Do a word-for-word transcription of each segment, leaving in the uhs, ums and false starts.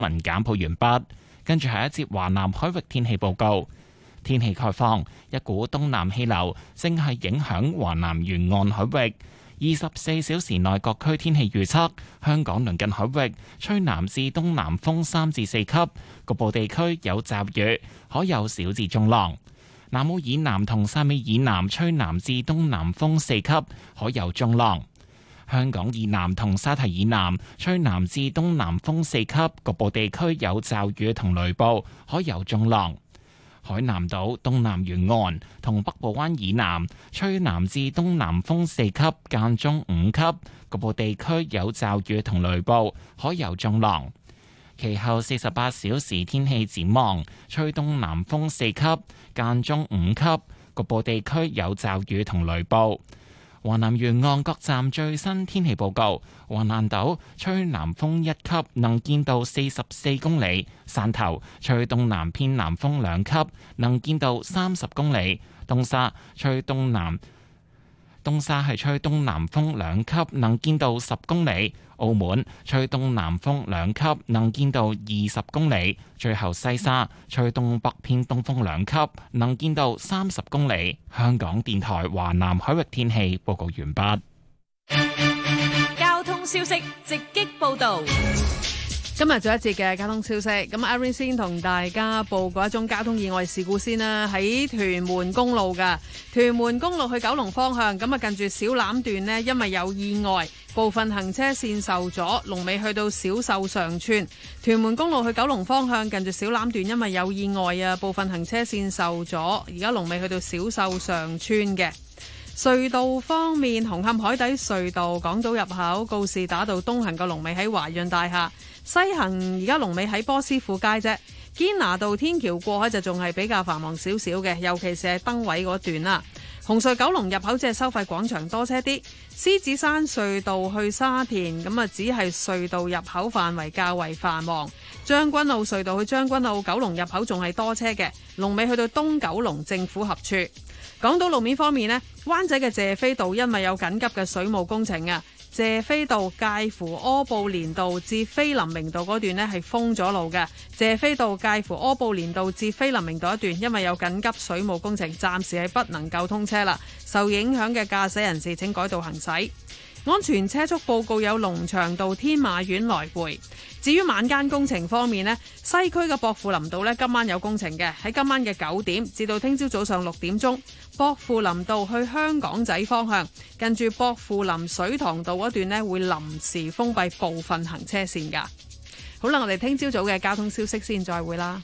文簡報完畢，跟住係一節華南海域天氣報告。天氣概況，一股東南氣流正係影響華南沿岸海域。二十四小時內各區天氣預測：香港鄰近海域吹南至東南風三至四級，局部地區有驟雨，可有小至中浪。南澳以南同汕尾以南吹南至東南風四級，可有中浪。香港以南同沙堤以南吹南至東南風四級，局部地區有驟雨同雷暴，可有中浪。海南島東南沿岸同北部灣以南吹南至東南風四級，間中五級，局部地區有驟雨同雷暴，可有中浪。其後四十八小時天氣展望，吹東南風四級，間中五級，局部地區有驟雨同雷暴。華南沿岸各站最新天氣報告：橫瀾島吹南風一級，能見度四十四公里；汕頭吹東南偏南風兩級，能見度三十公里；東沙吹東南東沙係吹東南風兩級，能見度十公里；澳門吹東南風兩級，能見度二十公里；最後西沙吹東北偏東風兩級，能見度三十公里。香港電台華南海域天氣報告完畢。 交通消息直擊報道。 今日做一節嘅交通消息，咁阿 Rain 先同大家報過一宗交通意外事故先啦。喺屯門公路嘅屯門公路去九龍方向，咁啊近住小欖段呢，因為有意外，部分行車線受阻，龍尾去到小秀上村。屯門公路去九龍方向，近住小欖段因為有意外啊，部分行車線受阻，而家龍尾去到小秀上村嘅。隧道方面，紅磡海底隧道港島入口告士打道東行嘅龍尾喺華潤大廈，西行而家龍尾喺波斯富街啫。堅拿道天橋過海就仲係比較繁忙少少嘅，尤其是係燈位嗰段啦。紅隧九龍入口即係收費廣場多車啲。獅子山隧道去沙田咁啊，只係隧道入口範圍較為繁忙。將軍澳隧道去將軍澳九龍入口仲係多車嘅，龍尾去到東九龍政府合署。港島路面方面呢，灣仔嘅謝斐道因為有緊急嘅水務工程啊，謝斐道介乎柯布連道至菲林明道嗰段呢係封咗路嘅。謝斐道介乎柯布連道至菲林明道一段因為有緊急水務工程，暫時係不能夠通車啦。受影響嘅駕駛人士請改道行駛。安全車速報告有龍翔道天馬苑來回。至於晚間工程方面呢，西區嘅薄扶林道呢今晚有工程嘅，喺今晚嘅九點至到聽朝早上六點鐘，薄扶林道去香港仔方向，近住薄扶林水塘道嗰段呢會臨時封閉部分行車線噶。好啦，我哋聽朝早嘅交通消息先再會啦。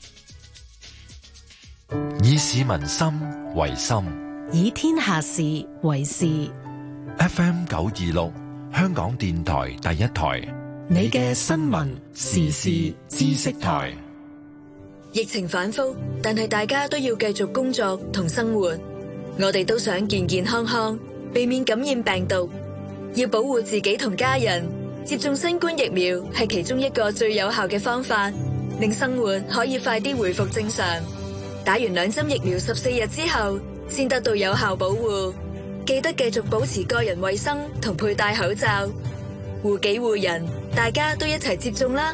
以市民心為心， 以天下事為事。 F M 九二六，香港電台第一台， 你嘅新聞時事知識台。 疫情反覆，但係大家都要繼續工作同生活。我哋都想健健康康，避免感染病毒。要保護自己同家人，接種新冠疫苗係其中一個最有效嘅方法，令生活可以快啲回復正常。打完兩針疫苗十四日之後，先得到有效保護。記得繼續保持個人衛生同佩戴口罩，護己護人，大家都一齊接種啦。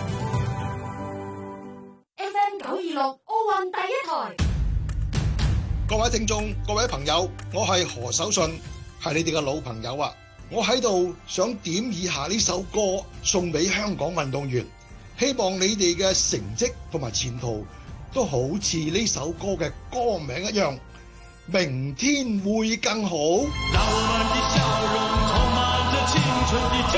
F M 九二六奧運第一台， 各位聽眾、各位朋友，我係何守信，係你哋嘅老朋友啊！我喺度想點以下呢首歌送俾香港運動員，希望你哋嘅成績同埋前途都好似呢首歌嘅歌名一樣。明天會更好。 浪漫的笑容充滿着青春的驕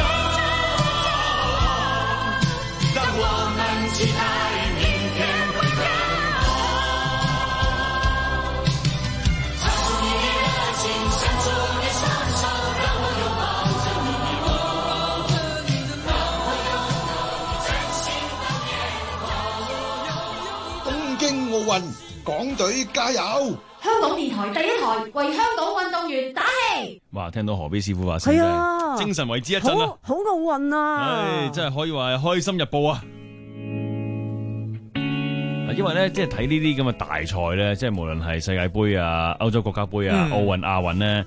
傲，讓我們期待明天會更好。唱出你的熱情，伸出你雙手，讓我擁抱着你，讓我擁抱你真心的面孔。 東京奧運，港隊加油！ 香港電台第一台為香港運動員打氣。 哇！聽到何必師傅話聲，係啊，精神為之一振啊！ 好奧運啊！ 唉，真係可以話係開心日報啊！因為咧，即係睇呢啲咁嘅大賽咧，即係無論係世界盃啊、歐洲國家盃啊、奧運、亞運咧，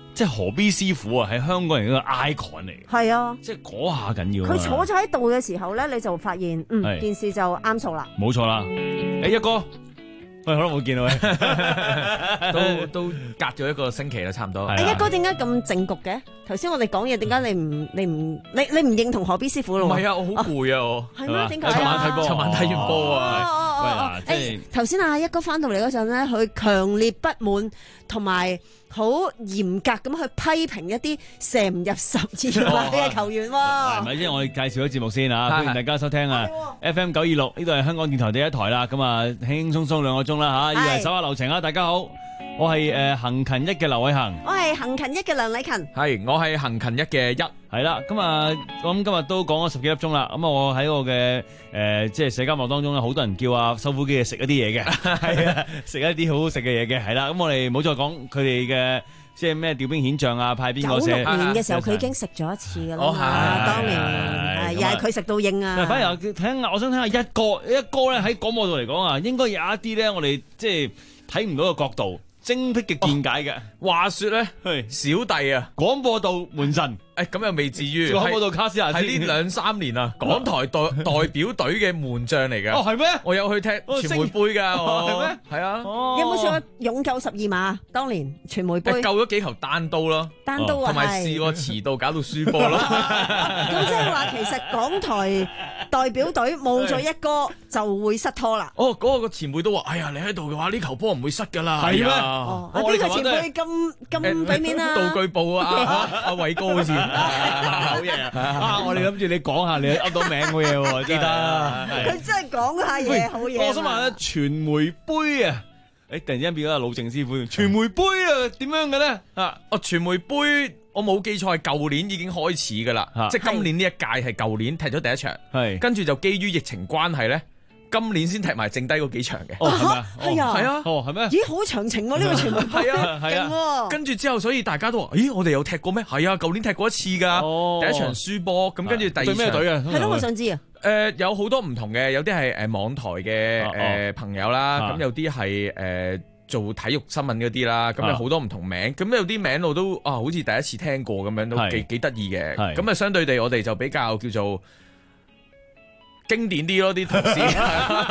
即係何必師傅啊，係香港人一個 icon 嚟嘅。 係啊， 即係嗰下緊要。 佢坐咗喺度嘅時候咧，你就發現嗯係件事就啱數啦。 冇錯啦。誒一哥。喂，好耐冇見到都都隔咗一個星期啦，差唔多。 誒一哥點解咁靜局嘅？頭先我哋講嘢，點解你唔你唔你你唔認同何必師傅咯？ 唔係啊，我好攰啊，我係咩？點解啊？ 尋晚睇波，尋晚睇完波啊！ 哦哦哦！誒頭先阿一哥翻到嚟嗰陣咧，佢強烈不滿同埋好嚴格咁去批評一啲射唔入十二碼嘅球員喎。 係咪先？我哋介紹咗節目先啊，歡迎大家收聽啊 F M 九二六呢度係香港電台第一台啦。咁啊，輕輕鬆鬆兩個鐘啦嚇，以為手下留情啊！大家好，我係誒行勤一嘅劉偉恒， 我係行勤一嘅梁禮勤， 係我係行勤一嘅一。 係啦，咁啊，咁今日都講咗十幾粒鐘啦。咁啊，我喺我嘅誒即係社交網當中咧，好多人叫啊收腹機食一啲嘢嘅，係啊，食一啲好好食嘅嘢嘅，係啦。咁我哋唔好再講佢哋嘅即係咩調兵遣將啊，派邊個寫。 九六年嘅時候，佢已經食咗一次㗎啦嘛，當年係又係佢食到應啊。 反而聽下，我想聽下一哥，一哥咧喺廣播度嚟講啊，應該有一啲咧，我哋即係睇唔到嘅角度。精闢嘅見解嘅、 哦，話說咧，小弟啊， 廣播道門神， 誒咁又未至於， 廣播道卡斯亞喺呢兩三年啊，港台代代表隊嘅門將嚟嘅。 哦，係咩？ 我有去踢傳媒杯㗎， 係咩？ 係啊。 有冇試過勇救十二碼？當年傳媒杯救咗幾球單刀咯， 單刀啊， 同埋試過遲到搞到輸波咯。 咁即係話，其實港台代表隊冇咗一哥就會失拖啦。 哦，嗰、那個前輩都話：哎呀，你喺度嘅話，呢球波唔會失㗎啦。 係咩？ 哦，呢個前輩咁咁俾面啊！ 道具部啊，阿偉哥好似好嘢啊！我哋諗住你講下，你噏到名嘅嘢喎，記得。 佢真係講下嘢，好嘢。 我想問咧，傳媒杯啊，誒，突然之間變咗老鄭師傅。傳媒杯啊，點樣嘅咧？啊， 哦，傳媒杯我冇記錯係舊年已經開始㗎啦，即係今年呢一屆係舊年踢咗第一場，係跟住就基於疫情關係咧。今年先踢埋剩低嗰幾場嘅， 哦係咪啊？ 係啊， 係啊， 哦係咩？ 咦，好長情喎呢個傳媒杯， 係啊係啊，跟住之後，所以大家都話：咦，我哋有踢過咩？係啊，舊年踢過一次㗎，第一場輸波，咁跟住第二場對咩隊啊？ 係咯，我想知啊。 誒有好多唔同嘅，有啲係誒網台嘅誒朋友啦，咁有啲係誒做體育新聞嗰啲啦，咁有好多唔同名，咁有啲名我都啊好似第一次聽過咁樣，都幾幾得意嘅。咁啊，相對地我哋就比較叫做經典啲咯，啲同事係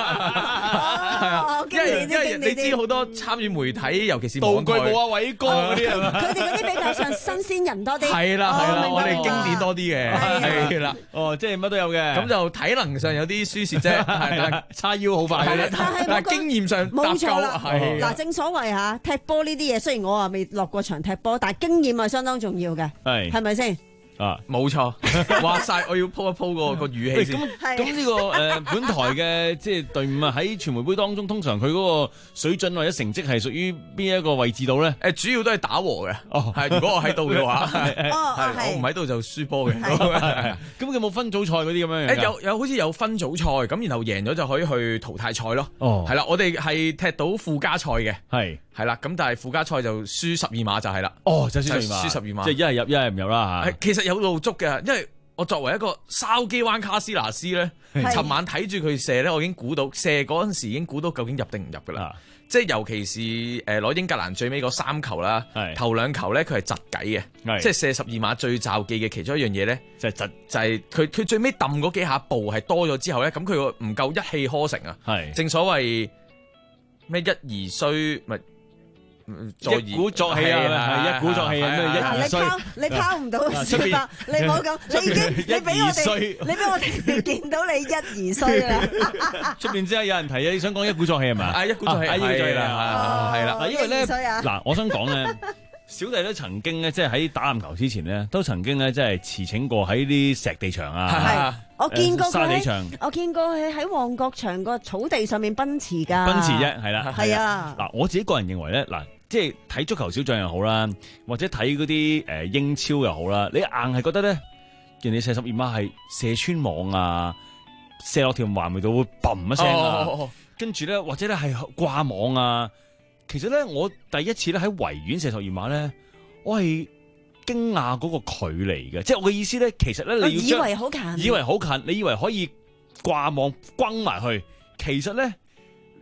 啊，因為因為你知好多參與媒體，尤其是道具部啊、偉哥嗰啲係嘛， 佢哋嗰啲比較上新鮮人多啲。 係啦係啦，我哋經典多啲嘅，係啦， 哦，即係乜都有嘅。 咁就體能上有啲輸蝕啫，係叉腰好快嘅， 但係經驗上冇錯啦。 係嗱，正所謂嚇踢波呢啲嘢，雖然我啊未落過場踢波，但係經驗係相當重要嘅，係係咪先？ 啊， 冇錯，話晒我要鋪一鋪個個語氣先。 咁咁呢個誒本台嘅即係隊伍啊，喺傳媒杯當中，通常佢嗰個水準或者成績係屬於邊一個位置度咧？ 誒，主要都係打和嘅。哦，係如果我喺度嘅話，係我唔喺度就輸波嘅。 咁有冇分組賽嗰啲咁樣樣？ 誒，有有好似有分組賽，咁然後贏咗就可以去淘汰賽咯。 哦， 係啦，我哋係踢到附加賽嘅。 係係啦，咁但係附加賽就輸十二碼就係啦。 哦，就輸十二碼， 輸十二碼， 即係一係入一係唔入啦嚇。 其實有路捉嘅，因為我作為一個筲箕灣卡斯拿斯咧，尋晚睇住佢射咧，我已經估到射嗰陣時已經估到究竟入定唔入噶啦。即係尤其是誒攞英格蘭最尾嗰三球啦，頭兩球咧佢係窒計嘅，即係射十二碼最罩忌嘅其中一樣嘢咧，就係窒就係佢佢最尾揼嗰幾下步係多咗之後咧，咁佢個唔夠一氣呵成啊。正所謂咩一而衰咪。 一鼓作氣啊，係一鼓作氣啊，咩一而衰？ 你拋你拋唔到輸法，你唔好咁，你已經你俾我哋，你俾我哋見到你一而衰啦。 出邊之後有人提啊，你想講一鼓作氣係咪？ 啊，一鼓作氣，係啦，係啦。 嗱，因為咧，嗱，我想講咧，小弟都曾經咧，即係喺打籃球之前咧，都曾經咧，即係馳騁過喺啲石地場啊。 我見過佢喺， 我見過佢喺旺角場個草地上面奔馳㗎。 奔馳啫，係啦。 係啊。 嗱，我自己個人認為咧，嗱。即係睇足球小將又好啦，或者睇嗰啲誒英超又好啦，你硬係覺得咧，人哋射十二碼係射穿網啊，射落條環眉度會嘣一聲啊，跟住咧或者咧係掛網啊。其實咧，我第一次咧喺維園射十二碼咧，我係驚訝嗰個距離嘅，即係我嘅意思咧，其實咧你要以為好近， 以為好近，你以為可以掛網轟埋去，其實咧。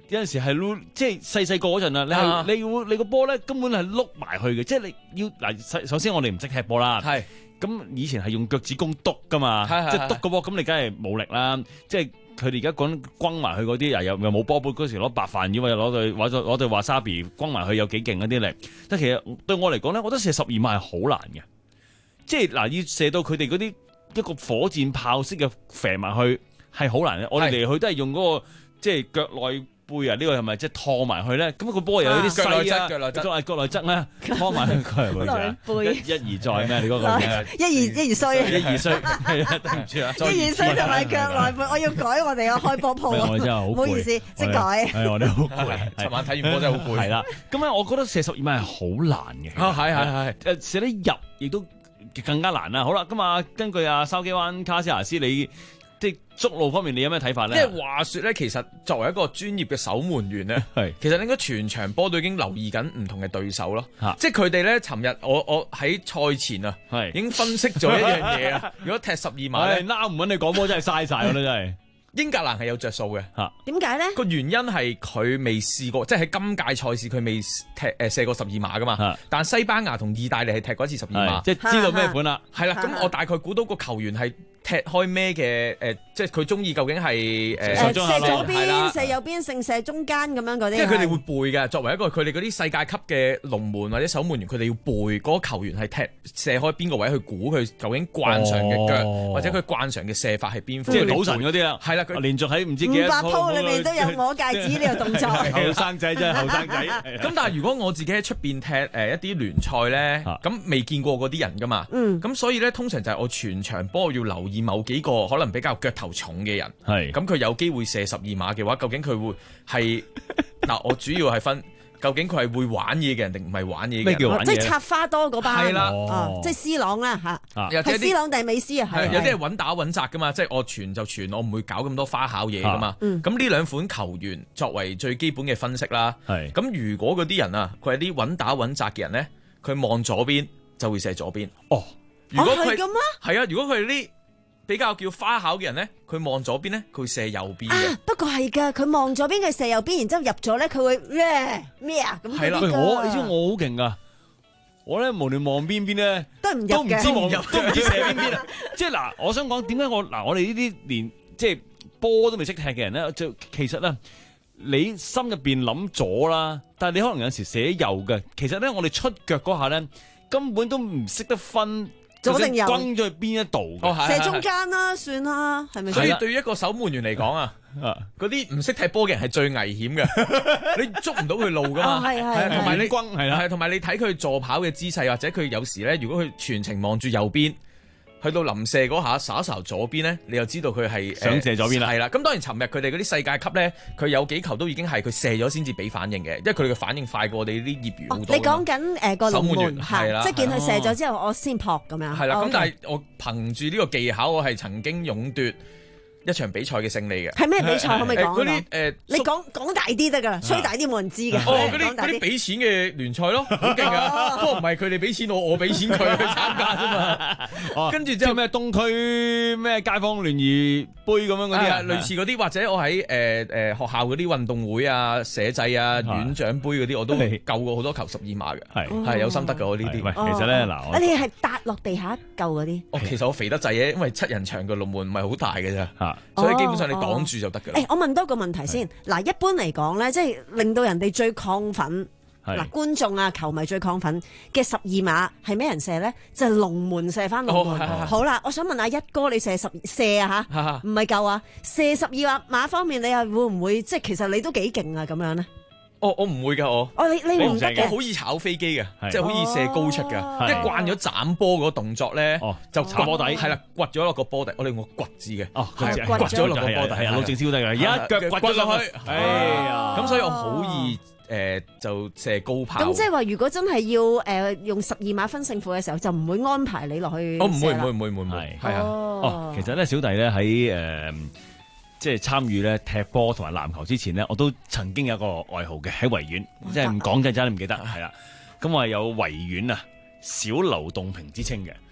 有陣時係碌，即係細細個嗰陣啊，你啊係你會你個波咧根本係碌埋去嘅，即係你要嗱，首先我哋唔識踢波啦， 係咁以前係用腳趾公篤噶嘛， 係係即係篤個波，咁你梗係冇力啦，即係佢哋而家講轟埋去嗰啲，又又冇波杯嗰時攞白飯魚，或者攞對攞對攞對華沙比轟埋去有幾勁嗰啲力，但其實對我嚟講咧，我覺得射十二碼係好難嘅，即係嗱要射到佢哋嗰啲一個火箭炮式嘅射埋去係好難嘅，我哋嚟去都係用嗰個即係腳內背啊，呢個係咪即係拖埋去咧？咁個波又有啲腳內細啊， 側腳內側腳內腳內側咧，拖埋去佢係咪先？一一而再咩？你嗰個咩？ 一而一而衰， 一而衰，係啊，對唔住啊， 一而衰同埋腳內背，我要改我哋嘅開波鋪啊！ 我真係好攰， 唔好意思，識改。 係我哋好攰， 尋晚睇完波真係好攰。 係啦，咁咧，我覺得射十二碼係好難嘅。 啊，係係係， 誒射得入亦都更加難啦。好啦，咁啊，根據阿筲箕灣卡斯亞斯，你即係捉路方面，你有咩睇法咧？ 即係話説咧，其實作為一個專業嘅守門員咧， 係其實你應該全場波都已經留意緊唔同嘅對手咯。 嚇即係佢哋咧，尋日我我喺賽前啊， 係已經分析咗一樣嘢啊。如果踢十二碼唉， 咧， 啱唔揾你講波真係嘥晒我覺得真係。 英格蘭係有着數嘅嚇， 點解咧？ 個原因係佢未試過，即係喺今屆賽事佢未踢誒射過十二碼噶嘛嚇。 但西班牙同意大利係踢過一次十二碼， 即係知道咩款啦。 係啦，咁我大概估到個球員係踢開咩嘅誒，即係佢中意究竟係誒誒射左係啦邊、射右邊、勝射中間咁樣嗰啲。 即係佢哋會背嘅，作為一個佢哋嗰啲世界級嘅龍門或者守門員，佢哋要背嗰個球員係踢射開邊個位去估佢究竟慣常嘅腳， 哦或者佢慣常嘅射法係邊款。 即係賭神嗰啲啦， 係啦，佢連續喺唔知幾多五百鋪裏面都有摸戒指呢個動作。 後生仔真係後生仔。 咁但係如果我自己喺出邊踢誒一啲聯賽咧，咁未見過嗰啲人噶嘛， 嗯， 咁所以咧通常就係我全場波要留意某幾個可能比較腳頭重嘅人， 係咁佢有機會射十二碼嘅話，究竟佢會係嗱？我主要係分究竟佢係會玩嘢嘅人定唔係玩嘢嘅人？ 咩叫玩嘢？ 即係插花多嗰班。 係啦， 哦，即係 C 朗啦嚇， 又係 C 朗定係美斯啊？係有啲係穩打穩紮噶嘛，即係我傳就傳，我唔會搞咁多花巧嘢噶嘛。咁呢兩款球員作為最基本嘅分析啦。 係咁如果嗰啲人啊，佢係啲穩打穩紮嘅人咧，佢望左邊就會射左邊。 哦， 如果佢係咁啊？ 係啊，如果佢係啲比較叫花巧嘅人咧，佢望左邊咧，佢會射右邊嘅。 啊，不過係㗎，佢望左邊佢射右邊，然之後入咗咧，佢會咩咩啊咁嗰啲喂， 㗎。 我你知我好勁噶，我咧無論望邊邊咧， 都唔入都唔知嘅。 望都唔知射邊邊啊！即係嗱，我想講點解我嗱我哋呢啲連即係波都未識踢嘅人咧，就其實咧你心入邊諗左啦，但係你可能有時射右嘅。其實咧，我哋出腳嗰下咧，根本都唔識得分。 左定右轟咗去邊一度嘅？ 哦係射中間啦，算啦，係咪先？ 所以對於一個守門員嚟講啊，嗰啲唔識踢波嘅人係最危險嘅，你捉唔到佢路噶嘛。 哦係係同埋你轟係啦， 係同埋你睇佢助跑嘅姿勢，或者佢有時咧，如果佢全程望住右邊。去到臨射嗰下，睄一睄左邊咧，你又知道佢係想射左邊啦。 係啦，咁當然尋日佢哋嗰啲世界級咧，佢有幾球都已經係佢射咗先至俾反應嘅，因為佢哋嘅反應快過我哋啲業餘好多。 你講緊誒個龍門係啦， 即係見佢射咗之後，我先撲咁樣。 係啦，咁但係我憑住呢個技巧，我係曾經勇奪一場比賽嘅勝利嘅。 係咩比賽？可唔可以講？ 嗰啲誒， 你講講大啲得㗎啦，吹大啲冇人知嘅。 哦，嗰啲嗰啲俾錢嘅聯賽咯，好勁㗎。不過唔係佢哋俾錢我，我俾錢佢去參加啫嘛。跟住之後咩東區咩街坊聯誼杯咁樣嗰啲啊， 類似嗰啲，或者我喺誒誒學校嗰啲運動會啊、社際啊、院長杯嗰啲，我都救過好多球十二碼嘅。係係有心得㗎，我呢啲。 喂，其實咧嗱， 我哋係搭落地下救嗰啲。 哦，其實我肥得滯嘅，因為七人場嘅龍門唔係好大嘅啫。 嚇。 所以基本上你擋住就得㗎啦。 誒，我問多個問題先。嗱，一般嚟講咧，即係令到人哋最亢奮，嗱觀眾啊、球迷最亢奮嘅十二碼係咩人射咧？就係龍門射翻龍門。好啦，我想問下一哥，你射十射啊嚇？唔係夠啊！射十二碼方面，你又會唔會即係其實你都幾勁啊？咁樣咧？ 我我唔會㗎我。 哦，你你唔得嘅。 我好易炒飛機嘅，即係好易射高出嘅。一慣咗斬波嗰個動作咧，就插波底， 係啦，掘咗落個波底。我哋用個掘字嘅， 哦， 掘咗落個波底， 係啊，老正燒低嘅，一腳掘咗落去。哎呀， 咁所以我好易誒就射高炮。 咁即係話，如果真係要誒用十二碼分勝負嘅時候，就唔會安排你落去。 哦，唔會唔會唔會唔會，係啊。 哦，其實咧，小弟咧喺誒。即係參與咧踢波同埋籃球之前咧，我都曾經有一個愛好嘅喺維園，即係唔講真真唔記得係啦。咁我係有維園啊小流動屏之稱嘅。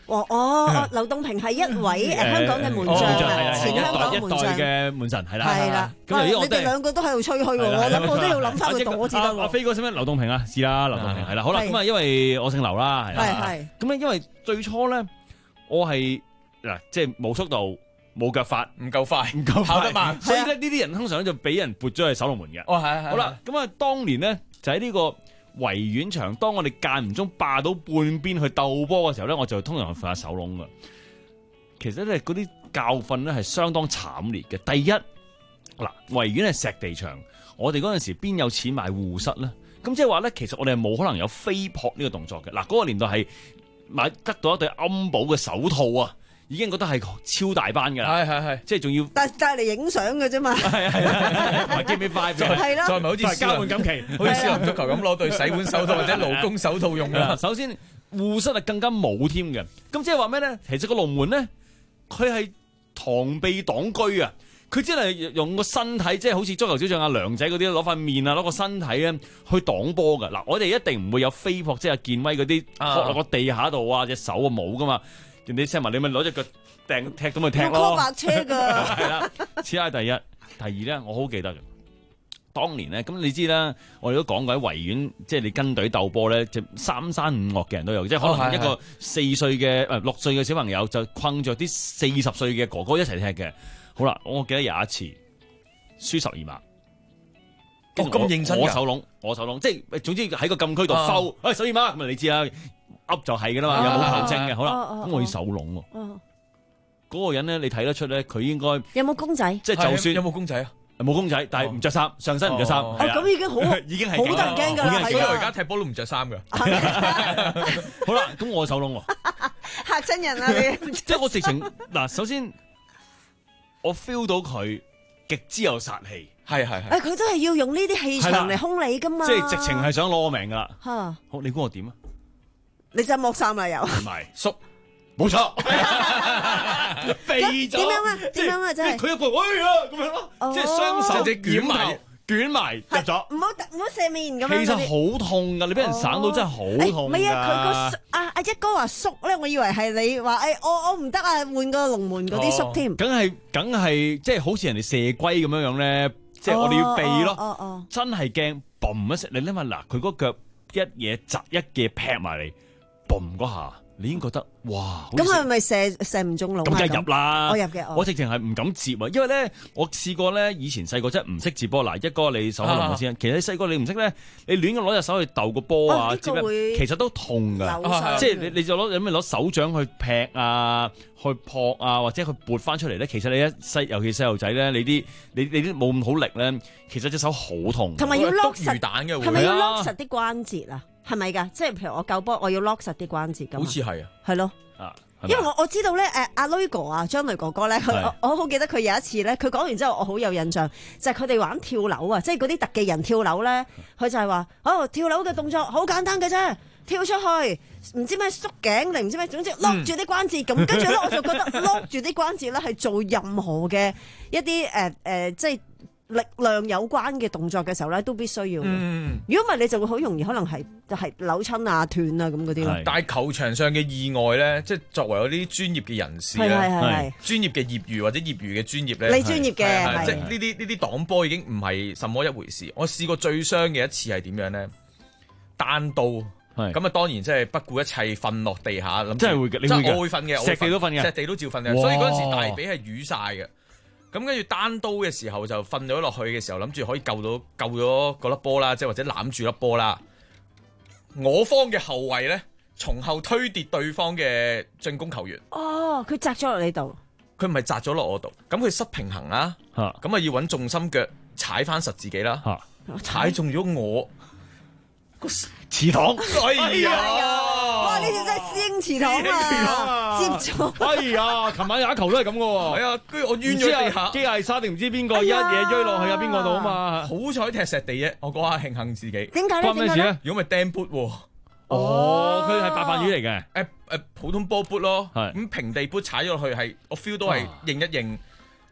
哦哦，劉棟平係一位誒香港嘅門將啊，前香港門將嘅門神係啦， 係啦。 咁由於我哋兩個都喺度吹噓喎，我諗我都要諗翻個度先得喎。 阿飛哥識唔識劉棟平啊？是啦，劉棟平係啦。好啦，咁啊，因為我姓劉啦，係係係。 咁咧，因為最初咧，我係嗱，即係冇速度。冇腳法， 唔夠快， 唔夠跑得慢， 所以咧呢啲人通常咧就俾人撥咗去守龍門嘅。 哦，係係。 好啦，咁啊，當年咧就喺呢個維園場，當我哋間唔中霸到半邊去鬥波嘅時候咧，我就通常去負責守龍噶。其實咧嗰啲教訓咧係相當慘烈嘅。第一，嗱，維園係石地場，我哋嗰陣時邊有錢買護膝咧？咁即係話咧，其實我哋係冇可能有飛撲呢個動作嘅。嗱，嗰個年代係買得到一對暗寶嘅手套啊！已經覺得係超大班㗎啦， 係係係， 即係仲要帶帶嚟影相嘅啫嘛， 係係係，同埋 give me five， 係咯， 再唔係好似交換錦旗， 好似少林足球咁攞對洗碗手套或者勞工手套用㗎。 首先護膝係更加冇添嘅，咁即係話咩咧？其實個龍門咧，佢係螳臂擋車啊！佢真係用個身體，即係好似足球小將阿梁仔嗰啲攞塊面啊，攞個身體咧去擋波㗎。嗱，我哋一定唔會有飛撲，即係健威嗰啲撲落個地下度啊，隻手啊冇㗎嘛。人哋聽埋你咪攞隻腳掟踢咁咪踢咯， 要 call 白車㗎。 係啦，此係第一。第二咧，我好記得嘅，當年咧，咁你知啦，我哋都講過喺維園，即係你跟隊鬥波咧，就三山五岳嘅人都有，即係可能一個四歲嘅誒六歲嘅小朋友就困着啲四十歲嘅哥哥一齊踢嘅。好啦，我記得有一次輸十二碼。 哦，咁認真㗎？ 我手籠，我手籠，即係總之喺個禁區度 foul，誒十二碼咁啊！你知啦。噏就係㗎啦嘛，有冇球證嘅？好啦，咁我要手籠喎。嗰個人咧，你睇得出咧，佢應該有冇公仔？ 即係就算有冇公仔啊？ 冇公仔，但係唔着衫，上身唔着衫。 咁已經好， 已經係好得人驚㗎啦。 所以我而家踢波都唔着衫㗎。 好啦，咁我手籠喎， 嚇親人啊！你即係我直情嗱，首先我 feel 到佢極之有殺氣。 係係係。 誒，佢都係要用呢啲氣場嚟兇你㗎嘛。 即係直情係想攞我命㗎啦。 嚇！ 好，你估我點啊？ 你真係剝衫啦又， 唔係縮，冇錯，飛咗。 點樣啊？點樣啊？真係佢一個，哎呀咁樣咯，即係雙手捲埋，捲埋入咗。 唔好唔好射面咁樣。 其實好痛㗎，你俾人省到真係好痛㗎。 唔係啊，佢個阿阿一哥話縮咧，我以為係你話誒，我我唔得啊，換個龍門嗰啲縮添。 梗係梗係，即係好似人哋射龜咁樣樣咧，即係我哋要避咯。真係驚，嘣一聲，你諗下嗱，佢嗰腳一嘢窒一嘢劈埋嚟。嘣嗰下，你已經覺得哇！ 咁係咪射射唔中龍？ 咁梗係入啦， 我入嘅， 我直情係唔敢接啊！因為咧，我試過咧，以前細個真係唔識接波。嗱，一哥你手開龍門先，其實你細個你唔識咧，你亂咁攞隻手去鬥個波啊，接咧，其實都痛㗎。即係你你就攞有咩攞手掌去劈啊，去撲啊，或者去撥翻出嚟咧。其實你一細，尤其細路仔咧，你啲你你啲冇咁好力咧，其實隻手好痛。 同埋要 lock 實，係咪要 lock 實啲關節啊？係咪㗎？即係譬如我救波，我要 lock 實啲關節咁。 好似係啊， 係咯。 啊， 因為我我知道咧，誒阿雷哥啊，張雷哥哥咧，佢我我好記得佢有一次咧，佢講完之後我好有印象，就係佢哋玩跳樓啊，即係嗰啲特技人跳樓咧，佢就係話哦跳樓嘅動作好簡單嘅啫，跳出去唔知咩縮頸定唔知咩，總之 lock 住啲關節咁，跟住咧我就覺得 lock 住啲關節咧係做任何嘅一啲誒誒即係。力量有關嘅動作嘅時候咧，都必須要。如果唔係，你就會好容易可能係係扭親啊、斷啊咁嗰啲咯。 但係球場上嘅意外咧，即係作為嗰啲專業嘅人士咧，專業嘅業餘或者業餘嘅專業咧， 你專業嘅， 即係呢啲呢啲擋波已經唔係什麼一回事。我試過最傷嘅一次係點樣咧？單刀咁啊，當然即係不顧一切瞓落地下，諗真係會嘅， 即係我會瞓嘅， 石地都瞓嘅， 哦石地都照瞓嘅。所以嗰陣時大髀係瘀晒嘅。咁跟住單刀嘅時候就瞓咗落去嘅時候，諗住可以救到救咗嗰粒波啦，即係或者攬住粒波啦。我方嘅後衞咧，從後推跌對方嘅進攻球員。 哦，佢砸咗落你度。 佢唔係砸咗落我度，咁佢失平衡啦，咁啊要揾重心腳踩翻實自己啦，踩中咗我個祠堂。 哎呀！ 哇！呢條真係師兄祠堂啊，接咗。 哎呀！琴晚有一球都係咁嘅喎。 係啊，跟住我冤咗地下， 機械沙定唔知邊個一嘢追落去啊邊個度啊嘛。 好彩踢石地啫，我嗰下慶幸自己。 點解咧？ 關咩事咧？ 如果咪釘 boot 喎。 哦，佢係白飯魚嚟嘅。 誒誒，普通波 boot 咯。 係。 咁平地 boot 踩咗落去係，我 feel 到係認一認。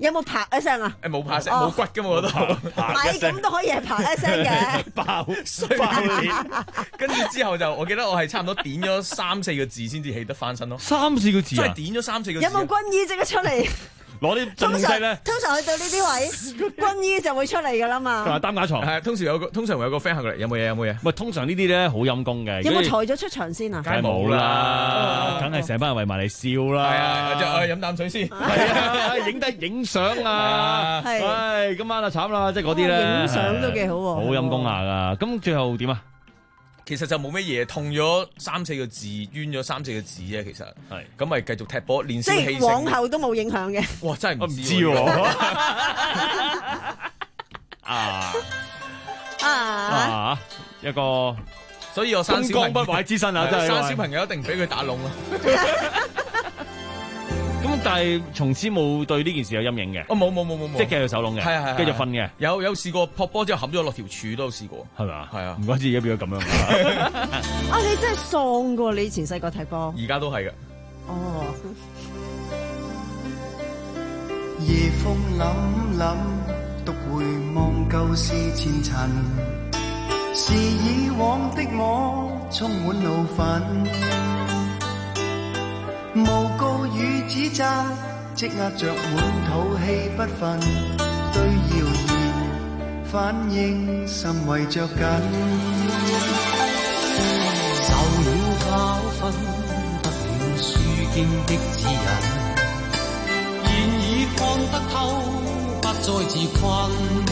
有冇啪一聲啊？ 誒冇啪聲，冇骨㗎嘛嗰度。 唔係咁都可以係啪一聲嘅。 爆衰爆臉。跟住之後就，我記得我係差唔多點咗三四個字先至起得翻身咯。 三四個字啊！ 即係點咗三四個字。 有冇軍醫即刻出嚟？ 攞啲進勢咧， 通常去到呢啲位，軍醫就會出嚟噶啦嘛。 同埋擔架床， 係通常有個通常會有個 friend 行過嚟，有冇嘢？有冇嘢？ 喂，通常呢啲咧好陰功嘅。 有冇抬咗出場先啊？ 梗係冇啦，梗係成班人圍埋嚟笑啦。 係啊，就飲啖水先。 係啊，影低影相啊。係。唉，今晚啊慘啦，即係嗰啲咧。 影相都幾好喎。 好陰功下噶，咁最後點啊？ 其實就冇乜嘢，痛咗三四個字，冤咗三四個字啫。其實係咁咪繼續踢波，練消氣盛。 即係往後都冇影響嘅。 哇！真係唔知喎。 啊啊！一個， 所以我生小功不壞之身啊！真係生小朋友一定俾佢打窿啊！ 咁但係從此冇對呢件事有陰影嘅。 哦，冇冇冇冇冇， 即係繼續手窿嘅， 係係繼續瞓嘅。 有有試過撲波之後冚咗落條柱都有試過， 係咪啊？ 係啊， 唔怪之而家變咗咁樣。 啊！你真係喪噶，你以前細個踢波， 而家都係嘅。 哦。 夜風凜凜，獨回望舊事前塵，是以往的我充滿怒憤。誣告與指責，積壓着滿肚氣不忿，對謠言反應甚為着緊。 受了教訓，得了書經的指引，現已看得透，不再自困。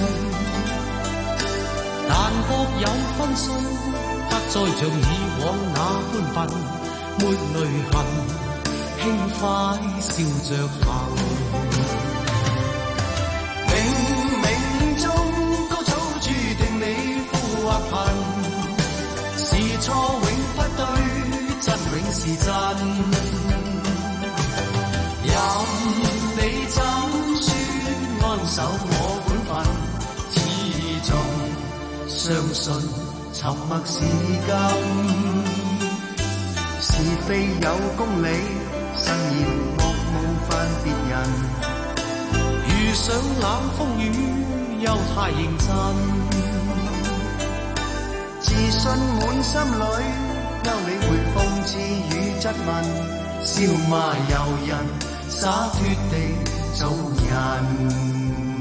但各有分數，不再像以往那般笨，沒淚痕。輕快笑着行， 冥冥中高早注定你富或貧，是錯永不對，真永是真。任你怎說安守我本分，始終相信沉默是金。是非有公理。慎言莫冒犯別人， 遇上冷風雨又太認真， 自信滿心裏，休理會諷刺與質問，笑罵由人，灑脱地做人。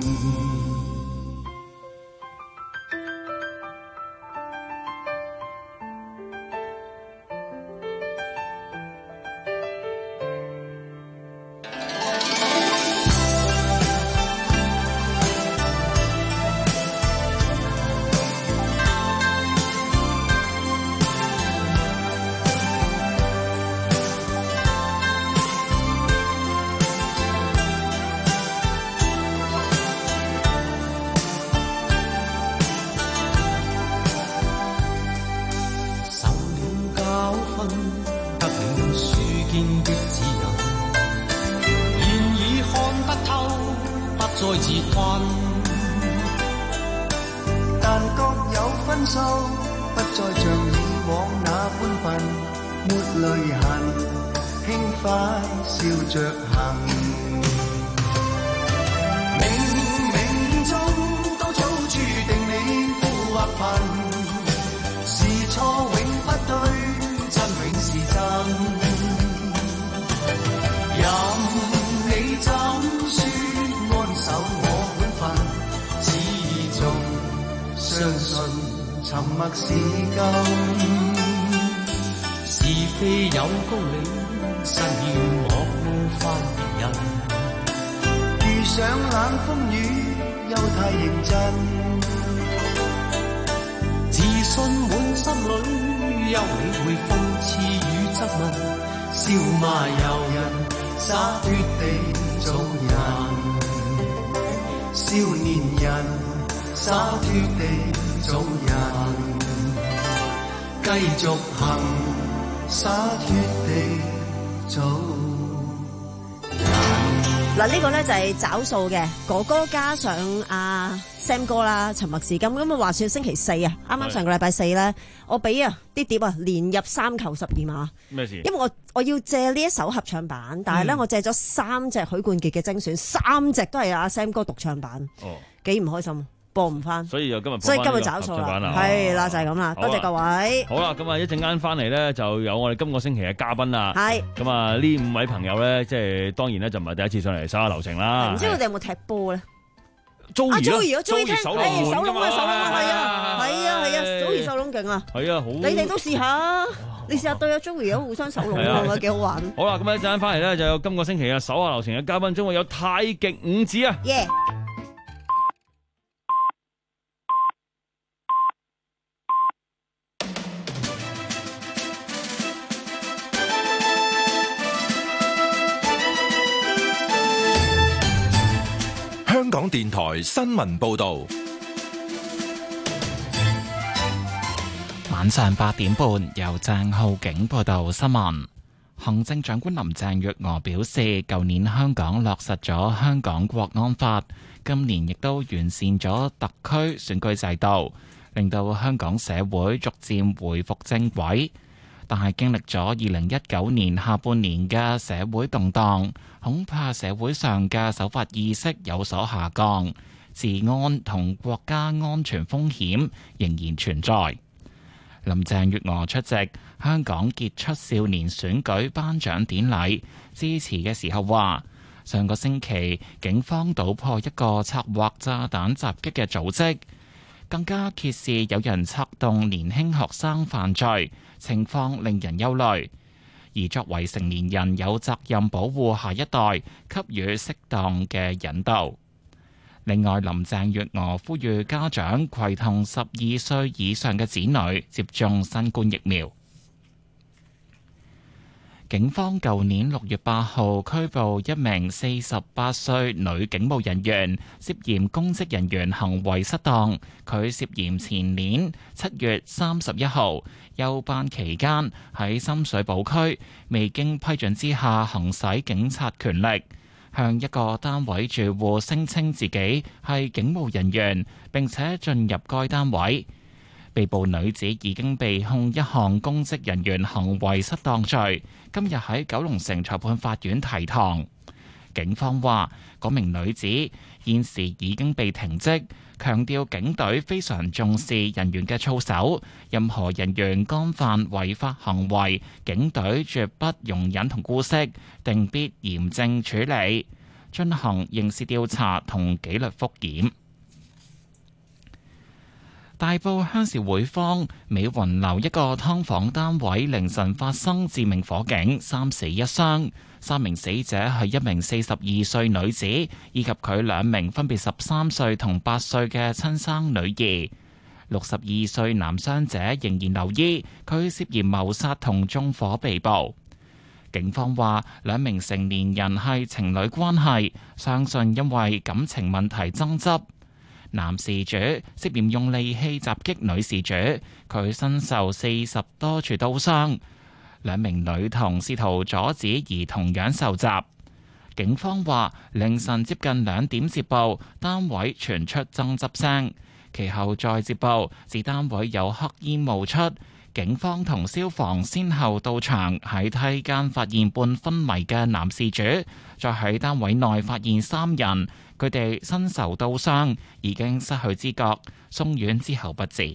但各有分數，不再像以往那般笨，沒淚痕，輕快笑着行。冥冥中都早注定你富或貧，是錯永不對，真永是真。任你怎說安守我本分，始終相信沉默是金。 是非有公理，慎言莫冒犯別人。 遇上冷風雨又太認真， 自信滿心裏，休理會諷刺與質問， 笑罵由人，灑脱地做人。少年人，灑脱地做人，繼續行，灑脱地做人。 嗱，呢個咧就係找數嘅哥哥加上阿 Sam 哥啦，沉默是金。咁啊，話說星期四啊，啱啱上個禮拜四咧，我俾啊啲碟啊連入三球十二碼。 咩事？ 因為我我要借呢一首合唱版，但係咧、嗯、我借咗三隻許冠傑嘅精選，三隻都係阿 Sam 哥獨唱版。哦，幾唔開心。播唔翻， 所以又今日， 所以今日找數啦，係啦，就係咁啦，多謝各位。 好啦，咁啊一陣間翻嚟咧，就有我哋今個星期嘅嘉賓啦。係，咁啊呢五位朋友咧，即係當然咧就唔係第一次上嚟手下留情啦。 唔知佢哋有冇踢波咧？ 祖兒祖兒，祖兒聽， 手籠啊，手籠啊，係啊，係啊，係啊，祖兒手籠勁啊！ 係啊，好。你哋都試下，你試下對阿祖兒互相手籠啊，幾好玩。 好啦，咁啊一陣間翻嚟咧，就有今個星期嘅手下留情嘅嘉賓，中會有太極五子啊。 耶！ 香港電台新聞報道， 晚上八點半由鄭浩景報道新聞。行政長官林鄭月娥表示，舊年香港落實咗香港國安法，今年亦都完善咗特區選舉制度，令到香港社會逐漸回復正軌。但係經歷咗二零一九年下半年嘅社會動盪，恐怕社會上嘅守法意識有所下降，治安同國家安全風險仍然存在。林鄭月娥出席香港傑出少年選舉頒獎典禮致辭嘅時候話，上個星期警方搗破一個策劃炸彈襲擊嘅組織，更加揭示有人策動年輕學生犯罪，情況令人憂慮。而作為成年人，有責任保護下一代，給予適當嘅引導。另外，林鄭月娥呼籲家長攜同十二歲以上嘅子女接種新冠疫苗。警方舊年六月八號拘捕一名四十八歲女警務人員，涉嫌公職人員行為失當。佢涉嫌前年七月三十一號休班期間喺深水埗區未經批准之下行使警察權力，向一個單位住戶聲稱自己係警務人員，並且進入該單位。被捕女子已經被控一項公職人員行為失當罪，今日喺九龍城裁判法院提堂。警方話，嗰名女子現時已經被停職，強調警隊非常重視人員嘅操守，任何人員干犯違法行為，警隊絕不容忍同姑息，定必嚴正處理，進行刑事調查同紀律復檢。大埔鄉事會坊美雲樓一個劏房單位凌晨發生致命火警，三死一傷。三名死者係一名四十二歲女子，以及佢兩名分別十三歲同八歲嘅親生女兒。六十二歲男傷者仍然留醫，佢涉嫌謀殺同縱火被捕。警方話，兩名成年人係情侶關係，相信因為感情問題爭執。男事主涉嫌用利器襲擊女事主，佢身受四十多處刀傷。兩名女童試圖阻止而同樣受襲。警方話，凌晨接近兩點接報，單位傳出爭執聲，其後再接報指單位有黑煙冒出。警方同消防先後到場，喺梯間發現半昏迷嘅男事主，再喺單位內發現三人，佢哋身受刀傷，已經失去知覺，送院之後不治。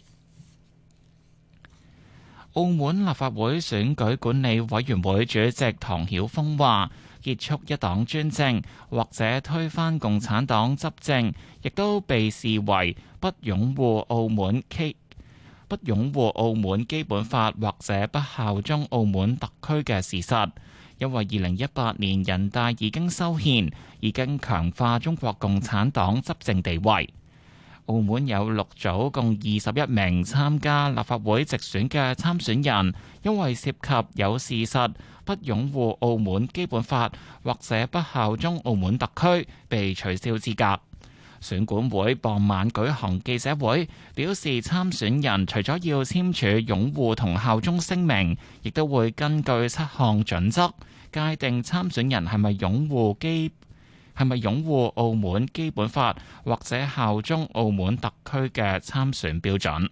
澳門立法會選舉管理委員會主席唐曉峰話，結束一黨專政或者推翻共產黨執政，亦都被視為不擁護澳門基不擁護澳門基本法或者不效忠澳門特區嘅事實，因為二零一八年人大已經修憲，已經強化中國共產黨執政地位。澳門有六組共二十一名參加立法會直選嘅參選人，因為涉及有事實不擁護澳門基本法或者不效忠澳門特區，被取消資格。選管會傍晚舉行記者會，表示參選人除咗要簽署擁護同效忠聲明，亦都會根據七項準則界定參選人係咪擁護基係咪擁護澳門基本法或者效忠澳門特區嘅參選標準。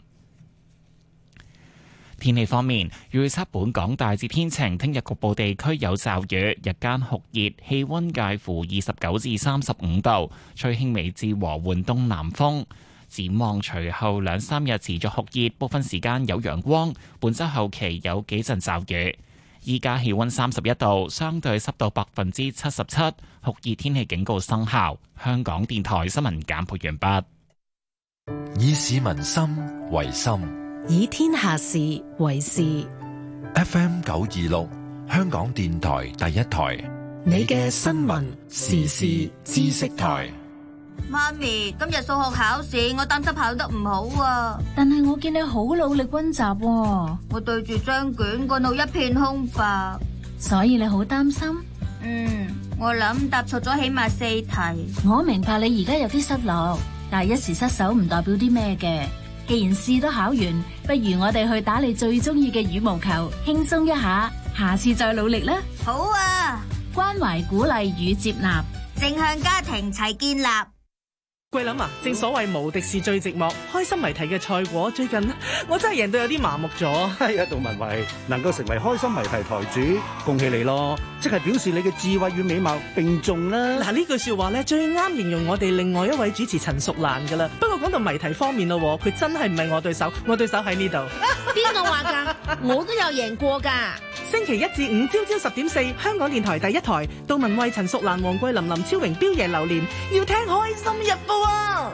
天氣方面，預測本港大致天晴，聽日局部地區有驟雨，日間酷熱，氣溫介乎二十九至三十五度，吹輕微至和緩東南風。展望隨後兩三日持續酷熱，部分時間有陽光，本週後期有幾陣驟雨。依家氣溫三十一度，相對濕度百分之七十七，酷熱天氣警告生效。香港電台新聞簡報完畢。 以市民心為心， 以天下事為事。 F M 九二六，香港電台第一台， 你嘅新聞時事知識台。 媽咪，今日數學考試，我擔心考得唔好啊。 但係我見你好努力溫習喎。 我對住張卷，個腦一片空白， 所以你好擔心？ 嗯，我諗答錯咗起碼四題。 我明白你而家有啲失落，但係一時失手唔代表啲咩嘅。既然試都考完，不如我哋去打你最中意嘅羽毛球，輕鬆一下，下次再努力啦。 好啊！ 關懷、鼓勵與接納， 正向家庭齊建立。 桂林啊，正所謂無敵是最寂寞，開心謎題嘅賽果最近我真係贏到有啲麻木咗。 係啊，杜文慧能夠成為開心謎題台主，恭喜你咯！即係表示你嘅智慧與美貌並重啦。 嗱，呢句說話咧最啱形容我哋另外一位主持陳淑蘭噶啦。不過講到謎題方面咯，佢真係唔係我對手，我對手喺呢度。 邊個話噶？我都有贏過噶。 星期一至五朝朝十點四，香港電台第一台，杜文慧、陳淑蘭、黃桂林、林超榮、彪爺、榴蓮，要聽開心日報啊！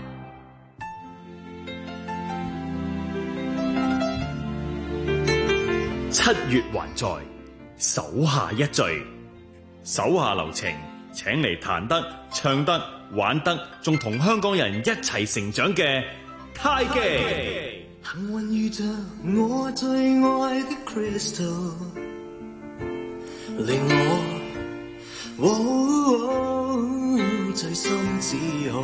七月還在，手下一聚，手下留情，請嚟彈得、唱得、玩得，仲同香港人一齊成長嘅太極。 幸運遇着我最愛的 Crystal， 令我、哦哦、最心自豪。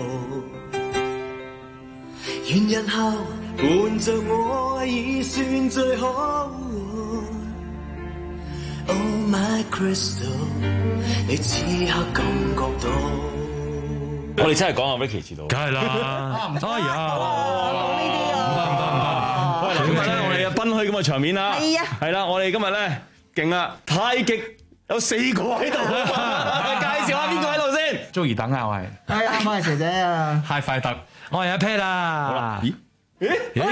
願日後伴着我已算最好。Oh my Crystal， 你此刻感覺到。 我哋真係講下 Ricky 遲到， 梗係啦，哎呀，唔得唔得唔得， 喂，今日咧我哋嘅賓虛咁嘅場面啦， 係啊， 係啦，我哋今日咧勁啦，太極有四個喺度，介紹下邊個喺度先。 中意等啊，我係， 係啊，我係姐姐啊， 嗨快特，我係阿 Pat 啦。好啦，咦？咦？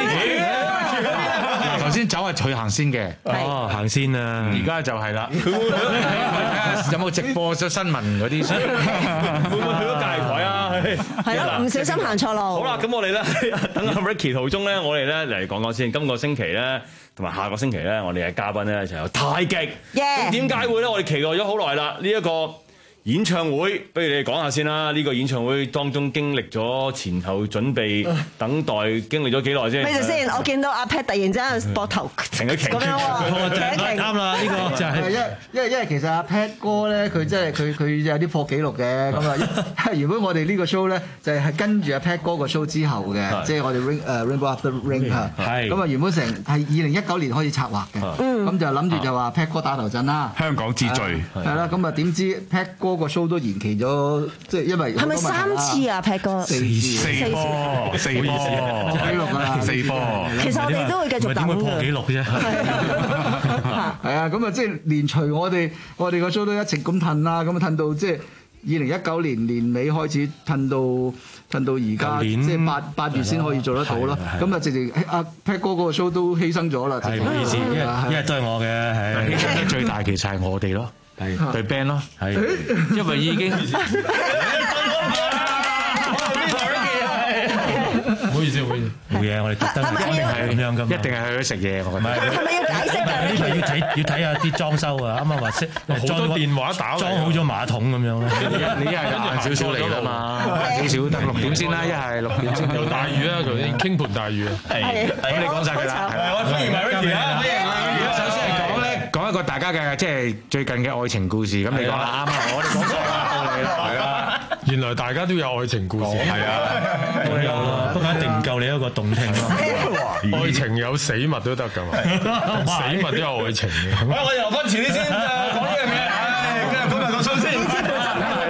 頭先走係佢行先嘅，哦，行先啊！而家就係啦，有冇直播咗新聞嗰啲？ 會唔會去咗隔離台啊？ 係咯，唔小心行錯路。 好啦，咁我哋咧等阿 Ricky 途中咧，我哋咧嚟講講先。今個星期咧，同埋下個星期咧，我哋嘅嘉賓咧就有太極。咁點解會咧？我哋期待咗好耐啦，呢一個演唱會，不如你哋講下先啦。呢個演唱會當中經歷咗前後準備、等待，經歷咗幾耐先？ 咩住先？我見到阿 Pat 突然之間膊頭停一停咁樣喎，停一停啱啦，呢個就係因為因為因為其實阿 Pat 哥咧，佢真係佢佢有啲破紀錄嘅咁啊！如果我哋呢個 show 咧，就係跟住阿 Pat 哥個 show 之後嘅，即係我哋 Ring 誒 Rainbow After Ring 嚇，咁啊原本成係二零一九年開始策劃嘅，咁就諗住就話 Pat 哥打頭陣啦， 香港之最係啦，咁啊點知 Pat 哥個 show 都延期咗，即係因為係咪三次啊 Pat 哥？ 四次， 四波，四波， 紀錄啦， 四波。 其實我哋都會繼續等嘅。 點會破紀錄啫？ 係啊，咁啊，即係連隨我哋我哋個 show 都一直咁褪啦，咁啊褪到即係二零一九年年尾開始褪到褪到而家，即係八八月先可以做得到咯。咁啊，直情阿 Pat 哥嗰個 show 都犧牲咗啦。 係唔好意思，因為因為都係我嘅，係犧牲得最大其實係我哋咯。係對 band 咯，係因為已經唔好意思，唔好意思，冇嘢，我哋特登一定係咁樣噶，一定係去咗食嘢，我覺得。 係咪要解釋㗎？ 呢個要睇要睇下啲裝修啊，啱啱話識好多電話打，裝好咗馬桶咁樣咧。你一係就晏少少嚟啦嘛，少少得六點先啦，一係六點先。 有大雨啊，頭先傾盤大雨啊。 係，咁你講晒佢啦。 我歡迎埋 Ricky 啊！ 而家首先係講咧，講一個大家嘅即係最近嘅愛情故事。咁你講啦，啱啊！我哋講晒啦，到你啦，係啊！ 原來大家都有愛情故事， 係啊，都有啦，不過一定唔夠你一個動聽咯。 愛情有死物都得㗎嘛，死物都有愛情嘅。 喂，我哋留翻遲啲先講呢樣嘢。唉，今日講埋個數先。 Pat 哥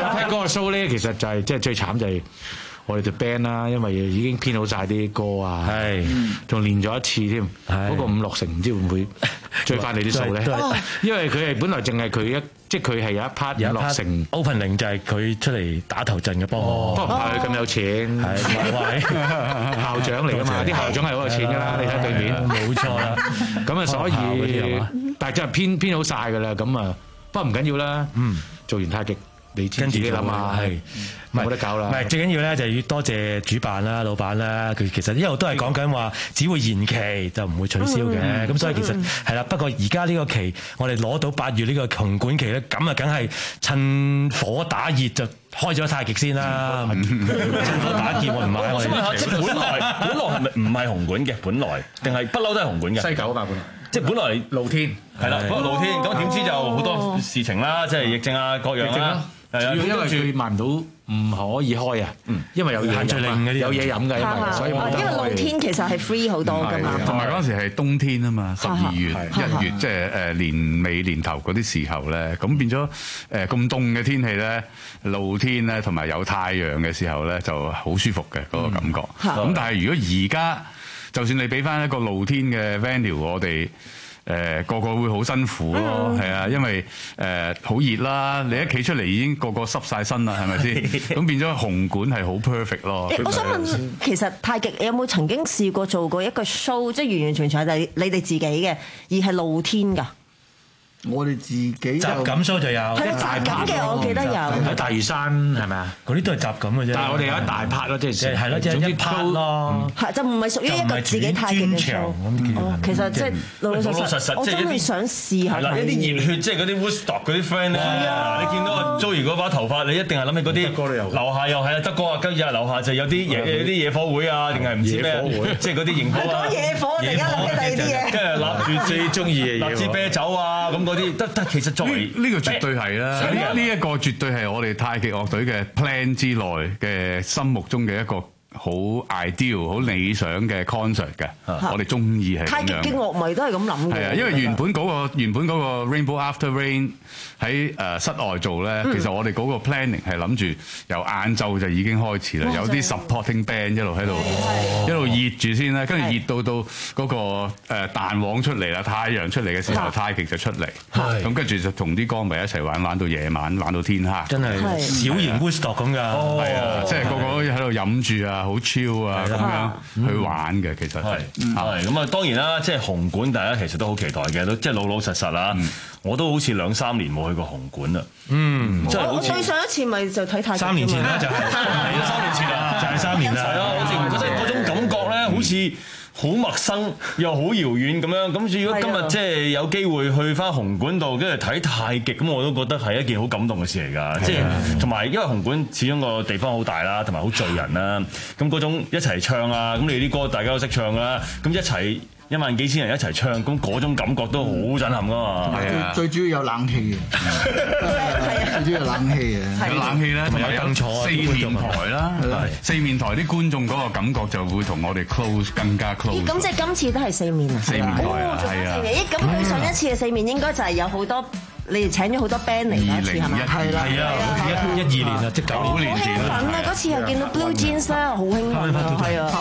個 show 咧，其實就係即係最慘就係我哋隊 band 啦，因為已經編好晒啲歌啊，係，仲練咗一次添，嗰個五六成唔知會唔會追翻你啲數咧？因為佢係本來淨係佢一。即係佢係有一 part 有落成 opening 就係佢出嚟打頭陣嘅幫我，不過唔係佢咁有錢，係校長嚟㗎嘛，啲校長係好有錢㗎啦，你睇對面，冇錯啦。咁啊，所以但係真係編編好晒㗎啦，咁啊，不過唔緊要啦，嗯，做完太極。你自己諗下，係冇得搞啦。唔係最緊要咧，就要多謝主辦啦、老闆啦。佢其實一路都係講緊話，只會延期就唔會取消嘅。咁、嗯、所以其實係啦。不過而家呢個期，我哋攞到八月呢個紅館期咧，咁啊，梗係趁火打熱就開咗太極先啦。嗯、趁火打劫我唔買我哋。 本來本來係咪唔係紅館嘅？本來定係不嬲都係紅館嘅？ 西九啊，本來。 即係本來露天係啦，不過露天咁點知就好多事情啦，即係疫症啊各樣啦。 主要因為佢賣唔到，唔可以開啊，因為有嘢飲，有嘢飲㗎，因為所以冇得開。 因為露天其實係 free 好多㗎嘛。 同埋嗰陣時係冬天啊嘛，十二月、一月，即係誒年尾年頭嗰啲時候咧，咁變咗誒咁凍嘅天氣咧，露天咧同埋有太陽嘅時候咧，就好舒服嘅嗰個感覺。咁但係如果而家，就算你俾翻一個露天嘅 venue，我哋誒個個會好辛苦咯，係啊，因為誒好熱啦，你一企出嚟已經個個濕晒身啦，係咪先？咁變咗紅館係好 perfect 咯。 我想問，其實太極有冇曾經試過做過一個 show，即係完完全全係你哋自己嘅，而係露天㗎？ 我哋自己就集錦 show 就有， 係啊，集錦嘅我記得有喺大嶼山係咪啊？嗰啲都係集錦嘅啫。但係我哋有一大 part 咯，即係係咯，即係一 part 咯。係就唔係屬於一個自己太極嘅 show。哦，其實即係老老實實，我真係想試下。 係啦，一啲熱血，即係嗰啲 Woodstock 嗰啲 friend 咧。你見到阿 Joey 嗰把頭髮，你一定係諗起嗰啲樓下又係啊，德哥啊，跟住啊樓下就有啲野有啲野火會啊，定係唔知咩？即係嗰啲營火啊。 野火突然間諗起第二啲嘢。 跟住攬住最中意嘅嘢，攬支啤酒啊咁。啲得得，其實作為呢個絕對係啦，呢呢一個絕對係我哋太極樂隊嘅 plan 之內嘅心目中嘅一個好 ideal、好理想嘅 concert 嘅，我哋中意係咁樣。 太極嘅樂迷都係咁諗嘅。 係啊，因為原本嗰個原本嗰個 Rainbow After Rain 喺誒室外做咧，其實我哋嗰個 planning 係諗住由晏晝就已經開始啦，有啲 supporting band 一路喺度一路熱住先啦，跟住熱到到嗰個誒彈簧出嚟啦，太陽出嚟嘅時候，太極就出嚟，咁跟住就同啲歌迷一齊玩，玩到夜晚，玩到天黑， 真係小型 Woodstock 咁㗎， 係啊，即係個個喺度飲住啊，好 chill 啊咁樣去玩嘅，其實係係咁啊，當然啦，即係紅館大家其實都好期待嘅，都即係老老實實啦。我都好似兩三年冇去過紅館啦，嗯，即係好似對上一次咪就睇太極三年前啦，就係三年前啦，就係三年啦， 係啊，好似即係嗰種感覺咧，好似好陌生又好遙遠咁樣。咁如果今日即係有機會去翻紅館度，跟住睇太極，咁我都覺得係一件好感動嘅事嚟㗎。即係同埋因為紅館始終個地方好大啦，同埋好聚人啦。咁嗰種一齊唱啊，咁你啲歌大家都識唱啦，咁一齊。一萬幾千人一齊唱，咁嗰種感覺都好震撼噶嘛！ 係啊，最主要有冷氣嘅，最主要有冷氣嘅， 有冷氣咧，同埋有四面台啦，四面台啲觀眾嗰個感覺就會同我哋 close 更加 close。 咁即係今次都係四面啊！ 四面台啊，係啊！ 咦，咁佢上一次嘅四面應該就係有好多，你哋請咗好多 band 嚟嗰一次係咪？ 係啦，係啊，一一二年啊，即係九年前啦。 好興奮啊！嗰次又見到 Blue Jeans 咧，好興奮啊！係啊。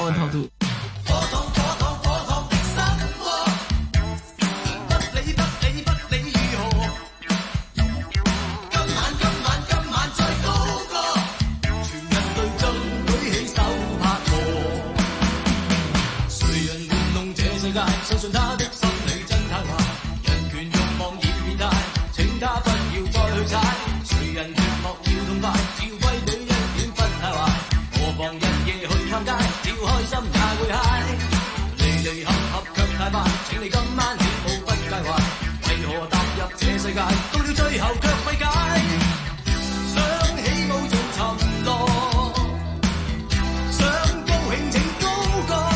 相信他的心理真太壞，人權慾望已變態，請他不要再去踩。誰人決莫要痛快，只要規矩一點不太壞。何妨日夜去探街，只要開心也會嗨。離離合合卻太快，請你今晚起舞不介懷。為何踏入這世界，到了最後卻費解？想起舞做沉落，想高興請高歌。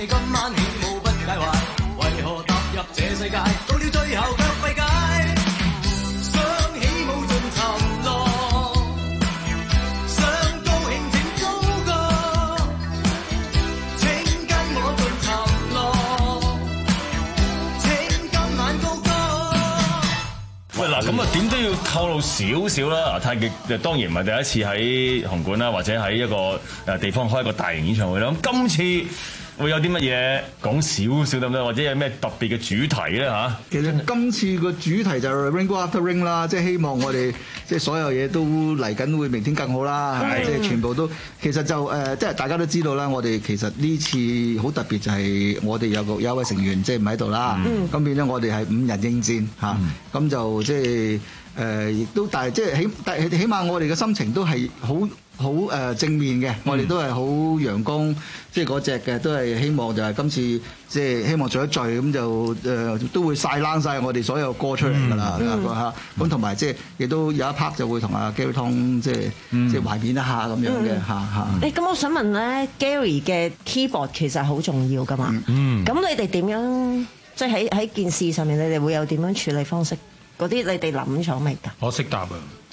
你今晚起舞不介懷，為何踏入這世界，到了最後卻費解？想起舞盡沉落，想高興請高歌，請跟我盡沉落，請今晚高歌。 喂，嗱咁啊，點都要透露少少啦。太極當然唔係第一次喺紅館啦，或者喺一個誒地方開一個大型演唱會啦。咁今次會有啲乜嘢講少少得唔得？或者有咩特別嘅主題咧嚇？ 其實今次個主題就係 Ring Go After Ring 啦，即係希望我哋即係所有嘢都嚟緊會明天更好啦，係咪？即係全部都其實就誒、呃，即係大家都知道啦。我哋其實呢次好特別就係我哋有個有一位成員即係唔喺度啦，咁、嗯、變咗我哋係五人應戰嚇，咁、嗯、就即係誒亦都，但係即係起但起碼我哋嘅心情都係好。好誒正面嘅，我哋都係好陽光，即係嗰隻嘅，都係希望就係今次即係希望聚一聚咁就誒、呃、都會晒冷晒我哋所有歌出嚟㗎啦嚇，咁同埋即係亦都有一 part 就會同阿 Gary Tong 即係即係懷緬一下咁樣嘅嚇嚇。誒咁我想問咧 ，Gary 嘅 keyboard 其實好重要㗎嘛？咁、嗯、你哋點樣即係喺喺件事上面，你哋會有點樣處理方式？嗰啲你哋諗咗未㗎？ 我識答啊！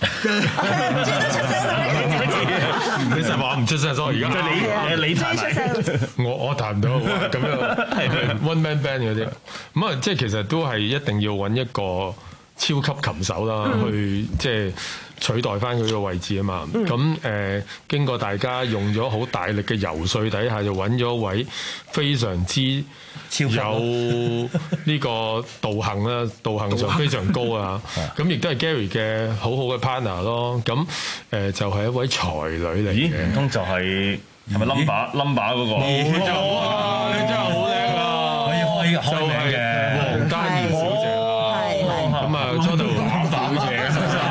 其實話唔出聲，所以而家你你彈嚟，我我彈唔到咁樣 one man band 嗰啲咁啊，即係其實都係一定要揾一個超級琴手啦，嗯、去即係取代翻佢個位置啊嘛。咁誒、嗯呃、經過大家用咗好大力嘅游說底下，就揾咗一位非常之有呢個道行啦，道行上非常高啊。咁亦都係 Gary 嘅好好嘅 partner 咯。咁誒就係一位才女嚟嘅。咦？唔通就係係咪 number number 嗰個？冇錯啊！你真係好叻啊！可以開開名嘅黃嘉怡小姐啦。係係。咁啊，初度 number 小姐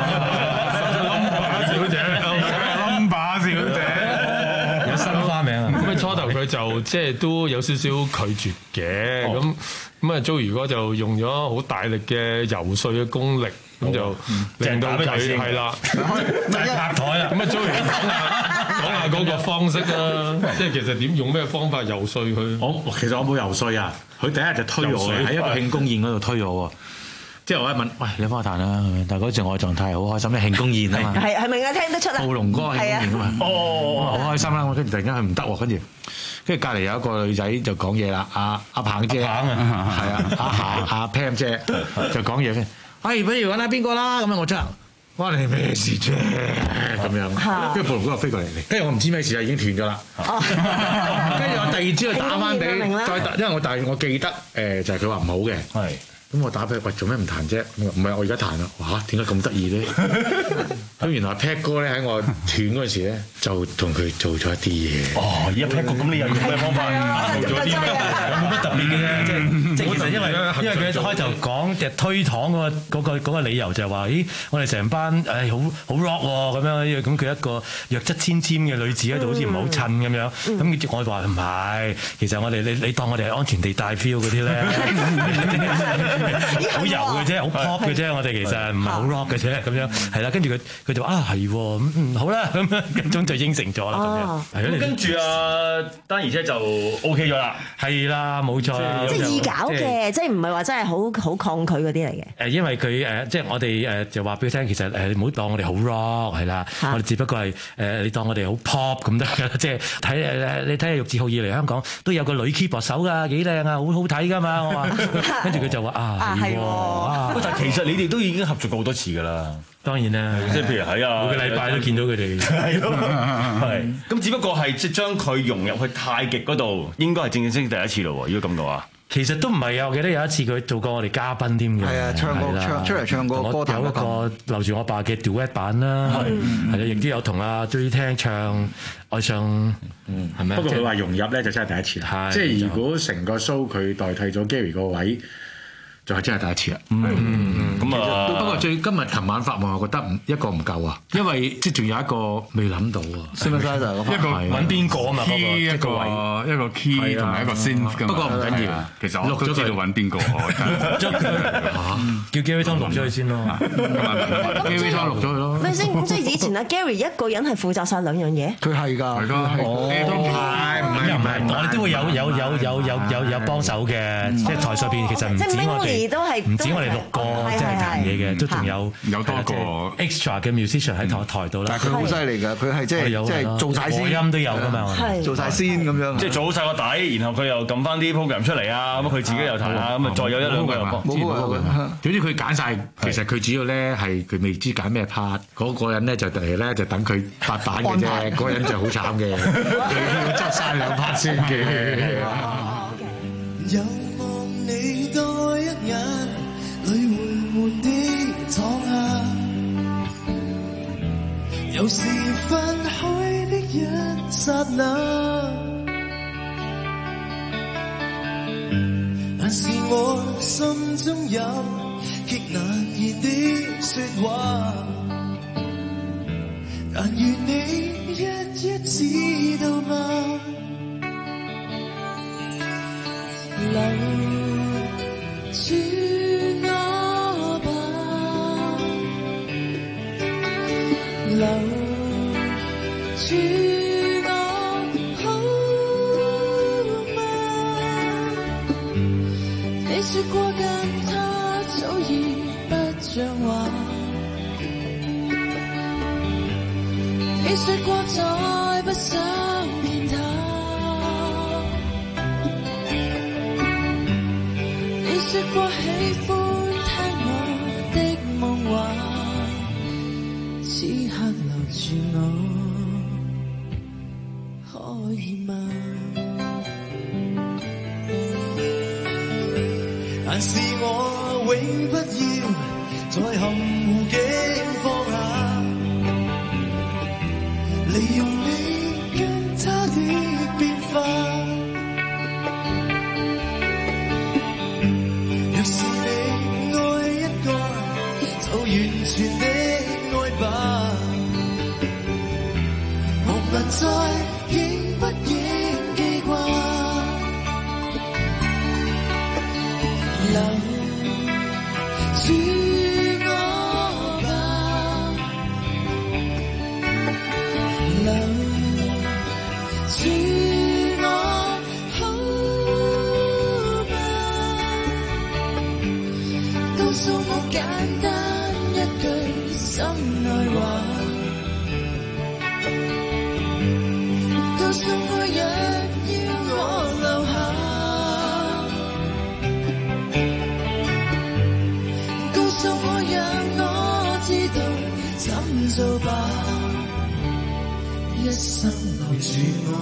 ，number 小姐，number 小姐，有新花名啊！咁啊，初頭佢就即係都有少少拒絕嘅，咁咁啊，Joey 哥就用咗好大力嘅游說嘅功力，咁就令到佢係啦，就係拍台啦。咁啊，Joey 講下講下嗰個方式啦，即係其實點用咩方法游說佢？ 我其實我冇游說啊，佢第一日就推我喺一個慶功宴嗰度推我喎。即係我一問，喂，你幫我彈啦，但係嗰陣我嘅狀態好開心，咩慶功宴啊嘛， 係係咪啊？聽得出啊！ 暴龍哥慶功宴啊嘛，哦，好開心啦！我跟住突然間佢唔得喎，跟住跟住隔離有一個女仔就講嘢啦，阿阿彭姐，係啊，阿霞阿 Pam 姐就講嘢嘅，哎，不如揾下邊個啦，咁樣我真係，關你咩事啫？咁樣，跟住暴龍哥就飛過嚟，跟住我唔知咩事啊，已經斷咗啦。跟住我第二朝就打翻俾，再打，因為我但係我記得誒就係佢話唔好嘅。係。咁我打俾佢，喂，做咩唔彈啫？唔係我而家彈啦。哇，點解咁得意咧？咁原來 Pat 哥咧喺我斷嗰陣時咧，就同佢做咗一啲嘢。哦，而家 Pat 哥，咁你又用咩方法做咗啲咩？有冇乜特別嘅啫？即係即係其實因為因為佢一開頭講嘅推搪嗰個嗰個嗰個理由就係話，咦，我哋成班誒好好 rock 喎咁樣，咁佢一個弱質纖纖嘅女子喺度，好似唔係好襯咁樣。咁我話唔係，其實我哋你你當我哋係安全地帶 feel 嗰啲咧。好油嘅啫，好 pop 嘅啫，我哋其實唔係好 rock 嘅啫，咁樣係啦。跟住佢佢就話啊係，咁嗯好啦，咁樣跟蹤就應承咗啦，咁樣。咁跟住啊丹儀姐就 OK 咗啦，係啦，冇錯。 即係易搞嘅，即係唔係話真係好好抗拒嗰啲嚟嘅。 誒，因為佢誒，即係我哋誒就話俾佢聽，其實誒你唔好當我哋好 rock 係啦，我哋只不過係誒你當我哋好 pop 咁得㗎，即係睇誒你睇下玉置浩二嚟香港都有個女 keyboard 手㗎，幾靚啊，好好睇㗎嘛，我話。跟住佢就話啊。啊，係喎！但係其實你哋都已經合作過好多次㗎啦。當然啦，即係譬如喺啊，每個禮拜都見到佢哋。係咯，係。咁只不過係即係將佢融入去太極嗰度，應該係正正式第一次咯喎。如果咁嘅話，其實都唔係啊！我記得有一次佢做過我哋嘉賓添嘅。係啊，唱過唱出嚟唱過歌壇有一個留住我爸嘅 duet 版啦。係係啊，亦都有同阿 Joey 聽唱愛上，嗯係咪？不過佢話融入咧就真係第一次啦。即係如果成個 show 佢代替咗 Gary 個位。 就係真係第一次啦。 嗯，咁啊， 不過最今日琴晚發夢，我覺得唔一個唔夠啊，因為即係仲有一個未諗到啊。 synthesizer 一個揾邊個啊嘛，嗰個一個一個 key 同埋一個 synth 㗎嘛。 不過唔緊要， 其實我都知道揾邊個。 叫 Gary Tong 錄咗佢先咯。 Gary Tong 錄咗佢咯。 咩先？即係以前阿 Gary 一個人係負責晒兩樣嘢。 佢係㗎，係哦，唔係唔係，我哋都會有有有有有有有幫手嘅，即係台上邊其實唔止我哋，唔止我哋六個即係彈嘢嘅，都仲有有多個 extra 嘅 musician 喺台台度啦。 但係佢好犀利㗎，佢係即係即係做晒先， 和音都有㗎嘛， 做晒先咁樣。 即係做好晒個底，然後佢又撳翻啲 program 出嚟啊，咁佢自己又彈下，咁啊再有一兩個又幫。 冇冇總之佢揀晒，其實佢主要咧係佢未知揀咩 part，嗰個人咧就嚟咧就等佢拍板嘅啫，嗰人就好慘嘅，佢要執晒兩 part 先嘅。 有望你多一眼，裏緩緩的躺下，有時分開的一剎那，但是我心中有極難言的説話，但願你一一知道嗎？留住我吧，留住我好嗎？你說過跟他早已不像話，你說過再不想見他。說過喜歡聽我的夢話，此刻留住我，可以嗎？但是我永不要再含糊境放下，利用你跟他的變化。若是你愛一個，就完全的愛吧，莫問再應不應記掛，留住我吧，留住告訴我簡單一句心內話，告訴我若要我留下，告訴我讓我知道怎做吧，一生留住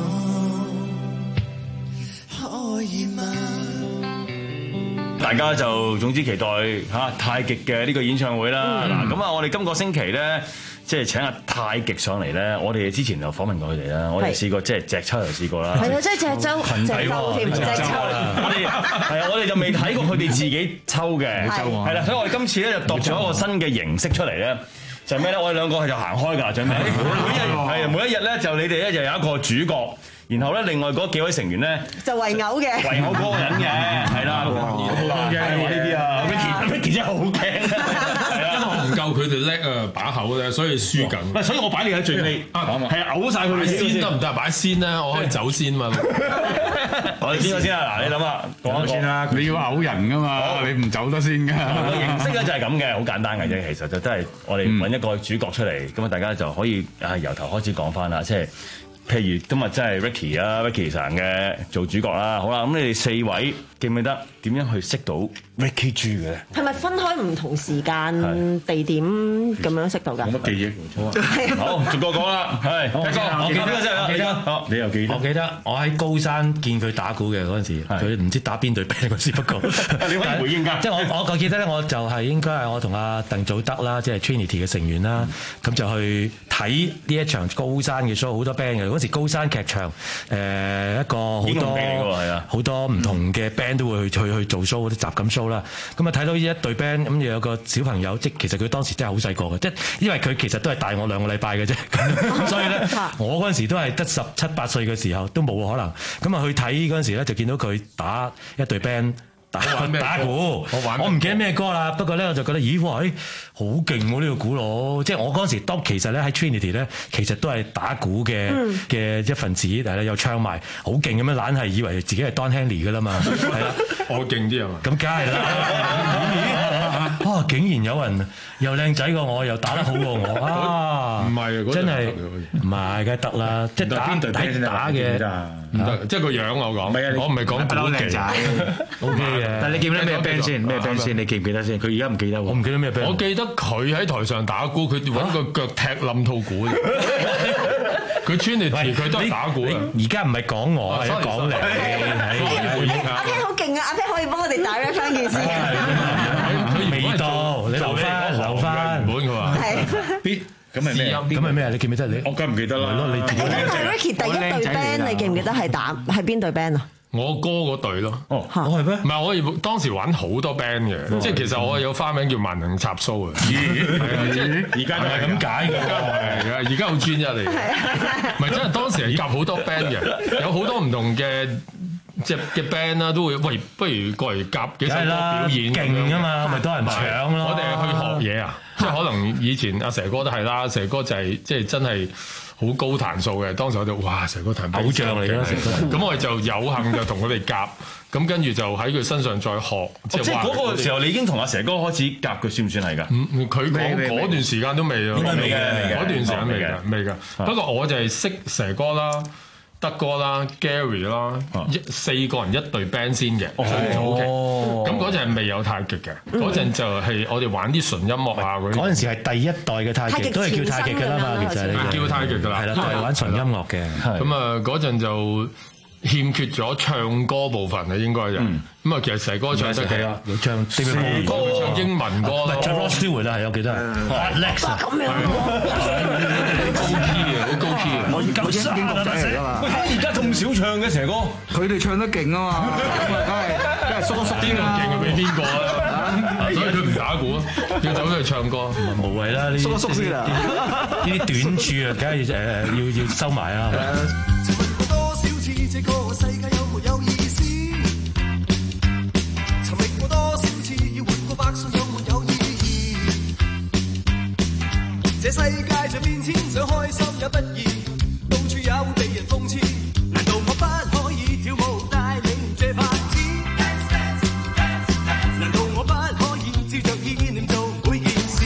我，可以嗎？ 大家就總之期待嚇太極嘅呢個演唱會啦。嗱咁啊，我哋今個星期咧，即係請阿太極上嚟咧。我哋之前就訪問過佢哋啦，我哋試過即係隻抽又試過啦。 係啊，即係隻抽群體喎，隻抽。我哋係啊，我哋就未睇過佢哋自己抽嘅，係啦。所以我哋今次咧就度咗一個新嘅形式出嚟咧，就係咩咧？我哋兩個係就行開㗎，準備。每一日係啊，每一日咧就你哋咧就有一個主角。然後咧，另外嗰幾位成員咧就圍毆嘅， 圍毆嗰個人嘅，係啦，好驚呢啲啊 ，Vicky，Vicky 真係好驚，係啊，因為我唔夠佢哋叻啊，把口咧，所以輸緊。唔係，所以我擺你喺最尾，係啊，嘔曬佢哋先得唔得？擺先啦，我可以走先嘛。我哋邊個先啊？嗱，你諗下，講先啦。 你要嘔人噶嘛？你唔走得先㗎。 形式咧就係咁嘅，好簡單嘅啫。其實就真係我哋揾一個主角出嚟，咁啊大家就可以啊由頭開始講翻啦，即係。譬如今日真係 Ricky 啊 ，Ricky 上嘅做主角啦，好啦，咁你哋四位記唔記得點樣去識到 Ricky G 嘅咧？ 係咪分開唔同時間、地點咁樣識到㗎？ 冇乜記憶，冇錯。 好，逐個講啦，係。 我記得，我記得，我記得， 好，你又記得？ 我記得我喺高山見佢打鼓嘅嗰陣時，佢唔知打邊隊 band 嗰時，不過你可以回應㗎。 即係我我記得咧，我就係應該係我同阿鄧祖德啦，即係 Trinity 嘅成員啦，咁就去睇呢一場高山嘅 show，好多 band 嘅。 嗰時高山劇場誒一個好多好多唔同嘅 band 都會去去去做 show 嗰啲雜錦 show 啦。咁啊睇到呢一隊 band 咁又有個小朋友，即係其實佢當時真係好細個嘅，即係因為佢其實都係大我兩個禮拜嘅啫。所以咧，我嗰陣時都係得十七八歲嘅時候，都冇可能。咁啊去睇嗰陣時咧，就見到佢打一隊 band。打打鼓，我唔記得咩歌啦。不過咧，我就覺得，咦，哇，好勁喎！呢個鼓佬，即係我嗰陣時，當其實咧喺 Trinity 咧，其實都係打鼓嘅嘅一份子，但係咧又唱埋，好勁咁樣，懶係以為自己係 Don Henley 噶啦嘛，係啦， 我勁啲係嘛？ 咁梗係啦！哇，竟然有人又靚仔過我，又打得好過我啊！ 唔係， 真係唔係，梗係得啦，即係打喺打嘅， 唔得，即係個樣我講，我唔係講鼓技。O K。 但係你記唔記得咩 band 先？咩 band 先？你記唔記得先？佢而家唔記得喎。 我唔記得咩 band。 我記得佢喺台上打鼓，佢揾個腳踢冧套鼓。佢穿嚟佢佢都係打鼓啊！ 而家唔係講我，係講你。 阿 Pat 好勁啊！阿 Pat 可以幫我哋大 rap 翻件事。 佢未到，你留翻留翻。 本佢話係。咁係咩？咁係咩啊？你記唔記得你？ 我梗唔記得啦。 你但係 Ricky 第一隊 band，你記唔記得係打係邊隊 band 啊？ 我哥嗰隊咯， 哦，係咩？ 唔係我當時玩好多 band 嘅，即係其實我有花名叫萬能插蘇啊！係啊，即係而家就係咁解㗎，係啊，而家好專一嚟嘅，唔係真係當時係夾好多 band 嘅，有好多唔同嘅即係嘅 band 啦，都會喂，不如過嚟夾幾首歌表演勁啊嘛，咪多人搶咯。 我哋去學嘢啊，即係可能以前阿蛇哥都係啦，蛇哥就係即係真係。好高彈數嘅，當時我哋哇成個彈偶像嚟嘅， 咁我哋就有幸就同佢哋夾，咁跟住就喺佢身上再學。 即係嗰個時候，你已經同阿蛇哥開始夾，佢算唔算係㗎？ 佢講嗰段時間都未啊， 應該未嘅， 嗰段時間未嘅，未嘅。不過我就係識蛇哥啦、德哥啦、Gary 啦，四個人一隊 band 先嘅，最早期。咁嗰陣係未有太極嘅，嗰陣就係我哋玩啲純音樂啊嗰啲。 嗰陣時係第一代嘅太極，都係叫太極㗎啦嘛，其實你叫太極㗎啦， 係啦，都係玩純音樂嘅。 咁啊嗰陣就欠缺咗唱歌部分啊，應該就咁啊。其實蛇哥唱得幾啊？ 唱歌唱英文歌咯， 唱 Rod Stewart 啦，係我記得。Alex 啊， 咁樣高 key 啊，好高 key 啊！ 我夠英國仔嚟㗎嘛。 而家咁少唱嘅蛇哥， 佢哋唱得勁啊嘛，咁啊梗係梗係叔叔啲啦。 勁俾邊個啊？所以佢唔打鼓啊，要走出去唱歌， 無謂啦。 叔叔先啦， 呢啲短處啊，梗係誒要要收埋啊。 這個世界有沒有意思？尋覓過多少次，要活過百歲有沒有意義？這世界在變遷，想開心也不易，到處也會被人諷刺。難道我不可以跳舞帶領這拍子？難道我不可以照着意念做每件事？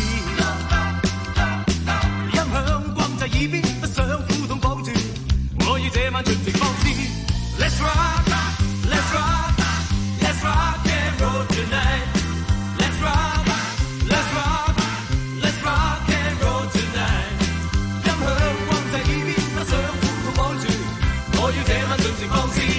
音響轟在耳邊，不想苦痛綁住，我要這晚盡情放肆。Let's rock, let's rock, let's rock and roll tonight. Let's rock, let's rock, let's rock and roll tonight. 音響轟在耳邊，不想苦痛綁住，我要這晚盡情放肆。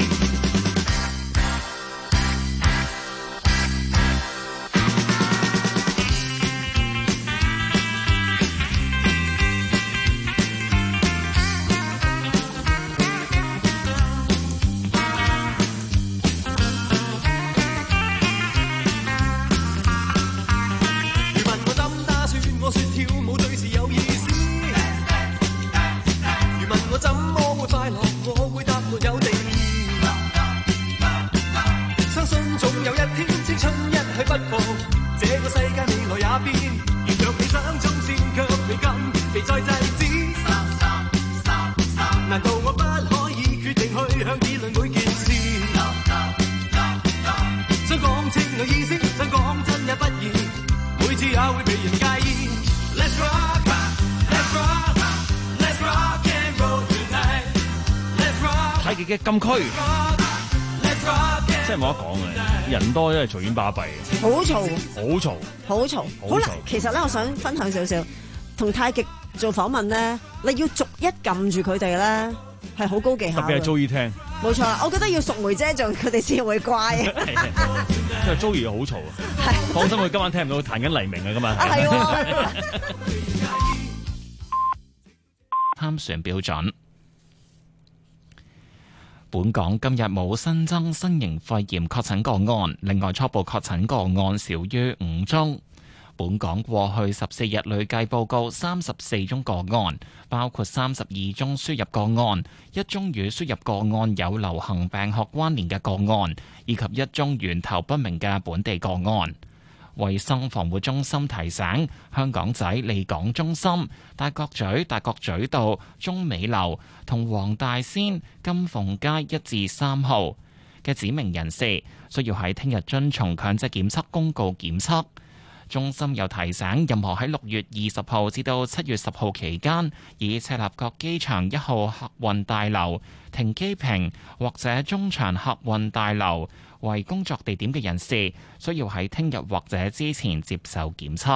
嘅禁區，真係冇得講嘅，人多因為嘈喧巴閉， 好嘈， 好嘈， 好嘈。好啦，其實咧，我想分享少少，同太極做訪問咧，你要逐一撳住佢哋咧，係好高技巧。 特別係 Joey 聽， 冇錯啦，我覺得要淑梅姐做，佢哋先會乖。 因為 Joey 好嘈啊，放心，佢今晚聽唔到彈緊黎明啊，今晚。 係喎。 參選標準。 本港今日冇新增新型肺炎確診個案，另外初步確診個案少於五宗。本港過去十四日累計報告三十四宗個案，包括三十二宗輸入個案，一宗與輸入個案有流行病學關聯嘅個案，以及一宗源頭不明嘅本地個案。衛生防護中心提醒，香港仔利港中心、大角咀大角咀道、中美樓同黃大仙金鳳街一至三號嘅指明人士，需要喺聽日遵從強制檢測公告檢測。中心又提醒，任何喺六月二十號至到七月十號期間，以赤鱲角機場一號客運大樓、停機坪或者中場客運大樓為工作地點嘅人士，需要喺聽日或者之前接受檢測。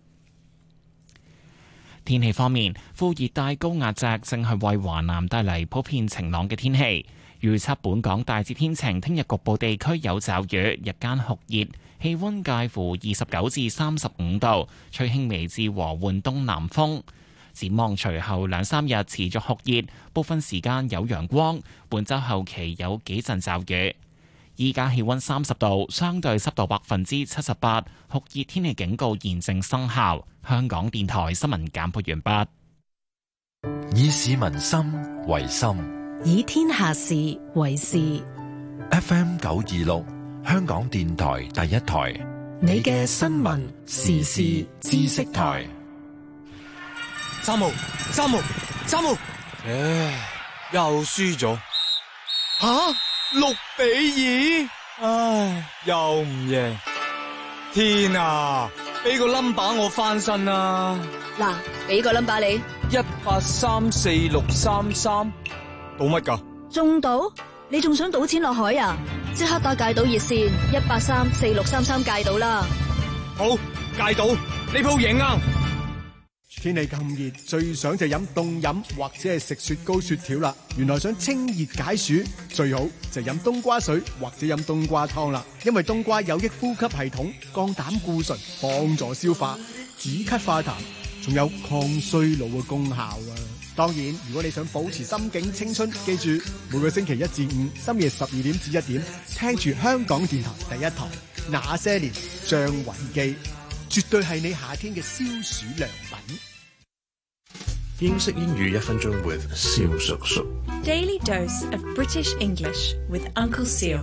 天氣方面，副熱帶高壓脊正係為華南帶嚟普遍晴朗嘅天氣。預測本港大致天晴，聽日局部地區有驟雨，日間酷熱，氣溫介乎二十九至三十五度，吹輕微至和緩東南風。展望隨後兩三日持續酷熱，部分時間有陽光，本週後期有幾陣驟雨。依家氣溫三十度，相對濕度百分之七十八，酷熱天氣警告現正生效。香港電台新聞簡報完畢。 以市民心為心， 以天下事為事。 F M 九二六，香港電台第一台， 你嘅新聞時事知識台。 三號，三號，三號，唉，又輸咗。吓，六比二，唉，又唔贏。天啊，俾個 number 我翻身啊！ 嗱，俾個 number 你， 一八三四六三三，賭乜噶？ 中賭？你仲想賭錢落海啊？即刻打戒賭熱線一八三四六三三戒賭啦！ 好，戒賭，呢鋪贏啊！天氣咁熱，最想就飲凍飲或者係食雪糕雪條啦。原來想清熱解暑，最好就飲冬瓜水或者飲冬瓜湯啦。因為冬瓜有益呼吸系統，降膽固醇，幫助消化，止咳化痰，仲有抗衰老嘅功效啊！當然，如果你想保持心境清春，記住每個星期一至五深夜十二點至一點，聽住香港電台第一台《那些年》張維基，絕對係你夏天嘅消暑良品。 英式英語一分鐘 with 蕭叔叔。 Daily dose of British English with Uncle Seal。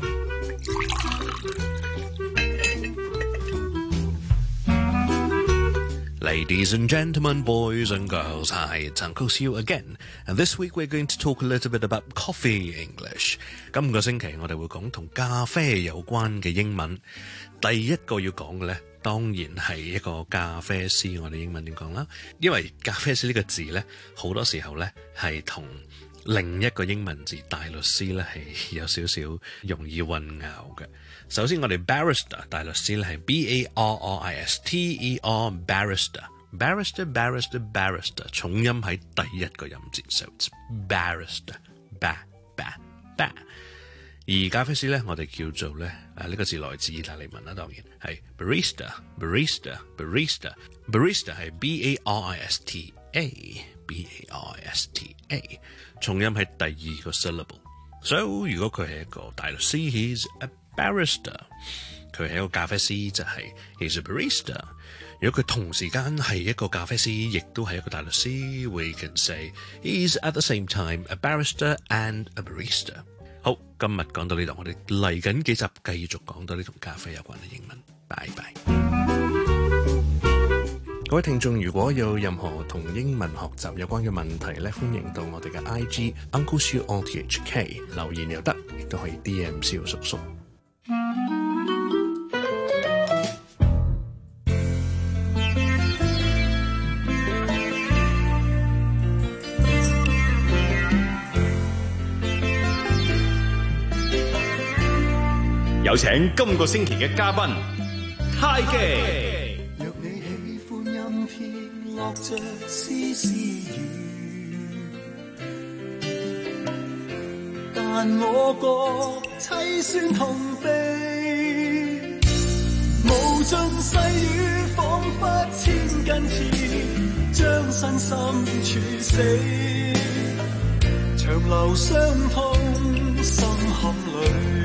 Ladies and gentlemen, boys and girls, hi, it's Uncle Seal again. And this week we're going to talk a little bit about coffee English. 今個星期我哋會講同咖啡有關嘅英文。第一個要講嘅咧，當然係一個咖啡師，我哋英文點講啦？因為咖啡師呢個字咧，好多時候咧係同另一個英文字大律師咧係有少少容易混淆嘅。首先我哋 barrister 大律師咧係 B A R R I S T E R barrister barrister barrister barrister 重音喺第一個音節 so it's barrister ba ba ba。而咖啡師咧我哋叫做咧啊呢個字來自意大利文啦，當然係 barista barista barista barista 係 B A R I S T A B A R I S T A 重音喺第二個 syllable。所以如果佢係一個大律師 he's a barrister， 佢係一個咖啡師就係 he's a barista。如果佢同時間係一個咖啡師，亦都係一個大律師 we can say he's at the same time a barrister and a barista。 好，今日講到呢度，我哋嚟緊幾集繼續講到呢同咖啡有關嘅英文。拜拜。各位聽眾，如果有任何同英文學習有關嘅問題咧，歡迎到我哋嘅 I G Uncle Seal O T H K 留言又得，亦都可以 D M 蕭叔叔。 有請今個星期嘅嘉賓太極。 若你喜歡陰天落着絲絲雨，但我覺凄酸痛悲，無盡細雨彷彿千根刺，將身心處死，長流傷痛心坎裏。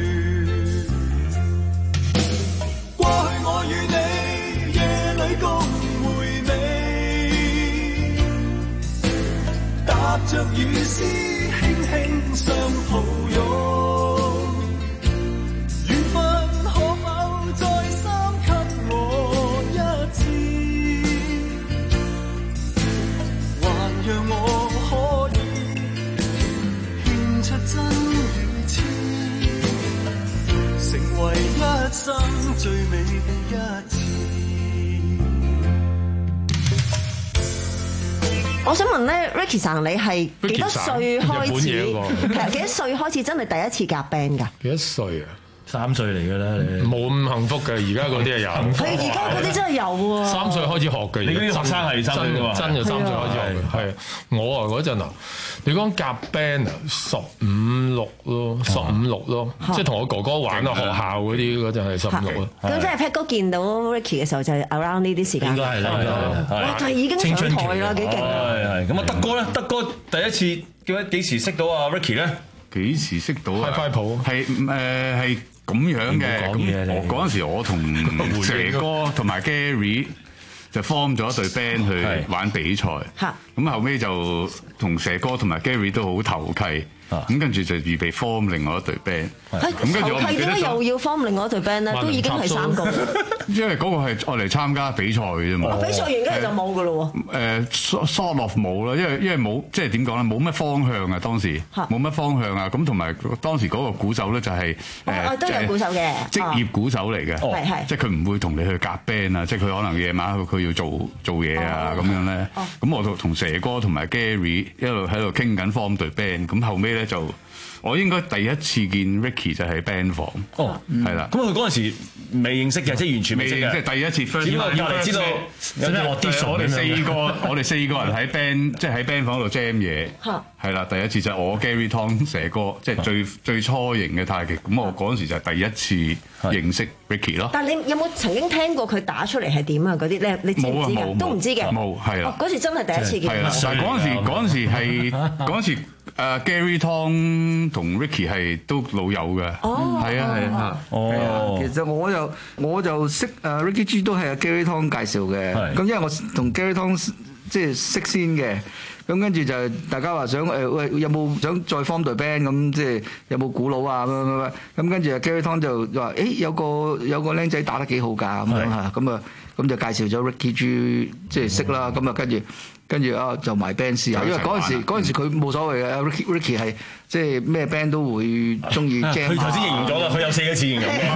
過去我與你夜裏共回味，踏着雨絲輕輕相抱擁，緣分可否再三給我一次，還讓我可以獻出真與痴，成為一生最美嘅一次。 我想問咧 ，Ricky 生你係幾多歲開始？ 日本嘢喎其實幾多歲開始真係第一次夾 band 㗎？ 幾多歲啊？ 三歲嚟㗎啦，你冇咁幸福嘅，而家嗰啲係有。 佢而家嗰啲真係有喎。 三歲開始學嘅， 你嗰啲學生係三歲㗎嘛？ 真嘅三歲開始學嘅，係我啊嗰陣啊，你講夾 band 啊，十五六咯，十五六咯，即係同我哥哥玩啊，學校嗰啲嗰陣係十五六咯。 咁即係 Pat 哥見到 Ricky 嘅時候，就係 around 呢啲時間。 應該係啦， 哇！就係已經上台啦，幾勁！ 係係咁啊，德哥咧，德哥第一次幾幾時識到阿 Ricky 咧？ 幾時識到啊？ 快快譜係誒係咁樣嘅。咁我嗰陣時，我同謝哥同埋 Gary 就 form 咗一隊 band 去玩比賽。咁後尾就同謝哥同埋 Gary 都好投契。咁跟住就預備 form 另外一隊 band。咁跟住我唔記得咗。點解又要 form 另外一隊 band 咧？都已經係三個。 因為嗰個係我嚟參加比賽嘅啫嘛。 比賽完跟住就冇㗎咯喎。 誒 sort of 冇啦，因為因為冇即係點講咧，冇乜方向啊當時，冇乜方向啊。咁同埋當時嗰個鼓手咧就係誒都有鼓手嘅職業鼓手嚟嘅， 係係即係佢唔會同你去夾 band 啊，即係佢可能夜晚佢要做做嘢啊咁樣咧。咁我同同蛇哥同埋 Gary 一路喺度傾緊 form 隊 band，咁後尾咧就。我應該第一次見 Ricky 就係 band 房， 哦， 係啦。 咁佢嗰陣時未認識嘅，即係完全未識嘅， 即係第一次 first。 只不過隔離知道有咩我啲我哋四個，我哋四個人喺 band，即係喺 band 房度 jam 嘢，係啦。第一次就係我 Gary Tong 蛇哥，即係最最初型嘅太極。咁我嗰陣時就係第一次認識 Ricky 咯。 但係你有冇曾經聽過佢打出嚟係點啊？嗰啲咧，你知唔知㗎？都唔知嘅。 冇，係啦。 嗰時真係第一次見。 係啦，但係嗰陣時嗰陣時係嗰陣時。誒 Gary Tong 同 Ricky 係都老友嘅，係啊係啊， 哦，其實我就我就識誒 Ricky G 都係阿 Gary Tong 介紹嘅，咁因為我同 Gary Tong 即係識先嘅，咁跟住就大家話想誒喂有冇想再 form 隊 band 咁，即係有冇鼓佬啊咁樣咁，跟住阿 Gary Tong 就話誒有個有個僆仔打得幾好㗎咁樣嚇，咁啊咁就介紹咗 Ricky G 即係識啦，咁啊跟住。跟住啊，就埋 band 試下，因為嗰陣時嗰陣時佢冇所謂嘅 ，Ricky Ricky 係即係咩 band 都會中意 jam。 佢頭先形容咗啦，佢有四個字形容嘅。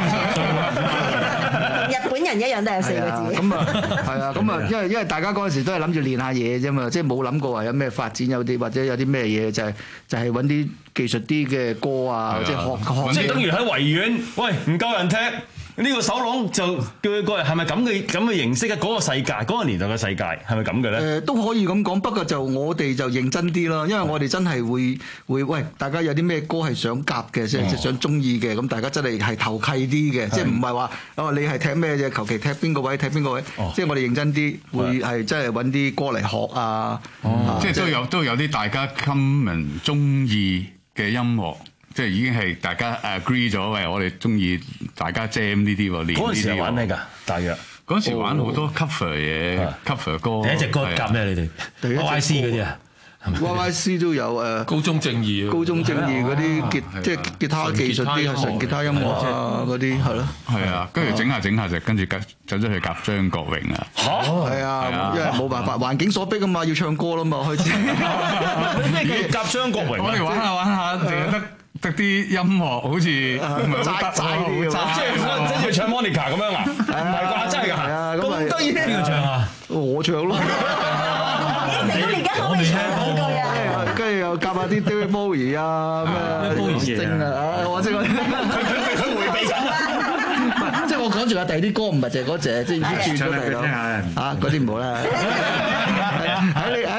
日本人一樣都有四個字。 咁啊，係啊，咁啊，因為因為大家嗰陣時都係諗住練下嘢啫嘛，即係冇諗過話有咩發展，有啲或者有啲咩嘢就係就係揾啲技術啲嘅歌啊，即係學學。 即係等於喺維園，喂唔夠人踢。呢個手籠就叫佢過嚟，係咪咁嘅咁嘅形式啊？嗰個世界，嗰個年代嘅世界係咪咁嘅咧？ 誒都可以咁講，不過就我哋就認真啲啦，因為我哋真係會會喂大家有啲咩歌係想夾嘅，即係想中意嘅，咁大家真係係投契啲嘅，即係唔係話哦你係踢咩啫？求其踢邊個位踢邊個位，即係我哋認真啲，會係真係揾啲歌嚟學啊， 即係都有都有啲大家 common 中意嘅音樂。即係已經係大家 agree 咗，喂！我哋中意大家 jam 呢啲喎，練呢啲喎。 嗰陣時玩咩㗎？大約嗰陣時玩好多 cover 嘢 ，cover 歌。 第一隻歌夾咩？你哋 Y Y C 嗰啲啊 ？Y Y C 都有誒。 高中正義。 高中正義嗰啲吉即係吉他技術啲係純吉他音樂啊嗰啲係咯。 係啊，跟住整下整下就跟住夾走咗去夾張國榮啊。 嚇！係啊，因為冇辦法，環境所逼啊嘛，要唱歌啦嘛，開始。 咩叫夾張國榮？ 我哋玩下玩下，淨係得。得啲音樂好似唔係好得， 即係跟住唱 Monica 咁樣啊？唔係啩？真係㗎？咁得意邊個唱啊？ 我唱咯。 你而家可唔可以唱兩句啊？ 跟住又夾下啲 David Bowie 啊咩星啊，我即係佢佢迴避緊。 唔係，即係我講住有第二啲歌，唔係淨係嗰隻，即係已經轉咗嚟咯。嚇，嗰啲唔好啦。喺你喺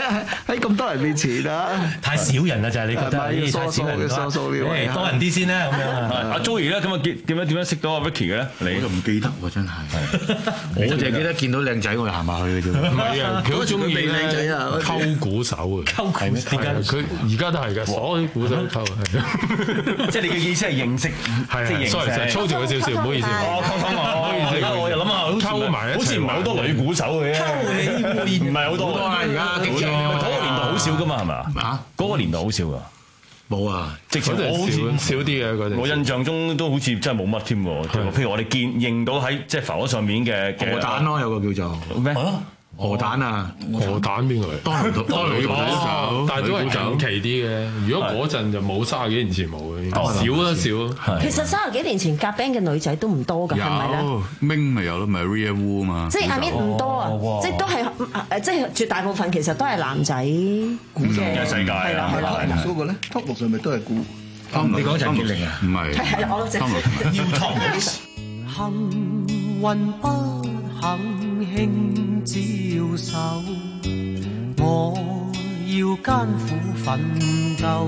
喺咁多人面前啊， 太少人啦，就係你覺得要太少人疏疏呢位， 多人啲先啦咁樣啊。 阿 Joey 咧，咁啊點點樣點樣識到阿 Ricky 嘅咧？ 我就唔記得喎，真係。我就係記得見到靚仔我就行埋去嘅啫。 唔係啊，佢好中意咧溝鼓手啊。 溝鼓手點解？ 佢而家都係㗎，所有鼓手溝係。 即係你嘅意思係認識，即係認識。 sorry，粗糙咗少少，唔好意思。 哦，溝通啊，唔好意思。我又諗下， 溝埋好似唔係好多女鼓手嘅。唔係好多啊，而家嗰個年代好少㗎嘛，係咪啊？嚇，嗰個年代好少㗎。 冇啊， 直情我好似少啲嘅嗰陣。 我印象中都好似真係冇乜添喎。譬如我哋見認到喺即係浮喺上面嘅鵝蛋咯，有個叫做咩？ 鵝蛋啊， 鵝蛋邊個嚟？ 當年當年哦，但係都係近期啲嘅。如果嗰陣就冇三十幾年前冇嘅，少啦少。 其實三十幾年前夾 band 嘅女仔都唔多㗎，係咪咧？ Ming 咪有咯，Maria Wu 啊嘛。 即係阿 Min 唔多啊，即係都係誒，即係絕大部分其實都係男仔估嘅世界係啦係啦。 嗰個咧 Top 六上咪都係估。 你講陳潔靈啊？唔係。 係我都知。 要 Top。 幸運不肯輕招手，我要艱苦奮鬥，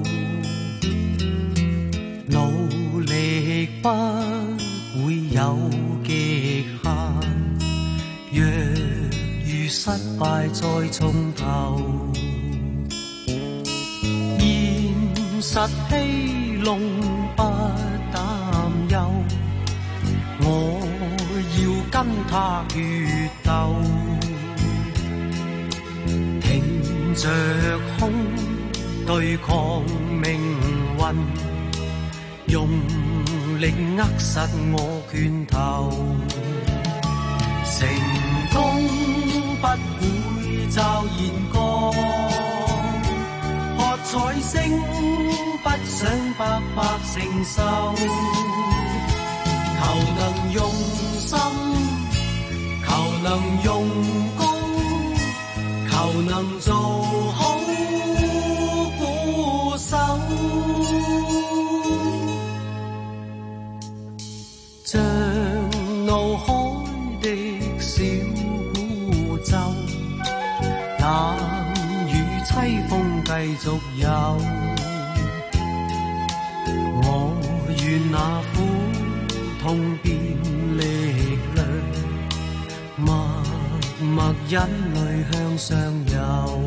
努力不會有極限，若遇失敗再從頭，現實欺弄不擔憂，我要跟他決鬥，挺着胸對抗命運，用力握實我拳頭，成功不會驟然降，喝彩聲不想白白承受，求能用心，求能用功，求能做好鼓手，像怒海的小鼓奏，冷雨凄風繼續有，我願那苦痛變力量，默默忍淚向上游。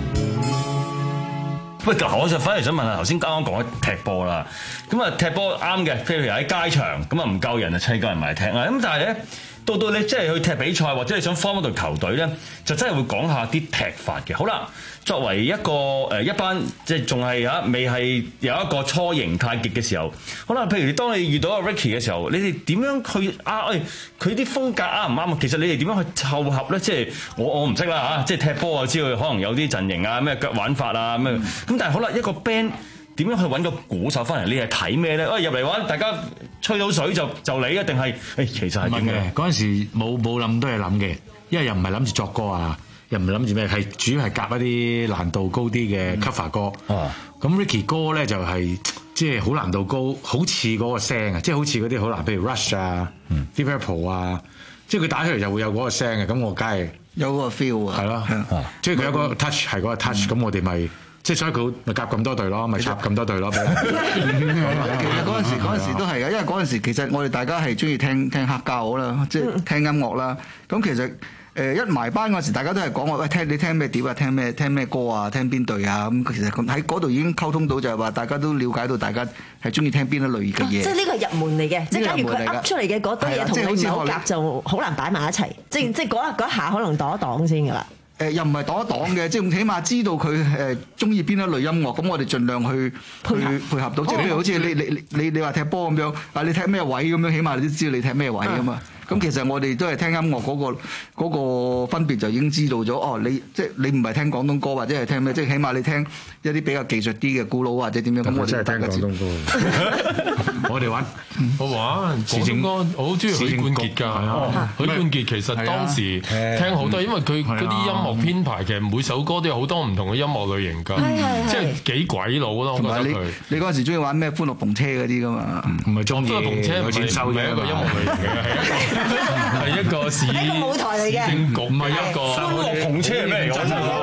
喂，我就反而想問下，頭先啱啱講踢波啦，咁啊踢波啱嘅，譬如喺街場，咁啊唔夠人啊，砌夠人埋踢啊，咁但係咧，到到你即係去踢比賽或者你想 form 一隊球隊咧，就真係會講下啲踢法嘅。好啦，作為一個誒一班即係仲係啊未係有一個初型太極嘅時候，好啦，譬如當你遇到阿 Ricky 嘅時候，你哋點樣去啊？誒佢啲風格啱唔啱啊？其實你哋點樣去湊合咧？即係我我唔識啦嚇，即係踢波啊，知道可能有啲陣型啊，咩腳玩法啊咩咁，但係好啦，一個 band 點樣去揾個鼓手翻嚟？你係睇咩咧？喂，入嚟玩，大家吹到水就就你啊？定係誒其實係點嘅？ 嗰陣時冇冇諗都係諗嘅，因為又唔係諗住作歌啊，又唔係諗住咩，係主要係夾一啲難度高啲嘅 cover 歌。咁、嗯、Ricky 歌咧就係即係好難度高，好似嗰個聲啊，即係好似嗰啲好難，譬如 Rush 啊、Deep Purple 啊，即係佢打出嚟就會有嗰個聲嘅。咁我梗係有嗰個 feel 啊。係咯，即係佢有個 touch 係嗰個 touch，咁、嗯、我哋咪。即係所以佢咪夾咁多隊咯，咪插咁多隊咯。其實嗰陣時嗰陣時都係嘅，因為嗰陣時其實我哋大家係中意聽聽黑膠啦，即係聽音樂啦。咁其實誒一埋班嗰陣時，大家都係講話喂，聽你聽咩碟啊，聽咩聽咩歌啊，聽邊隊啊。咁其實喺嗰度已經溝通到，就係話大家都了解到大家係中意聽邊一類嘅嘢。 即係呢個係入門嚟嘅，即係假如佢噏出嚟嘅嗰堆嘢同你唔係好夾，就好難擺埋一齊。即係即係嗰一下可能擋一擋先㗎啦。 誒又唔係擋一擋嘅，即係起碼知道佢誒中意邊一類音樂，咁我哋盡量去配合配合到。即係譬如好似你你你你話踢波咁樣，啊你踢咩位咁樣，起碼你都知道你踢咩位㗎嘛。咁其實我哋都係聽音樂嗰個嗰個分別就已經知道咗。哦，你即係你唔係聽廣東歌或者係聽咩，即係起碼你聽一啲比較技術啲嘅鼓佬或者點樣。咁我真係聽廣東歌。我哋玩， 我玩廣東歌，我好中意許冠傑㗎。許冠傑其實當時聽好多，因為佢嗰啲音樂編排其實每首歌都有好多唔同嘅音樂類型㗎，即係幾鬼佬咯。我覺得佢你嗰陣時中意玩咩歡樂篷車嗰啲㗎嘛？ 唔係中意， 歡樂篷車唔係唔係一個音樂類型嘅，係一個係一個市係一個舞台嚟嘅， 政局唔係一個歡樂篷車係咩嚟㗎？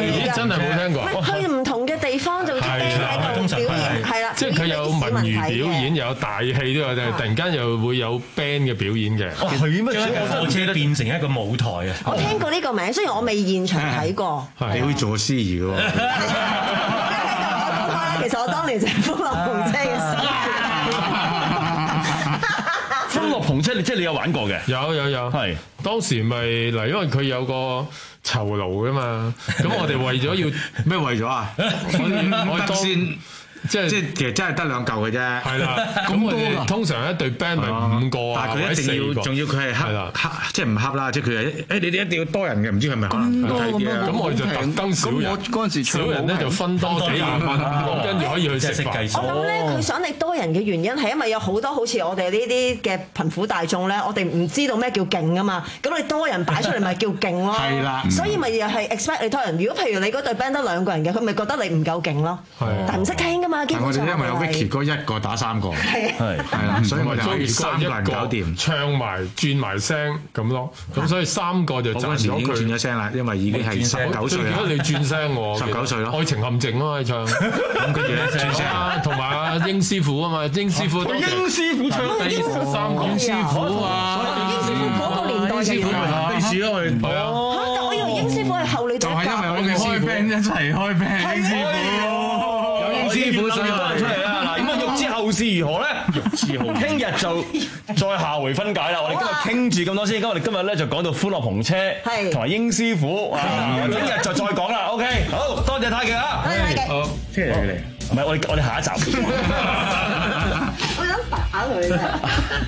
㗎。 真係冇聽過。 去唔同嘅地方就 band 喺度表演，係啦， 即係佢有文娛表演，又有大戲都有，但係突然間又會有 band 嘅表演嘅。 哦，係咩？將火車變成一個舞台啊！ 我聽過呢個名，雖然我未現場睇過。 你會做司儀嘅喎。 其實我當年就係歡樂篷車嘅司儀。 歡樂篷車，你即係你有玩過嘅？ 有有有，係當時咪嗱，因為佢有個酬勞㗎嘛，咁我哋為咗要咩為咗啊？我我先。即係即係其實真係得兩嚿嘅啫， 係啦。咁我哋通常一隊 band 咪五個啊， 但係佢一定要，仲要佢係黑黑，即係唔黑啦，即係佢係誒你哋一定要多人嘅，唔知係咪可能睇啲啊？ 咁我哋就特登少人。 咁我嗰陣時少人咧就分多幾廿蚊，咁跟住可以去食飯。 我諗咧，佢想你多人嘅原因係因為有好多好似我哋呢啲嘅貧苦大眾咧，我哋唔知道咩叫勁啊嘛。咁你多人擺出嚟咪叫勁咯。係啦。所以咪又係 expect 你多人。如果譬如你嗰隊 band 得兩個人嘅，佢咪覺得你唔夠勁咯。係。但係唔識聽㗎嘛。 但係我哋因為有 Vicky 哥一個打三個，係係啦，所以我哋可以三個人搞掂， 唱埋轉埋聲咁咯。咁所以三個就賺咗佢。 轉咗聲啦，因為已經係十九歲啦。 最緊要你轉聲喎， 十九歲咯。 愛情陷阱啊嘛，你唱。咁跟住咧轉聲啊，同埋阿英師傅啊嘛，英師傅。 英師傅唱第三個師傅啊。 英師傅嗰個年代嘅人。 歷史咯，我哋係啊。 嚇！但我以為英師傅係後你就係因為我哋開 band 一齊開 band，英師傅。 有英師傅上多人出嚟啦。嗱，咁啊，欲知後事如何咧？欲知後，聽日就再下回分解啦。我哋今日傾住咁多先，咁我哋今日咧就講到歡樂篷車，係同埋英師傅啊。聽日就再講啦。OK，好多謝太極啊！ 好，聽日嚟。 唔係，我哋我哋下一集。 我想打佢啊！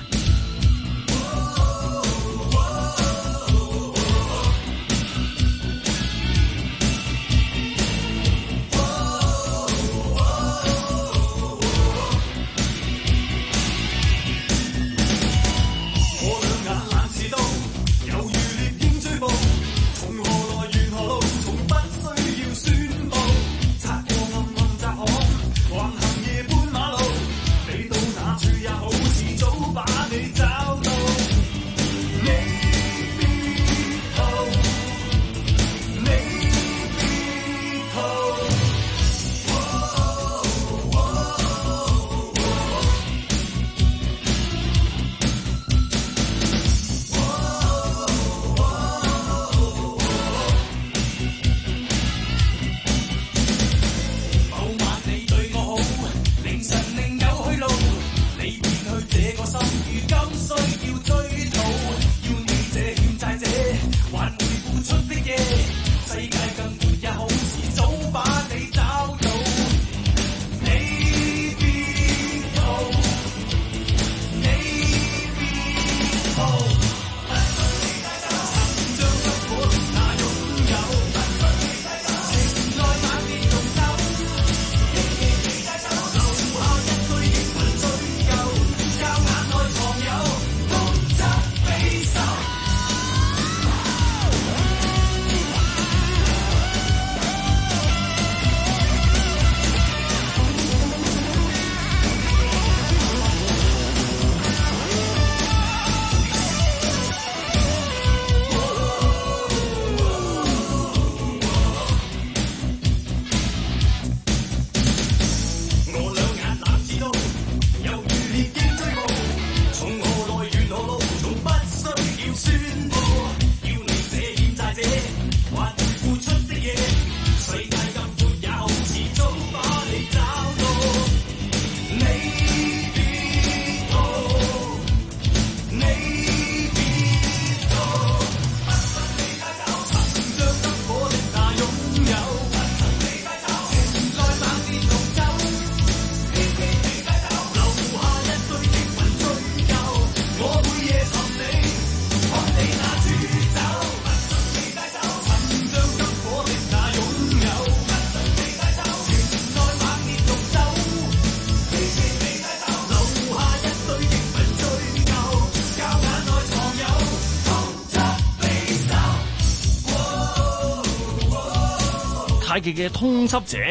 太極嘅通緝者，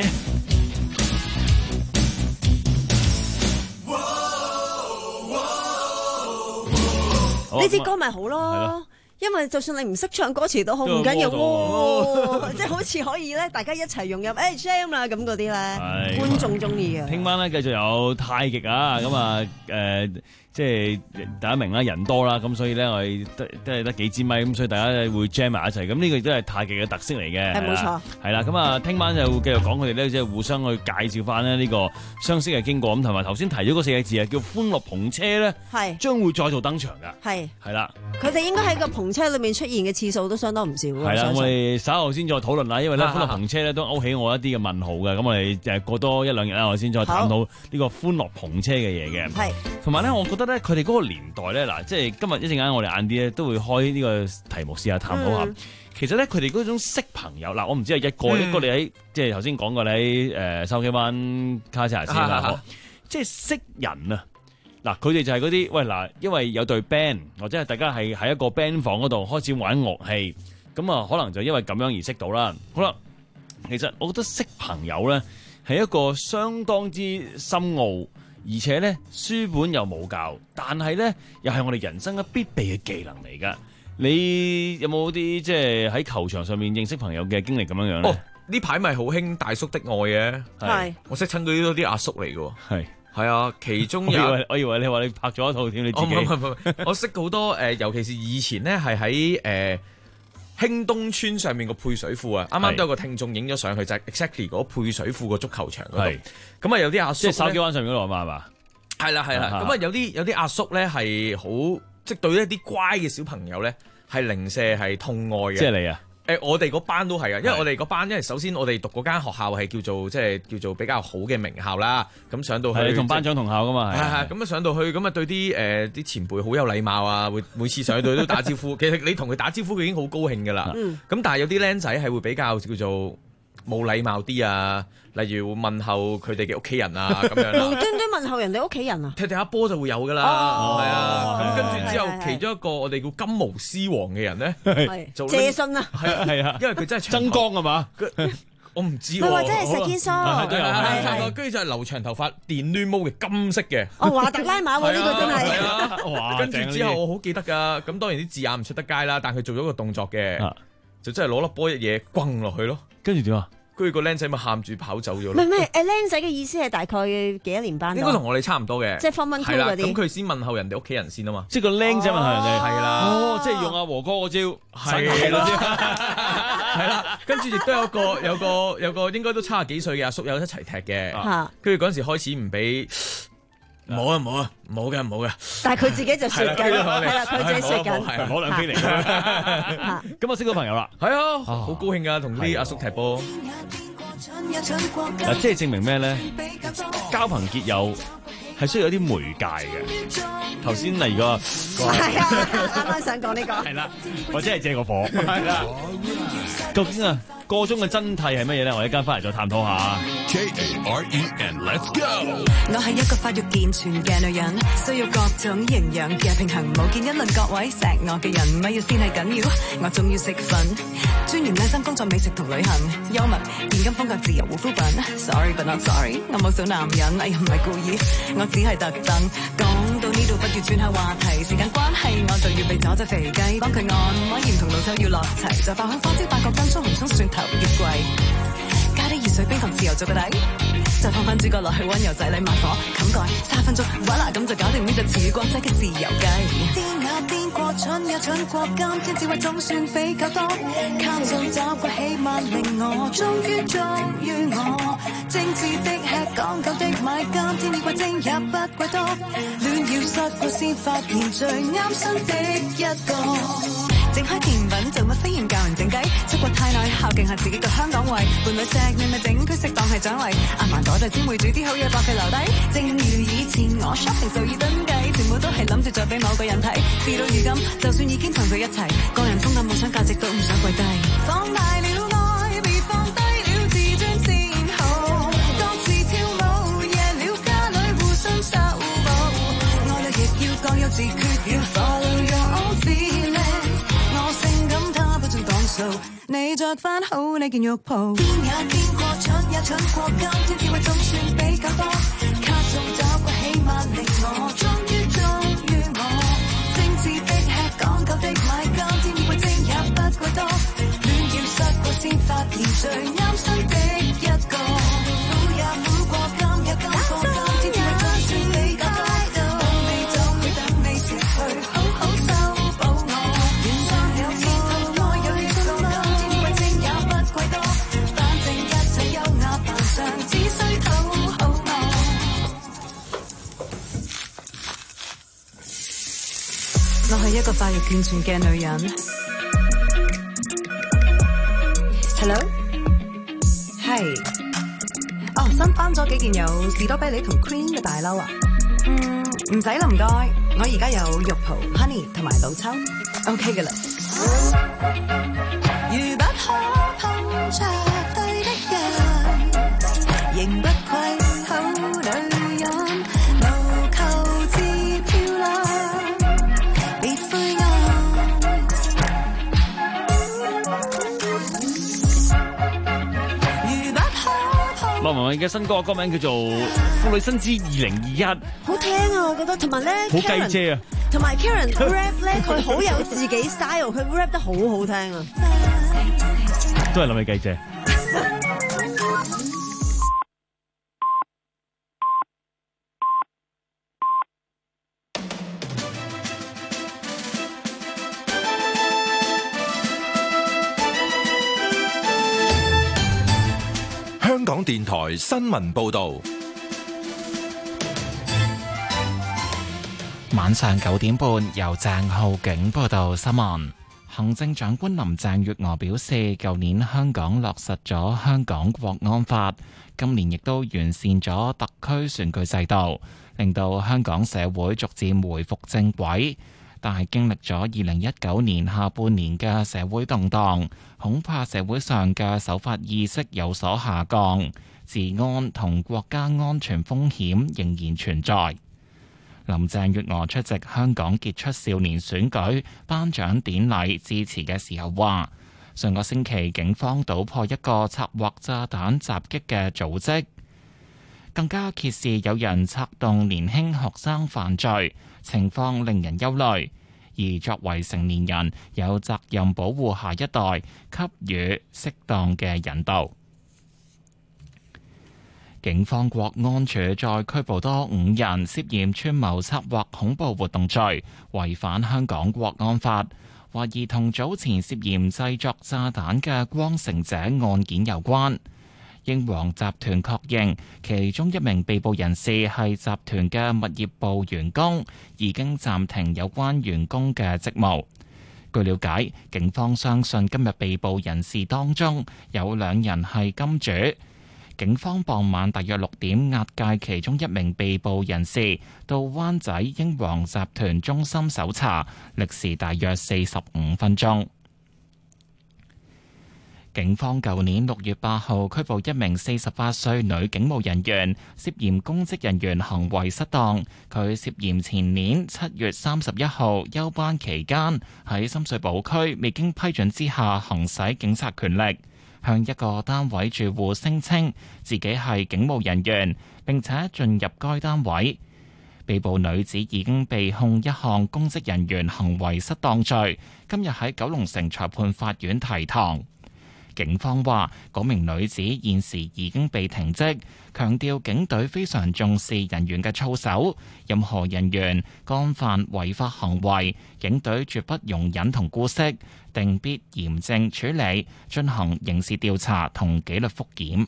呢支歌咪好咯。 因為就算你唔識唱歌詞都好唔緊要喎，即係好似可以咧，大家一齊融入誒 jam 啦咁嗰啲咧，觀眾中意嘅。 聽晚咧繼續有太極啊，咁啊誒。即係大家明啦，人多啦，咁所以咧我哋得都係得幾支咪，咁所以大家會 jam 埋一齊，咁呢個亦都係太極嘅特色嚟嘅。 係冇錯。係啦，咁啊，聽晚就繼續講佢哋咧，即係互相去介紹翻咧呢個相識嘅經過，咁同埋頭先提咗嗰四個字啊，叫歡樂篷車咧，係將會再度登場㗎。係係啦，佢哋應該喺個篷車裏面出現嘅次數都相當唔少。係啦，我哋稍後先再討論啦，因為咧歡樂篷車咧都勾起我一啲嘅問號嘅，咁我哋誒過多一兩日啦，我哋先再探討呢個歡樂篷車嘅嘢嘅。係，同埋咧，我覺得咧佢哋嗰個年代咧，嗱，即係今日一陣間我哋晏啲咧都會開呢個題目試下探討下。嗯、其實咧，佢哋嗰種識朋友，嗱，我唔知係一個、嗯、一個你喺即係頭先講過你喺誒筲箕灣卡西亞先啦，即係識人啊。嗱，佢哋就係嗰啲喂嗱，因為有隊 band 或者係大家係喺一個 band 房嗰度開始玩樂器，咁啊可能就因為咁樣而識到啦。好啦，其實我覺得識朋友咧係一個相當之深奧。而且咧，書本又冇教，但係咧，又係我哋人生嘅必備嘅技能嚟㗎。你有冇啲即係喺球場上面認識朋友嘅經歷咁樣樣咧？ 哦，呢排咪好興大叔的愛嘅，係我識親嗰啲都啲阿叔嚟嘅，係係啊，其中有我以為我以為你話你拍咗一套添，你自己唔唔唔，我識好多誒、呃，尤其是以前咧係喺誒興東村上面個配水庫啊，啱啱都有個聽眾影咗上去，就係、是、exactly 嗰配水庫個足球場嗰度。咁啊有啲阿叔即係筲箕灣上面嗰度嘛係嘛？ 係啦係啦。咁啊有啲有啲阿叔咧係好即係對一啲乖嘅小朋友咧係零舍係痛愛嘅。 即係你啊？ 誒、呃，我哋嗰班都係啊，因為我哋嗰班，因為首先我哋讀嗰間學校係叫做即係叫做比較好嘅名校啦。咁上到去， 係你同班長同校噶嘛？係係咁啊上到去，咁啊對啲誒啲前輩好有禮貌啊，會每次上去到都打招呼。其實你同佢打招呼，佢已經好高興噶啦。咁、嗯、但係有啲僆仔係會比較叫做冇禮貌啲啊，例如問候佢哋嘅屋企人啊咁樣。 無端端問候人哋屋企人啊？ 踢踢下波就會有噶啦，係、哦、啊。咁跟住之後，其中一個我哋叫金毛獅王嘅人咧， 就謝遜啊， 係啊係啊，因為佢真係曾江啊嘛。 我唔知喎， 佢或者係石堅蘇， 跟住就係留長頭髮、電攣毛嘅金色嘅。 哦，華特拉馬喎，呢個真係。 跟住之後我好記得㗎，咁當然啲字眼唔出得街啦，但佢做咗個動作嘅，就真係攞粒波一嘢轟落去咯。 跟住點啊？ 跟住個僆仔咪喊住跑走咗咯。 唔係唔係，誒僆仔嘅意思係大概幾多年班？ 應該同我哋差唔多嘅， 即係 form one two嗰啲。 咁佢先問候人哋屋企人先啊嘛。 即係個僆仔問候人哋。 係啦。 哦，即係用阿和哥嗰招。 係啦。係啦。跟住亦都有個有個有個應該都差廿幾歲嘅阿叔友一齊踢嘅。跟住嗰陣時開始唔俾。冇啊冇啊冇嘅冇嘅。 但係佢自己就説緊，係啦，佢自己説緊， 攞兩邊嚟。咁我識到朋友啦， 係啊，好高興㗎，同啲阿叔踢波。 嗱，即係證明咩咧？交朋結友係需要有啲媒介嘅。頭先嚟個係啊，啱啱想講呢個係啦，或者係借個火係啦。究竟啊個中嘅真諦係乜嘢咧？我哋一間翻嚟再探討下。 K A R E N，Let's go！ 我係一個發育健全嘅女人，需要各種營養嘅平衡。無見一論各位錫我嘅人，乜嘢先係緊要？我仲要食粉，專研養生工作美食同旅行，幽默現金風格自由護膚品。Sorry but not sorry， 我冇小男人，哎呀唔係故意，我只係特登。講到呢度不如轉下話題，時間關係我就要被咗隻肥雞，幫佢按摩鹽同老抽要落齊，就爆香花椒八角跟葱紅葱蒜頭月桂，加啲熱水冰糖豉油做個底，就放翻主角落去溫柔仔禮，慢火冚蓋三分鐘，voilà啦咁就搞掂呢隻似光仔嘅豉油雞。癲呀癲過，蠢呀蠢過，今天智慧總算比較多，靠近找個起碼令我終於忠於我，精緻的吃講究的買，今天呢貴精也不貴多，亂要失過先發現最啱身的一個。整開甜品做乜非要教人整雞？出國太耐，孝敬下自己個香港胃。伴侶錫你咪整佢適當係獎勵。阿嫲嗰代先會煮啲好嘢博佢留低。正如以前我 shopping 數以噸計，全部都係諗住再俾某個人睇。事到如今，就算已經同佢一齊，個人風格夢想價值都唔想跪低。放大了愛，別放低了自尊先好。各自跳舞，夜了家裏互相守護。愛侶亦要各有自決，要 follow your own feeling。你着返好你件浴袍，癲也癲過，蠢也蠢過，今天智慧總算比較多，卡中找個起碼令我終於忠於我，精緻的吃講究的買，今天一個發育健全嘅女人。Hello， 係，哦，新翻咗幾件有士多啤梨同 cream 嘅大褸啊。嗯，唔使啦，唔該，我而家有肉蒲、honey 同埋老抽 ，OK 嘅啦。如不可碰着對的人，仍不愧好女人，無求自漂亮，別灰暗。如不可碰。 莫文蔚嘅新歌歌名叫做《婦女新知二零二一》， 好聽啊！我覺得，同埋咧， 好雞姐啊！ 同埋 Karen rap 咧，佢好有自己 style， 佢 rap 得好好聽啊！ 都係諗起雞姐。 香港電台新聞報導。 晚上九點半，由鄭浩景報道新聞。行政長官林鄭月娥表示，舊年香港落實咗香港國安法，今年亦都完善咗特區選舉制度，令到香港社會逐漸回復正軌。但係經歷咗二零一九年下半年嘅社會動盪，恐怕社會上嘅守法意識有所下降，治安同國家安全風險仍然存在。林鄭月娥出席香港傑出少年選舉頒獎典禮致辭嘅時候話，上個星期警方搗破一個策劃炸彈襲擊嘅組織，更加揭示有人策動年輕學生犯罪，情況令人憂慮。而作為成年人，有責任保護下一代，給予適當嘅引導。警方國安處再拘捕多五人，涉嫌串謀策劃恐怖活動罪，違反香港國安法，懷疑同早前涉嫌製作炸彈嘅光城者案件有關。英皇集團確認其中一名被捕人士係集團嘅物業部員工，已經暫停有關員工嘅職務。據了解，警方相信今日被捕人士當中有兩人係金主。警方傍晚大約六點押解其中一名被捕人士到灣仔英皇集團中心搜查，歷時大約四十五分鐘。警方舊年六月八號拘捕一名四十八歲女警務人員，涉嫌公職人員行為失當。佢涉嫌前年七月三十一號休班期間喺深水埗區未經批准之下行使警察權力，向一個單位住戶聲稱自己係警務人員，並且進入該單位。被捕女子已經被控一項公職人員行為失當罪，今日喺九龍城裁判法院提堂。警方話，嗰名女子現時已經被停職，強調警隊非常重視人員嘅操守，任何人員干犯違法行為，警隊絕不容忍同姑息，定必嚴正處理，進行刑事調查同紀律復檢。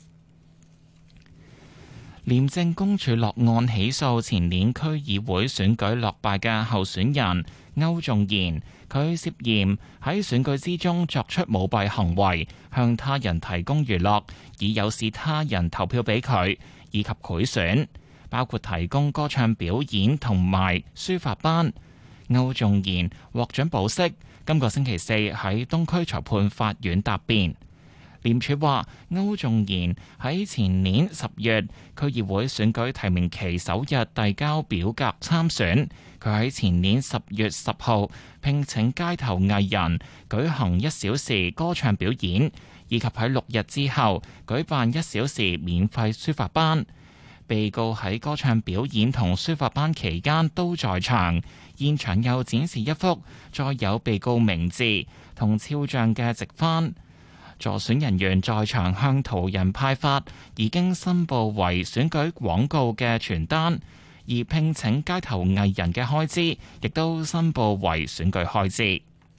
廉政公署落案起訴前年區議會選舉落敗嘅候選人歐仲賢，佢涉嫌喺選舉之中作出舞弊行為，向他人提供娛樂，以誘使他人投票俾佢，以及賄選，包括提供歌唱表演同埋書法班。歐仲賢獲准保釋，今個星期四喺東區裁判法院答辯。廉署話，歐仲賢喺前年十月區議會選舉提名期首日遞交表格參選。佢喺前年十月十號聘請街頭藝人舉行一小時歌唱表演，以及喺六日之後舉辦一小時免費書法班。被告喺歌唱表演同書法班期間都在場，現場又展示一幅載有被告名字同肖像嘅直幡。助選人員在場向途人派發已經申報為選舉廣告嘅傳單，而聘請街頭藝人嘅開支亦都申報為選舉開支。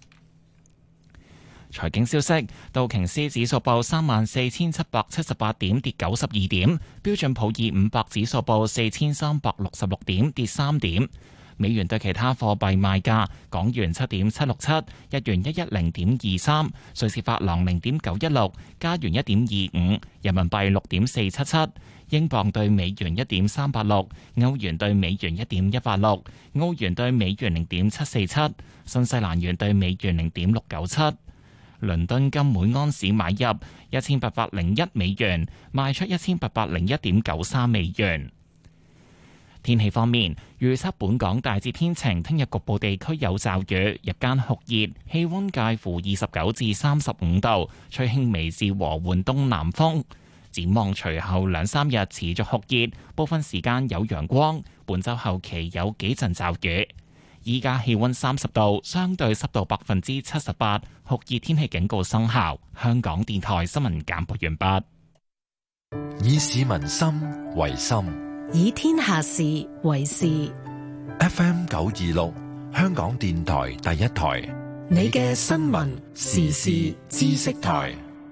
財經消息，道瓊斯指數報三萬四千七百七十八點，跌九十二點；標準普爾五百指數報四千三百六十六點，跌三點。 美元對其他貨幣賣價：港元七點七六七，日元一一零點二三，瑞士法郎零點九一六，加元一點二五，人民幣六點四七七。英鎊對美元一點三八六，歐元對美元一點一八六，澳元對美元零點七四七，新西蘭元對美元零點六九七。倫敦金每安士買入一千八百零一美元，賣出一千八百零一點九三美元。天氣方面，預測本港大致天晴，聽日局部地區有驟雨，日間酷熱，氣溫介乎二十九至三十五度，吹輕微至和緩東南風。展望隨後兩三日持續酷熱，部分時間有陽光。本週後期有幾陣驟雨。依家氣溫三十度，相對濕度百分之七十八，酷熱天氣警告生效。香港電台新聞簡報完畢。 以市民心為心， 以天下事為事。 F M 九二六，香港電台第一台， 你嘅新聞時事知識台。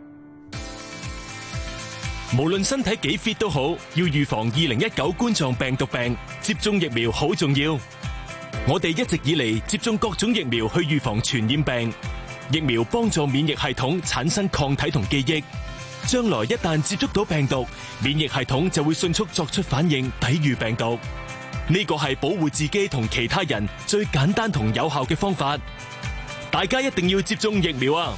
無論身體幾 fit 都好，要預防二零一九冠狀病毒病，接種疫苗好重要。我哋一直以嚟接種各種疫苗去預防傳染病，疫苗幫助免疫系統產生抗體同記憶，將來一旦接觸到病毒，免疫系統就會迅速作出反應，抵禦病毒。呢個係保護自己同其他人最簡單同有效嘅方法。大家一定要接種疫苗啊！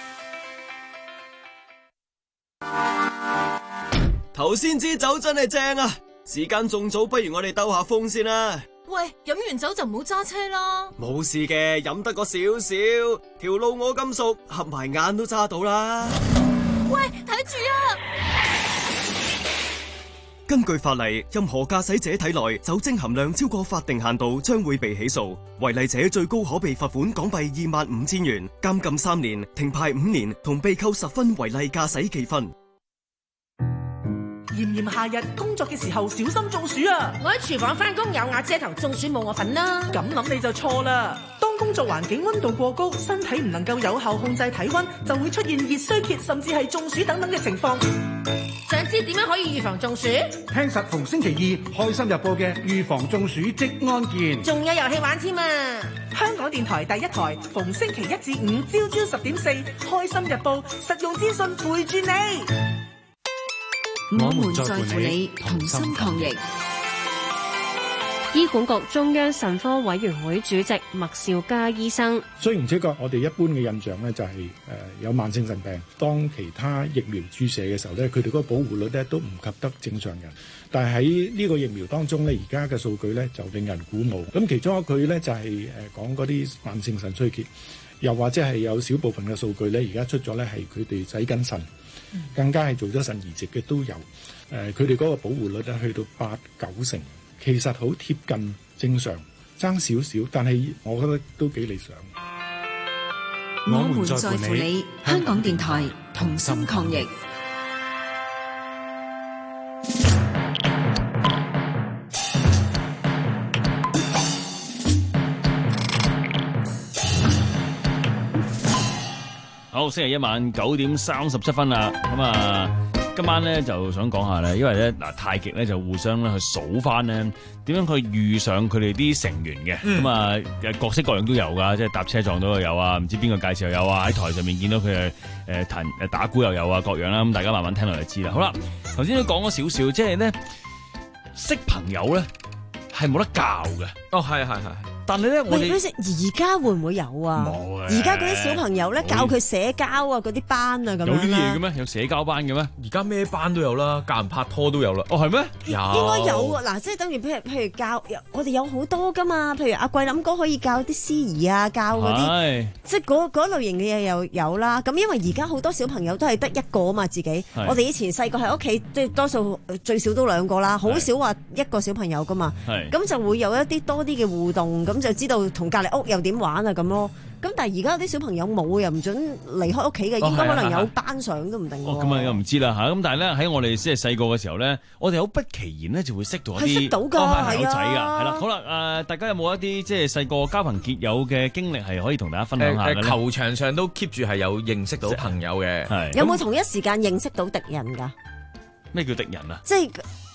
頭先支酒真係正啊！時間仲早，不如我哋兜下風先啦。 喂，飲完酒就唔好揸車啦。 冇事嘅，飲得個少少，條路我咁熟，合埋眼都揸到啦。 喂，睇住啊！ 根據法例，任何駕駛者體內酒精含量超過法定限度，將會被起訴。違例者最高可被罰款港幣二萬五千元、監禁三年、停牌五年，同被扣十分違例駕駛記分。 炎炎夏日工作嘅時候小心中暑啊！ 我喺廚房翻工有瓦遮頭，中暑冇我份啦。 咁諗你就錯啦！當工作環境溫度過高，身體唔能夠有效控制體溫，就會出現熱衰竭，甚至係中暑等等嘅情況。 想知點樣可以預防中暑？ 聽實逢星期二《開心日報》嘅預防中暑職安健， 仲有遊戲玩添啊！ 香港電台第一台，逢星期一至五朝朝十點四，《開心日報》實用資訊陪住你。 我們在乎你，同心抗疫。 醫管局中央腎科委員會主席麥兆嘉醫生： 雖然這個我哋一般嘅印象咧就係誒有慢性腎病，當其他疫苗注射嘅時候咧，佢哋嗰個保護率咧都唔及得正常人。但係喺呢個疫苗當中咧，而家嘅數據咧就令人鼓舞。咁其中一句咧就係誒講嗰啲慢性腎衰竭，又或者係有少部分嘅數據咧，而家出咗咧係佢哋洗緊腎。更加係做咗腎移植嘅都有，誒佢哋嗰個保護率咧去到八九成，其實好貼近正常，爭少少，但係我覺得都幾理想。 我們在乎你，香港電台同心抗疫。 好，星期一晚九點三十七分啦，咁啊，今晚咧就想講下咧，因為咧嗱太極咧就互相咧去數翻咧點樣去遇上佢哋啲成員嘅，咁啊、嗯、各式各樣都有噶，即係搭車撞到又有啊，唔知邊個介紹又有啊，喺台上面見到佢誒誒彈誒打鼓又有啊，各樣啦，咁大家慢慢聽落就知啦。好啦，頭先都講咗少少，即係咧識朋友咧係冇得教嘅。 哦，係係係。 但係咧，我哋而家會唔會有啊？冇啊！而家嗰啲小朋友咧，教佢社交啊，嗰啲班啊，咁樣有呢啲嘢嘅咩？有社交班嘅咩？ 而家咩班都有啦，教人拍拖都有啦。 哦，係咩？ 有應該有啊！嗱，即係等於譬如譬如教，我哋有好多噶嘛。譬如阿桂林哥可以教啲司儀啊，教嗰啲，即係嗰嗰類型嘅嘢又有啦。咁因為而家好多小朋友都係得一個啊嘛，自己。我哋以前細個喺屋企，即係多數最少都兩個啦，好少話一個小朋友噶嘛。咁就會有一啲多啲嘅互動。咁就知道同隔離屋又點玩啊咁咯。咁但係而家啲小朋友冇，又唔準離開屋企嘅，應該可能有班上都唔定。 哦，咁啊又唔知啦嚇。咁但係咧喺我哋即係細個嘅時候咧，我哋好不其然咧就會識到一啲識到㗎， 係友仔㗎。係啦，好啦，誒大家有冇一啲即係細個交朋結友嘅經歷係可以同大家分享下嘅咧？ 球場上都 keep 住係有認識到朋友嘅。 有冇同一時間認識到敵人㗎？ 咩叫敵人啊？ 即係。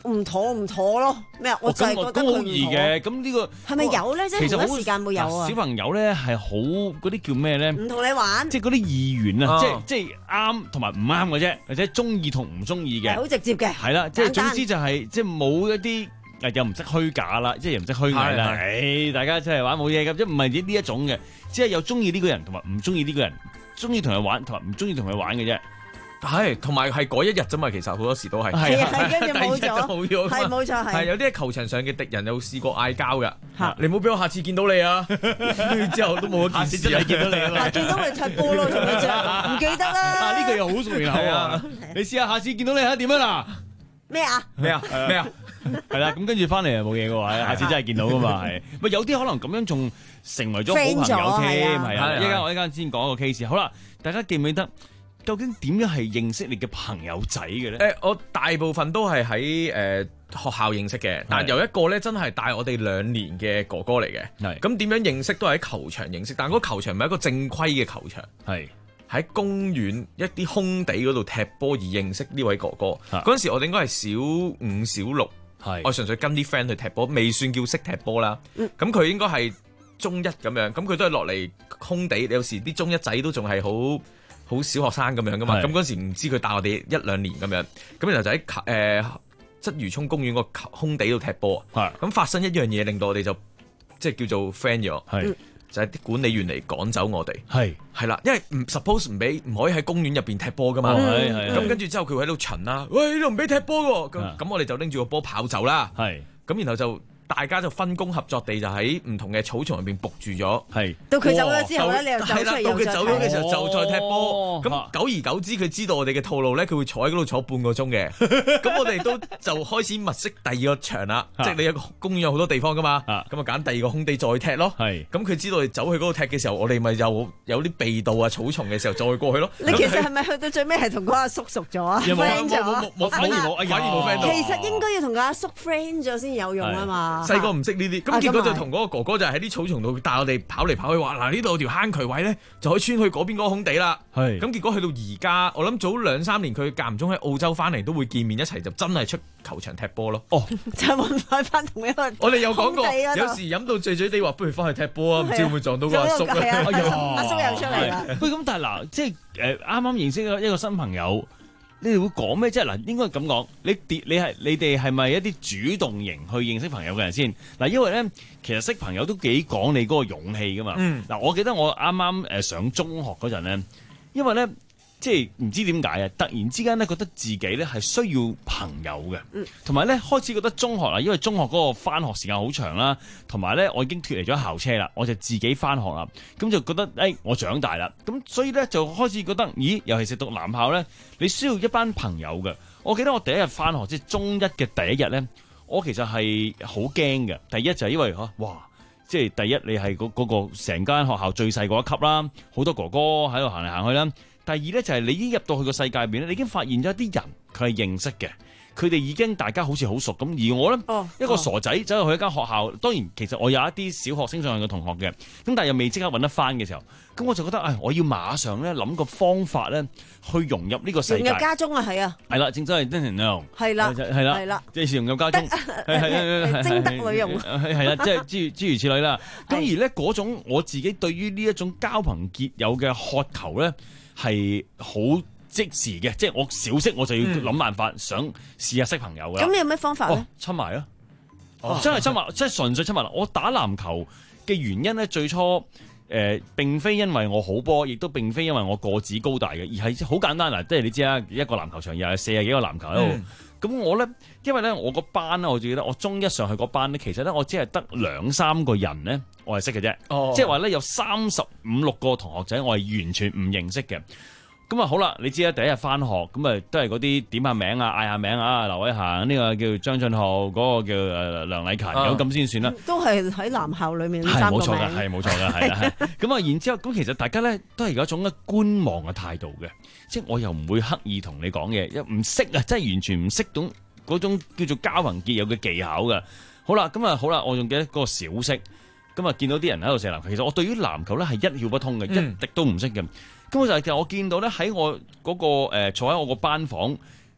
唔妥唔妥咯。咩啊？我就係覺得佢唔妥。 咁好易嘅，咁呢個係咪有咧？即係同一時間會有啊？ 小朋友咧係好嗰啲叫咩咧？ 唔同你玩， 即係嗰啲意願啊，即係即係啱同埋唔啱嘅啫，或者中意同唔中意嘅， 好直接嘅。 係啦，即係總之就係即係冇一啲。又唔識虛假啦，即係又唔識虛偽啦。誒，大家真係玩冇嘢咁，即係唔係呢一種嘅，只係有中意呢個人同埋唔中意呢個人，中意同佢玩同埋唔中意同佢玩嘅啫。 係，同埋係嗰一日啫嘛，其實好多時都係。 係係，跟住冇咗， 冇咗。 係冇錯係。 係有啲喺球場上嘅敵人有試過嗌交㗎。你唔好俾我下次見到你啊！之後都冇一件事。下次真係見到你啊嘛。 見到咪踢波咯，做咩啫？唔記得啦。 啊，呢個又好熟面口啊！你試下下次見到你係點啊嗱？ 咩啊？ 咩啊？咩啊？ 係啦，咁跟住翻嚟又冇嘢嘅話，下次真係見到噶嘛係。咪有啲可能咁樣仲成為咗好朋友添，係啊！依家我依家先講一個 case。好啦，大家記唔記得究竟點樣係認識你嘅朋友仔嘅咧？ 誒，我大部分都係喺誒學校認識嘅，但係有一個咧真係大我哋兩年嘅哥哥嚟嘅。係咁點樣認識都係喺球場認識，但係嗰個球場唔係一個正規嘅球場。係。喺公園一啲空地嗰度踢波而認識呢位哥哥。嗰陣時我哋應該係小五小六，我純粹跟啲 friend 去踢波，未算叫識踢波啦。咁佢、嗯、應該係中一咁樣，咁佢都係落嚟空地。有時啲中一仔都仲係好好小學生咁樣噶嘛。咁嗰陣時唔知佢大我哋一兩年咁樣，咁然後就喺誒鰂魚涌公園個空地度踢波。咁發生一樣嘢令到我哋就即係叫做 friend 咗。就係啲管理員嚟趕走我哋，係係啦，因為唔 suppose 唔俾唔可以喺公園入邊踢波噶嘛，咁跟住之後佢喺度巡啦，喂，呢度唔俾踢波喎，咁咁我哋就拎住個波跑走啦，係咁然後就大家就分工合作地就喺唔同嘅草叢入邊伏住咗，係到佢走咗之後咧，你又走出嚟又再踢，到佢走咗嘅時候就再踢波，咁久而久之佢知道我哋嘅套路咧，佢會坐喺嗰度坐半個鐘嘅，咁我哋都就開始物色第二個場啦，即係你有個公園有好多地方噶嘛，咁啊揀第二個空地再踢咯，係咁佢知道你走去嗰度踢嘅時候，我哋咪有有啲避道啊草叢嘅時候再過去咯。你其實係咪去到最尾係同嗰阿叔熟咗啊 ？friend 咗，冇冇反而冇，反而冇 friend 到。其實應該要同個阿叔 friend 咗先有用啊嘛。細個唔識呢啲，咁結果就同嗰個哥哥就喺啲草叢度帶我哋跑嚟跑去，話嗱呢度有條坑渠位咧，就可以穿去嗰邊嗰個空地啦。係咁結果去到而家，我諗早兩三年佢間唔中喺澳洲翻嚟都會見面一齊，就真係出球場踢波咯。哦，就揾翻翻同一個。我哋有講過，有時飲到醉醉地話，不如翻去踢波啊，唔知會唔會撞到個阿叔咧？阿叔又出嚟啦。 喂，咁但係嗱，即係誒啱啱認識一個新朋友。你哋會講咩？即係嗱，應該咁講，你跌你係你哋係咪一啲主動型去認識朋友嘅人先？嗱，因為咧，其實識朋友都幾講你嗰個勇氣噶嘛。嗱、嗯，我記得我啱啱誒上中學嗰陣咧，因為咧。即係唔知點解啊！突然之間咧，覺得自己咧係需要朋友嘅，同埋咧開始覺得中學啦，因為中學嗰個返學時間好長啦，同埋咧我已經脫離咗校車啦，我就自己返學啦，咁就覺得誒、哎、我長大啦，咁所以咧就開始覺得，咦，尤其是讀男校咧，你需要一班朋友嘅。我記得我第一日返學，即係中一嘅第一日咧，我其實係好驚嘅。第一就係因為嚇，哇！即係第一你係嗰嗰個成間學校最細嗰一級啦，好多哥哥喺度行嚟行去啦。第二咧就係你已經入到去個世界入邊咧，你已經發現咗一啲人佢係認識嘅，佢哋已經大家好似好熟咁。而我咧、哦、一個傻仔走入去一間學校，當然其實我有一啲小學升上去嘅同學嘅，咁但係又未即刻揾得翻嘅時候，咁我就覺得唉，我要馬上咧諗個方法咧去融入呢個世界。融入家中啊，係啊，係啦，正所謂真係呢樣，係啦，係啦，係啦，即係融入家中，係係精得女用，係啦，即係諸諸如此類啦。咁而咧嗰種我自己對於呢一種交朋結友嘅渴求咧。係好即時嘅，即係我小息我就要諗辦法，嗯、想試下識朋友㗎。咁你有咩方法咧？親埋啊！哦、真係親埋，即係純粹親埋。我打籃球嘅原因咧，最初誒、呃、並非因為我好波，亦都並非因為我個子高大嘅，而係好簡單嗱，即係你知啦，一個籃球場又係四十幾個籃球喺度。咁、嗯、我咧，因為咧我個班咧，我記得我中一上去個班咧，其實咧我只係得兩三個人咧。我係識嘅啫，哦、即係話咧有三十五六個同學仔，我係完全唔認識嘅。咁啊好啦，你知啦，第一日翻學咁啊都係嗰啲點下名啊、嗌下名啊，劉偉恒呢個叫張俊浩，嗰、那個叫誒梁禮勤，咁咁先算啦。都係喺男校裏面三個名。係冇錯嘅，係冇錯嘅，係啦。咁啊，然之後咁其實大家咧都係有一種嘅觀望嘅態度嘅，即係我又唔會刻意同你講嘢，唔識啊，真係完全唔識到嗰種叫做交朋結友嘅技巧嘅。好啦，咁啊好啦，我仲記得嗰個小息。咁啊，見到啲人喺度射籃球，其實我對於籃球咧係一竅不通嘅，嗯、一滴都唔識嘅。咁我就係其實我見到咧喺我嗰、嗰個、呃、坐喺我個班房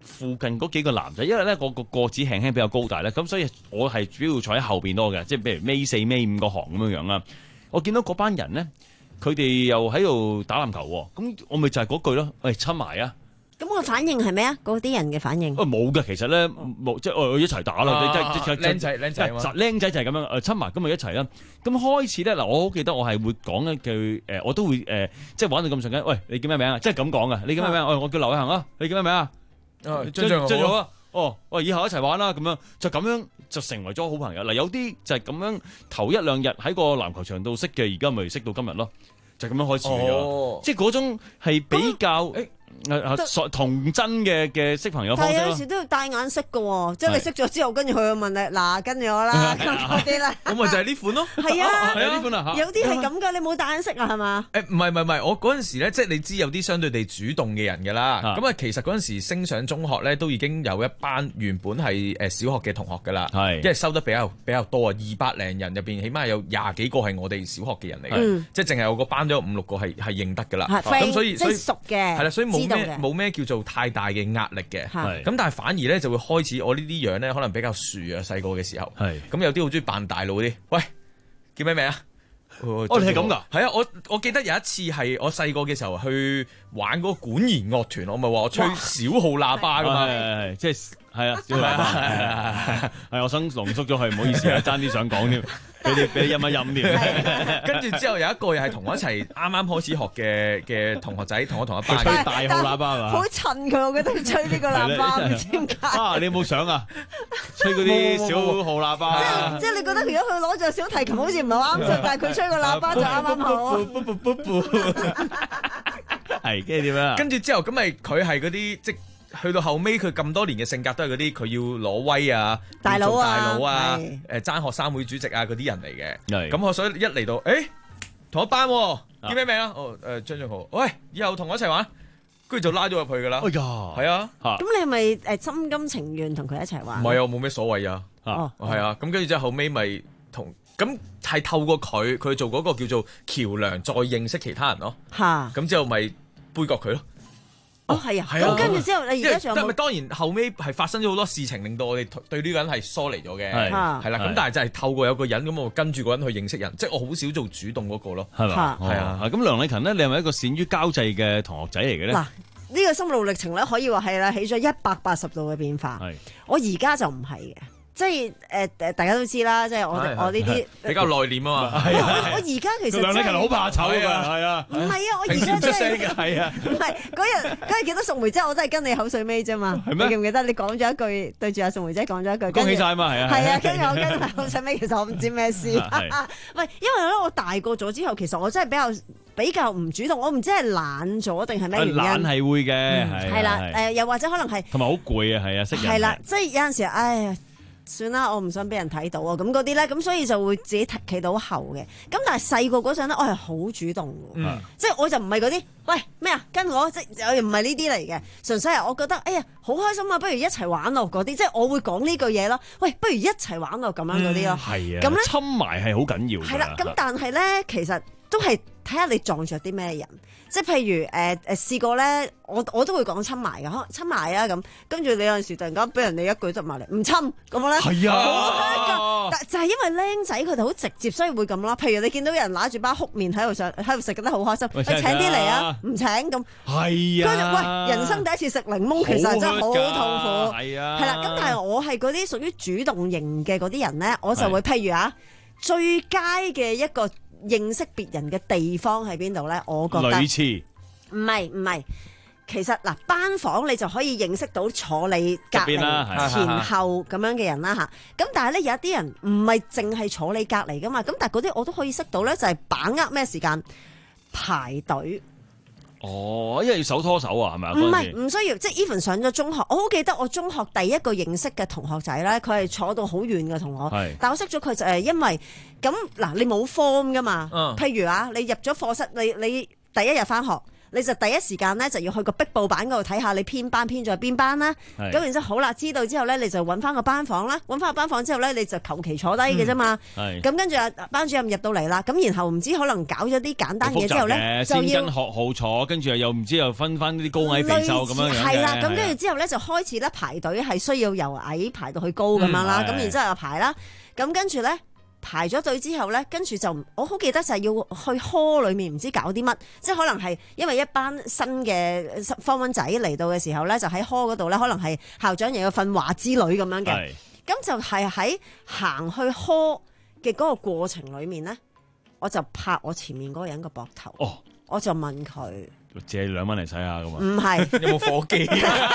附近嗰幾個男仔，因為咧我個個子輕輕比較高大咧，咁所以我係主要坐喺後邊多嘅，即係譬如尾四尾五個行咁樣樣啦。我見到嗰班人咧，佢哋又喺度打籃球喎，咁我咪就係嗰句咯，喂親埋啊！ 咁個反應係咩啊？嗰啲人嘅反應？ 啊冇嘅，其實咧冇，即係我一齊打啦，即係僆仔僆仔啊嘛， 僆仔就係咁樣誒親埋，咁咪一齊啦。咁開始咧嗱，我好記得我係會講一句誒，我都會誒，即係玩到咁上緊。喂，你叫咩名啊？即係咁講嘅，你叫咩名？我我叫劉偉恒啊，你叫咩名啊？張張張好啊。哦，喂，以後一齊玩啦，咁樣就咁樣就成為咗好朋友。嗱，有啲就係咁樣頭一兩日喺個籃球場度識嘅，而家咪識到今日咯，就咁樣開始嘅咗。即係嗰種係比較誒。誒童真嘅嘅識朋友方式咯， 但係有時都要帶眼識嘅喎，即係你識咗之後，跟住佢會問你嗱，跟住我啦嗰啲啦。 我咪就係呢款咯。 係啊， 係啊，呢款啊。 有啲係咁㗎，你冇帶眼識啊，係嘛？ 誒唔係唔係唔係，我嗰陣時咧，即係你知有啲相對地主動嘅人㗎啦。咁啊，其實嗰陣時升上中學咧，都已經有一班原本係誒小學嘅同學㗎啦。係，因為收得比較比較多啊，二百零人入邊，起碼有廿幾個係我哋小學嘅人嚟嘅，即係淨係我個班都有五六個係係認得㗎啦。咁所以所以熟嘅， 係啦，所以冇咩冇咩叫做太大嘅壓力嘅，咁但係反而咧就會開始我呢啲樣咧可能比較樹啊，細個嘅時候，咁有啲好中意扮大佬嗰啲，喂叫咩名啊？ 哦，你係咁噶？ 係啊，我我記得有一次係我細個嘅時候去玩嗰個管弦樂團，我咪話我吹小號喇叭噶嘛， 即係係啊，小號喇叭係係，我想濃縮咗佢，唔好意思啊，爭啲想講添。俾你俾你飲一飲添， 跟住之後有一個又係同我一齊啱啱開始學嘅嘅同學仔，同我同一班吹大號喇叭嘛， 好襯佢，我覺得佢吹呢個喇叭唔知點解。 啊，你有冇相啊？吹嗰啲小號喇叭， 即係你覺得如果佢攞住小提琴好似唔係好啱着，但係佢吹個喇叭就啱啱好。 係，跟住點樣？ 跟住之後咁咪佢係嗰啲即。去到後尾，佢咁多年嘅性格都係嗰啲，佢要攞威啊， 大佬啊， 大佬啊，誒爭學生會主席啊嗰啲人嚟嘅。咁我所以一嚟到，誒同一班，叫咩名啊？哦誒張俊豪，喂，以後同我一齊玩，跟住就拉咗入去噶啦。哎呀，係啊。 咁你係咪誒心甘情願同佢一齊玩？ 唔係啊，冇咩所謂啊。哦，係啊。咁跟住之後後尾咪同，咁係透過佢，佢做嗰個叫做橋梁，再認識其他人咯。嚇。咁之後咪杯葛佢咯。 哦，係啊，咁跟住之後，你而家仲有冇？ 當然後尾係發生咗好多事情，令到我哋對呢個人係疏離咗嘅，係啦。咁但係就係透過有個人咁，我跟住個人去認識人，即係我好少做主動嗰個咯，係嘛？係啊。咁梁禮勤呢，你係咪一個善於交際嘅同學仔嚟嘅咧？嗱， 呢個心路歷程咧，可以話係啦，起咗一百八十度嘅變化。係，我而家就唔係嘅。即係誒誒，大家都知啦，即係我我呢啲比較內斂啊嘛。 我而家其實梁禮勤好怕醜㗎，係啊。 唔係啊，我而家真係係啊。唔係嗰日嗰日見到淑梅姐，我都係跟你口水尾啫嘛。你記唔記得？你講咗一句對住阿淑梅姐講咗一句， 恭喜曬嘛，係啊。 係啊，跟住我跟佢口水尾，其實我唔知咩事。唔係，因為咧我大個咗之後，其實我真係比較比較唔主動，我唔知係懶咗定係咩原因。 懶係會嘅， 係啦。誒，又或者可能係同埋好攰啊，係啊，識人。 係啦，即係有陣時，唉呀。算啦，我唔想俾人睇到啊！咁嗰啲咧，咁所以就會自己企到後嘅。咁但係細個嗰陣咧，我係好主動嘅，嗯、即係我就唔係嗰啲喂咩啊跟我，即係我又唔係呢啲嚟嘅。純粹係我覺得，哎呀好開心啊，不如一齊玩咯嗰啲，即係我會講呢句嘢咯。喂，不如一齊玩咯咁樣嗰啲咯。係、嗯、啊，咁咧親埋係好緊要嘅。 係啦，咁但係咧，其實都係睇下你撞着啲咩人。即係譬如誒誒、呃、試過咧，我我都會講親埋嘅，親埋啊咁。跟住你有陣時突然間俾人哋一句執埋嚟，唔親咁樣咧，係啊，但就係因為僆仔佢哋好直接，所以會咁咯。譬如你見到有人揦住包哭麵喺度上喺度食得好開心，喂請啲嚟啊，唔請咁。係啊，跟住喂人生第一次食檸檬，其實真係好痛苦。係啊，係啦。咁但係我係嗰啲屬於主動型嘅嗰啲人咧，我就會譬如啊，最佳嘅一個認識別人嘅地方喺邊度咧？我覺得類似唔係唔係，其實嗱班房你就可以認識到坐你隔離前後咁樣嘅人啦嚇。咁但係咧有一啲人唔係淨係坐你隔離噶嘛。咁但係嗰啲我都可以識到咧，就係把握咩時間排隊。 哦，因為要手拖手啊，係咪啊？ 唔係唔需要，即係 even 上咗中學，我好記得我中學第一個認識嘅同學仔咧，佢係坐到好遠嘅同我，是但我識咗佢就係因為咁嗱，你冇 form 噶嘛，嗯、譬如啊，你入咗課室，你你第一日返學。 你就第一時間咧就要去個壁報板嗰度睇下你編班編咗邊班啦。咁然之後好啦，知道之後咧你就揾翻個班房啦，揾翻個班房之後咧你就求其坐低嘅啫嘛。咁跟住啊班主任入到嚟啦，咁然後唔知可能搞咗啲簡單嘢之後咧，就要先跟學號坐，跟住又唔知又分翻啲高矮肥瘦咁樣樣嘅。 係啦，咁跟住之後咧就開始咧排隊係需要由矮排到去高咁樣啦。咁然之後又排啦，咁跟住咧。排咗隊之後咧，跟住就我好記得就係要去 hall 裏面唔知搞啲乜，即係可能係因為一班新嘅 form one 仔嚟到嘅時候咧，就喺 hall 嗰度咧，可能係校長又要訓話之類咁樣嘅。咁就係喺行去 hall 嘅嗰個過程裏面咧，我就拍我前面嗰個人個膊頭，哦、我就問佢借兩蚊嚟使下咁啊？ 唔係有冇火機？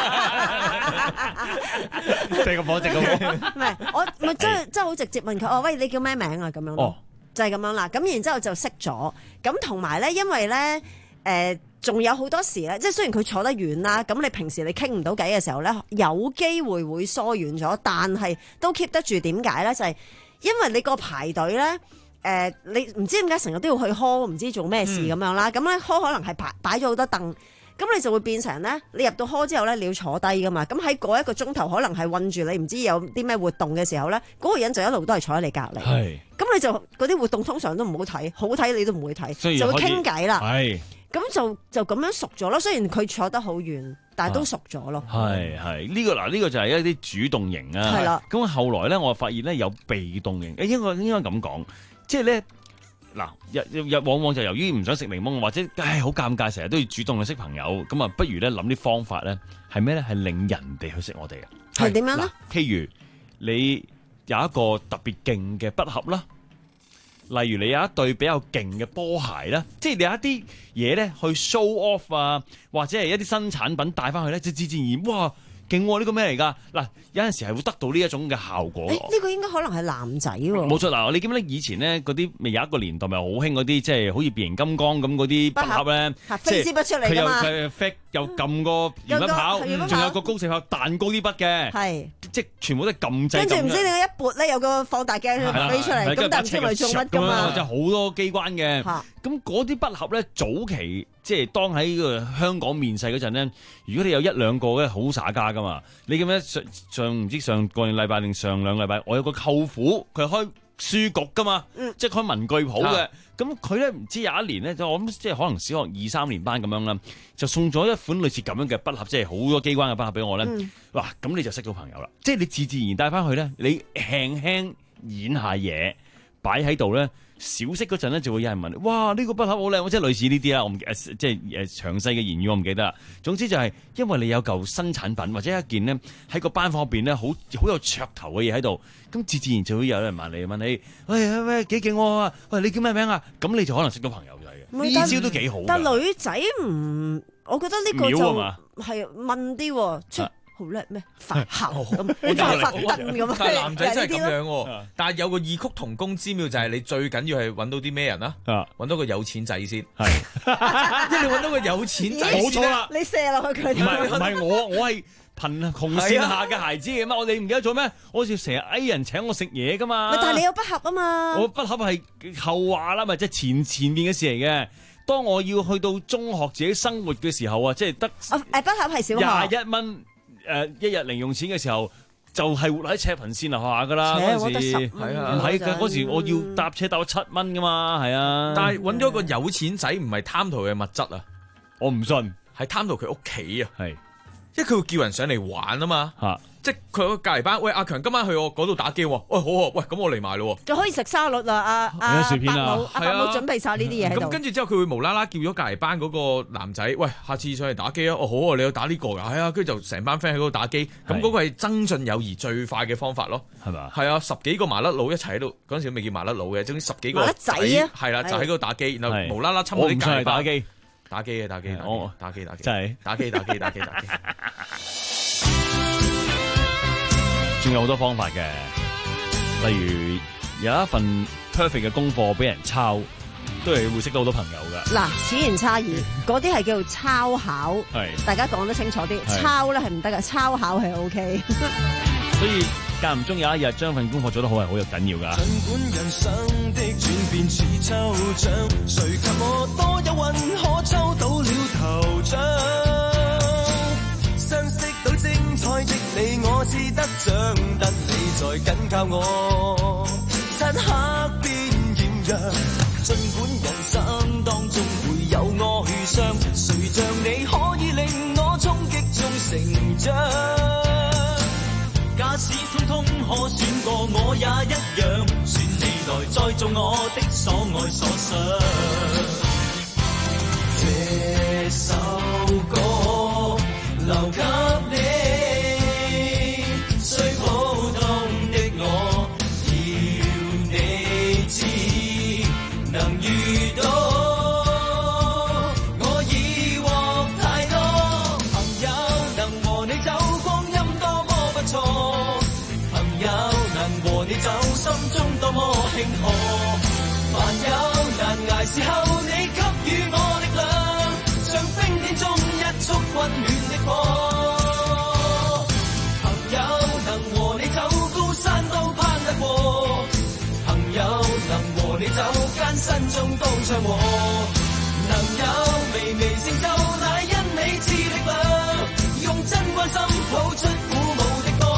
借個火直咁。 唔係我咪真係真係好直接問佢，哦喂，你叫咩名啊？咁樣咯，哦、就係咁樣啦。咁然之後就識咗。咁同埋咧，因為咧誒，仲、呃、有好多時咧，即係雖然佢坐得遠啦，咁你平時你傾唔到偈嘅時候咧，有機會會疏遠咗，但係都 keep 得住。點解咧？就係、是、因為你個排隊咧。誒、呃，你唔知點解成日都要去 hall， 唔知做咩事咁樣啦。咁咧 hall 可能係擺擺咗好多凳，咁你就會變成咧，你入到 hall 之後咧，你要坐低噶嘛。咁喺嗰一個鐘頭，可能係韞住你，唔知有啲咩活動嘅時候咧，嗰、那個人就一路都係坐喺你隔離。係。咁你就嗰啲活動通常都唔好睇，好睇你都唔會睇，就會傾偈啦。係。咁就就咁樣熟咗咯。雖然佢坐得好遠，但係都熟咗咯。係係呢個嗱，呢、這個就係一啲主動型啊。係啦。咁後來咧，我發現咧有被動型，誒應該應該咁講。即係咧，嗱，日日往往就由於唔想食檸檬，或者唉好尷尬，成日都要主動去識朋友，咁啊，不如咧諗啲方法咧，係咩咧？係令人哋去識我哋啊？係點樣咧？譬如你有一個特別勁嘅筆盒啦，例如你有一對比較勁嘅波鞋啦，即係你有一啲嘢咧去 show off 啊，或者係一啲新產品帶翻去咧，就自自然然哇！勁喎！呢個咩嚟㗎？嗱，有陣時係會得到呢一種嘅效果。呢、欸呢個應該可能係男仔喎。冇錯嗱，你記唔記得以前咧嗰啲咪有一個年代咪好興嗰啲，即係好似變形金剛咁嗰啲筆盒咧，飛支筆出嚟㗎嘛。佢又佢又撳個鉛筆跑，仲有個高射炮彈高啲筆嘅。係，即係全部都係撳掣。跟住唔知點解一撥咧有個放大鏡飛出嚟，咁但唔知佢做乜㗎嘛。就好多機關嘅。咁嗰啲筆盒咧，早期即係當喺個香港面世嗰陣咧，如果你有一兩個咧，好耍家噶嘛。你咁樣上上唔知上個禮拜定上兩個禮拜，我有個舅父，佢係開書局噶嘛，嗯、即係開文具鋪嘅。咁佢咧唔知有一年咧，就我諗即係可能小學二三年班咁樣啦，就送咗一款類似咁樣嘅筆盒，即係好多機關嘅筆盒俾我咧。嗯、哇！咁你就識到朋友啦，即係你自自然帶翻去咧，你輕輕演下嘢擺喺度咧。小息嗰陣咧，就會有人問：哇，呢、這個筆盒好靚，即係類似呢啲啦。我唔誒、呃，即係誒詳細嘅言語我唔記得啦。總之就係因為你有嚿新產品或者一件咧喺個班房入邊咧，好好有噱頭嘅嘢喺度，咁自自然就會有人問你問你：喂喂幾勁喎？喂，你叫咩名啊？咁你就可能識到朋友就係嘅。呢招都幾好。但女仔唔，我覺得呢個就係問啲出。好叻咩？發姣咁，發發燈咁。 但係男仔真係咁樣喎。但係有個異曲同工之妙就係你最緊要係揾到啲咩人啊？揾到個有錢仔先。係，因為你揾到個有錢仔先。冇錯啦， 你射落去佢。 唔係唔係我，我係貧窮線下嘅孩子嘅嘛。我哋唔記得咗咩？我好似成日嗌人請我食嘢噶嘛。 但係你有筆盒啊嘛。 我筆盒係後話啦，咪即係前前面嘅事嚟嘅。當我要去到中學自己生活嘅時候啊，即係得誒筆盒係小學廿一蚊。誒一日零用錢嘅時候，就係活喺赤貧線樓下噶啦嗰陣時，係啊，唔係㗎嗰時我要搭車搭咗七蚊噶嘛，係啊。 但係揾咗個有錢仔唔係貪圖嘅物質啊， 我唔信， 係貪圖佢屋企啊， 係， 因為佢會叫人上嚟玩啊嘛，嚇。即係佢個隔離班，喂阿強今晚去我嗰度打機喎，喂好啊，喂咁我嚟埋咯， 就可以食沙律啦，阿阿伯母阿伯母準備晒呢啲嘢喺度。 咁跟住之後佢會無啦啦叫咗隔離班嗰個男仔，喂下次上嚟打機啊，哦好啊，你有打呢個㗎，係啊，跟住就成班 friend 喺嗰度打機，咁嗰個係增進友誼最快嘅方法咯，係嘛？係啊，十幾個麻甩佬一齊喺度，嗰陣時未叫麻甩佬嘅，總之十幾個仔係啦，就喺嗰度打機，然後無啦啦侵我啲隔離班打機，打機嘅打機，我打機打機，真係打機打機打機打機。 仲有好多方法嘅，例如有一份 perfect 嘅功課俾人抄，都係會識到好多朋友噶。 嗱，此言差異，嗰啲係叫做抄考，係大家講得清楚啲。抄咧係唔得噶，抄考係 OK。 所以間唔中有一日將份功課做得好係好有緊要㗎。 儘管人生的轉變似抽獎，誰及我多有運可抽到了頭獎？相識到精彩的你，我是得獎，得你在緊靠我，漆黑邊豔陽。儘管人生當中會有哀傷，誰像你可以令我衝擊中成長？假使通通可選過，我也一樣，選你來再做我的所愛所想。這首歌留給你，雖普通的我，要你知，能遇到我已獲太多。朋友能和你走光陰多麼不錯，朋友能和你走心中多麼慶賀。凡有難捱時候，你給予我力量，像冰天中一束溫暖的火。朋友能和你走高山都攀得過，朋友能和你走艱辛中都唱和，能有微微成就乃因你賜力量，用真關心抱出鼓舞的歌。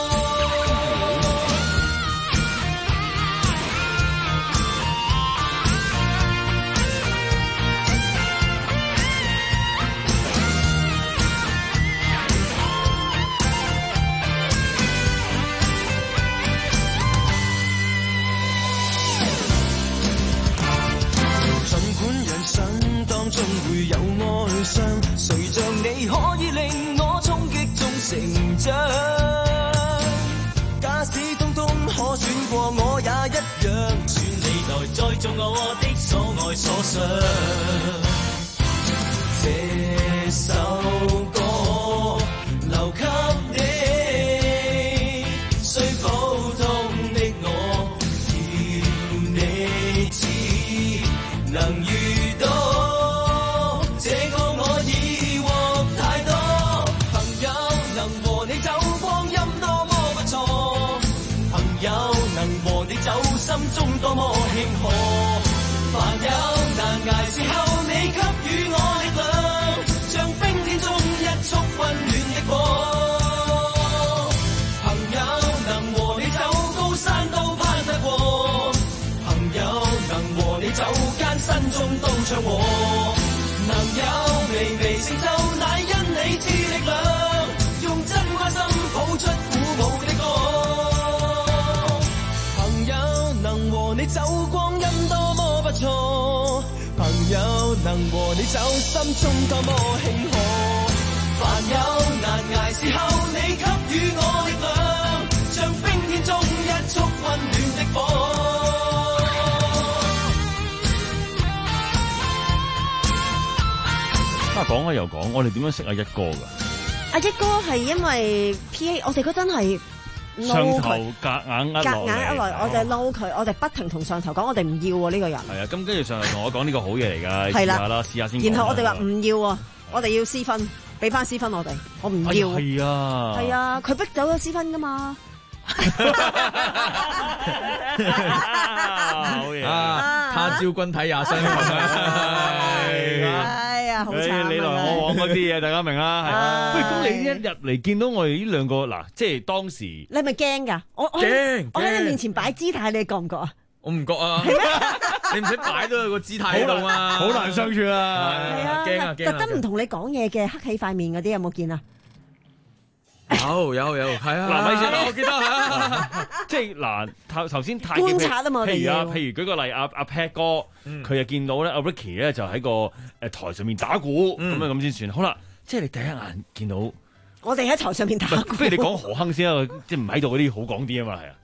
當中會有哀傷，誰像你可以令我衝擊中成長？假使通通可選過，我也一樣，選你來再做我的所愛所想。這首歌留給你，雖普通的我，要你知，能遇到。心中多麼慶賀，凡有難捱時候，你給予我力量，像冰天中一束溫暖的火。朋友能和你走高山都攀得過，朋友能和你走艱辛中都唱和，能有微微成就乃因你賜力量，用真關心抱出鼓舞的歌。能和你走光陰多麼不錯，朋友能和你走心中多麼慶賀。凡有難捱時候，你給予我力量，像冰天中一束溫暖的火。 啊，講開又講，我哋點樣識阿一哥㗎？ 阿一哥係因為 P A， 我哋嗰陣係。 上頭夾硬呃落嚟， 夾硬呃落嚟，我哋撈佢，我哋不停同上頭講，我哋唔要喎呢個人。 係啊，咁跟住上頭同我講呢個好嘢嚟㗎， 係啦， 試下啦，試下先。 然後我哋話唔要喎，我哋要私分，俾翻私分我哋，我唔要。 係啊， 係啊，佢逼走咗私分㗎嘛。 好嘢啊！他朝君體也相同啊！ 哎呀，好慘啊！ 你來我往嗰啲嘢，大家明啦。喂，咁你一入嚟見到我哋呢兩個嗱，即係當時你係咪驚㗎？我我我喺你面前擺姿態，你覺唔覺啊？ 我唔覺啊！你唔使擺到個姿態喺度嘛， 好難相處啊！ 係啊， 驚啊驚！ 特登唔同你講嘢嘅，黑起塊面嗰啲有冇見啊？ 有有有，係啊！ 嗱，咪先， 我記得係， 即係嗱，頭頭先太觀察啊嘛， 譬如啊，譬如舉個例，阿阿 Pat 哥，佢又見到咧，阿 Ricky 咧就喺個誒台上面打鼓，咁樣咁先算。好啦，即係你第一眼見到， 我哋喺台上面打鼓。 不如你講何鏗先啊，即係唔喺度嗰啲好講啲啊嘛，係啊。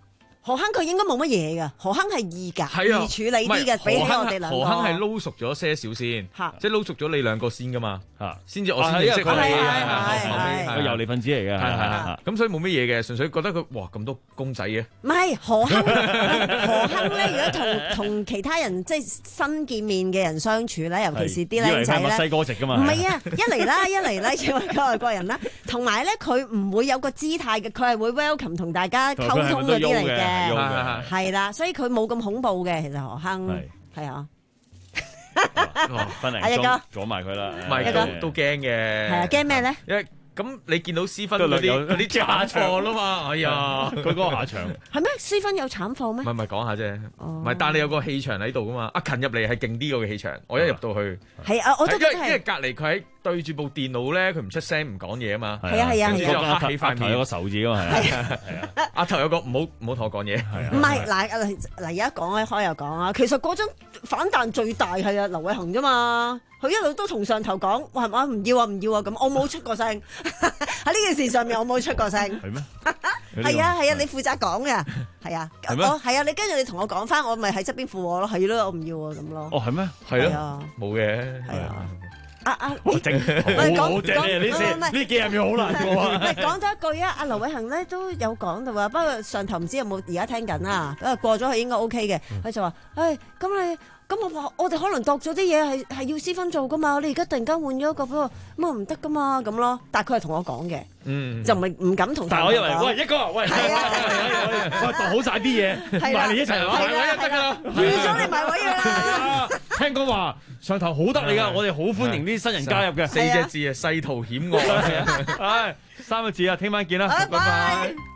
河坑佢應該冇乜嘢㗎，河坑係易㗎， 係啊易處理啲嘅，比起我哋兩個。 河坑係撈熟咗些少先，即係撈熟咗你兩個先㗎嘛，先至我先認識佢。 係係係個遊離分子嚟嘅， 係係咁所以冇乜嘢嘅，純粹覺得佢哇咁多公仔嘅。 唔係河坑，河坑咧，如果同同其他人即係新見面嘅人相處咧，尤其是啲僆仔咧， 細哥直㗎嘛。 唔係啊，一嚟啦，一嚟啦，因為佢外國人啦，同埋咧佢唔會有個姿態嘅，佢係會 welcome 同大家溝通嗰啲嚟嘅。係啦，所以佢冇咁恐怖嘅，其實河坑係啊， 分零鐘阻埋佢啦， 唔係都都驚嘅。 係啊，驚咩咧？ 因為咁你見到私分嗰啲嗰啲慘況啦嘛，哎呀， 佢嗰個下場係咩？私分有慘況咩？ 唔係唔係講下啫，唔係但係你有個氣場喺度噶嘛？阿勤入嚟係勁啲個氣場，我一入到去係啊，我都覺得係， 因為隔離佢喺對住部電腦咧，佢唔出聲唔講嘢啊嘛。 係啊係啊， 跟住就黑起塊面， 有個手指啊嘛。係啊係啊， 額頭有個唔好唔好同我講嘢。 唔係嗱嗱而家講開開又講啊，其實嗰種反彈最大係啊劉偉恒啫嘛。佢一路都同上頭講，話係嘛唔要啊唔要啊咁，我冇出過聲喺呢件事上面，我冇出過聲。 係咩？ 係啊係啊，你負責講嘅，係啊，我係啊，你跟住你同我講翻，我咪喺側邊附和咯，係咯，我唔要啊咁咯。 哦係咩？ 係咯，冇嘅。係啊。 啊啊！ 我整好正啊！呢四呢幾日秒好難過啊！ 唔係講咗一句啊，阿劉偉恒咧都有講到話，不過上頭唔知有冇而家聽緊啊？咁啊過咗去應該 OK 嘅，佢就話：，誒咁你咁我話我哋可能度咗啲嘢係係要私分做噶嘛？你而家突然間換咗一個咁啊唔得噶嘛咁咯。但係佢係同我講嘅， 嗯， 就唔係唔敢同。 但係我以為喂一個喂，係啊，喂度好晒啲嘢，埋嚟一齊埋位就得噶啦， 預咗你埋位噶啦。 聽講話上頭好得你噶，我哋好歡迎啲新人加入嘅。 四隻字啊，世途險惡。 唉，三個字啊，聽晚見啦，拜拜。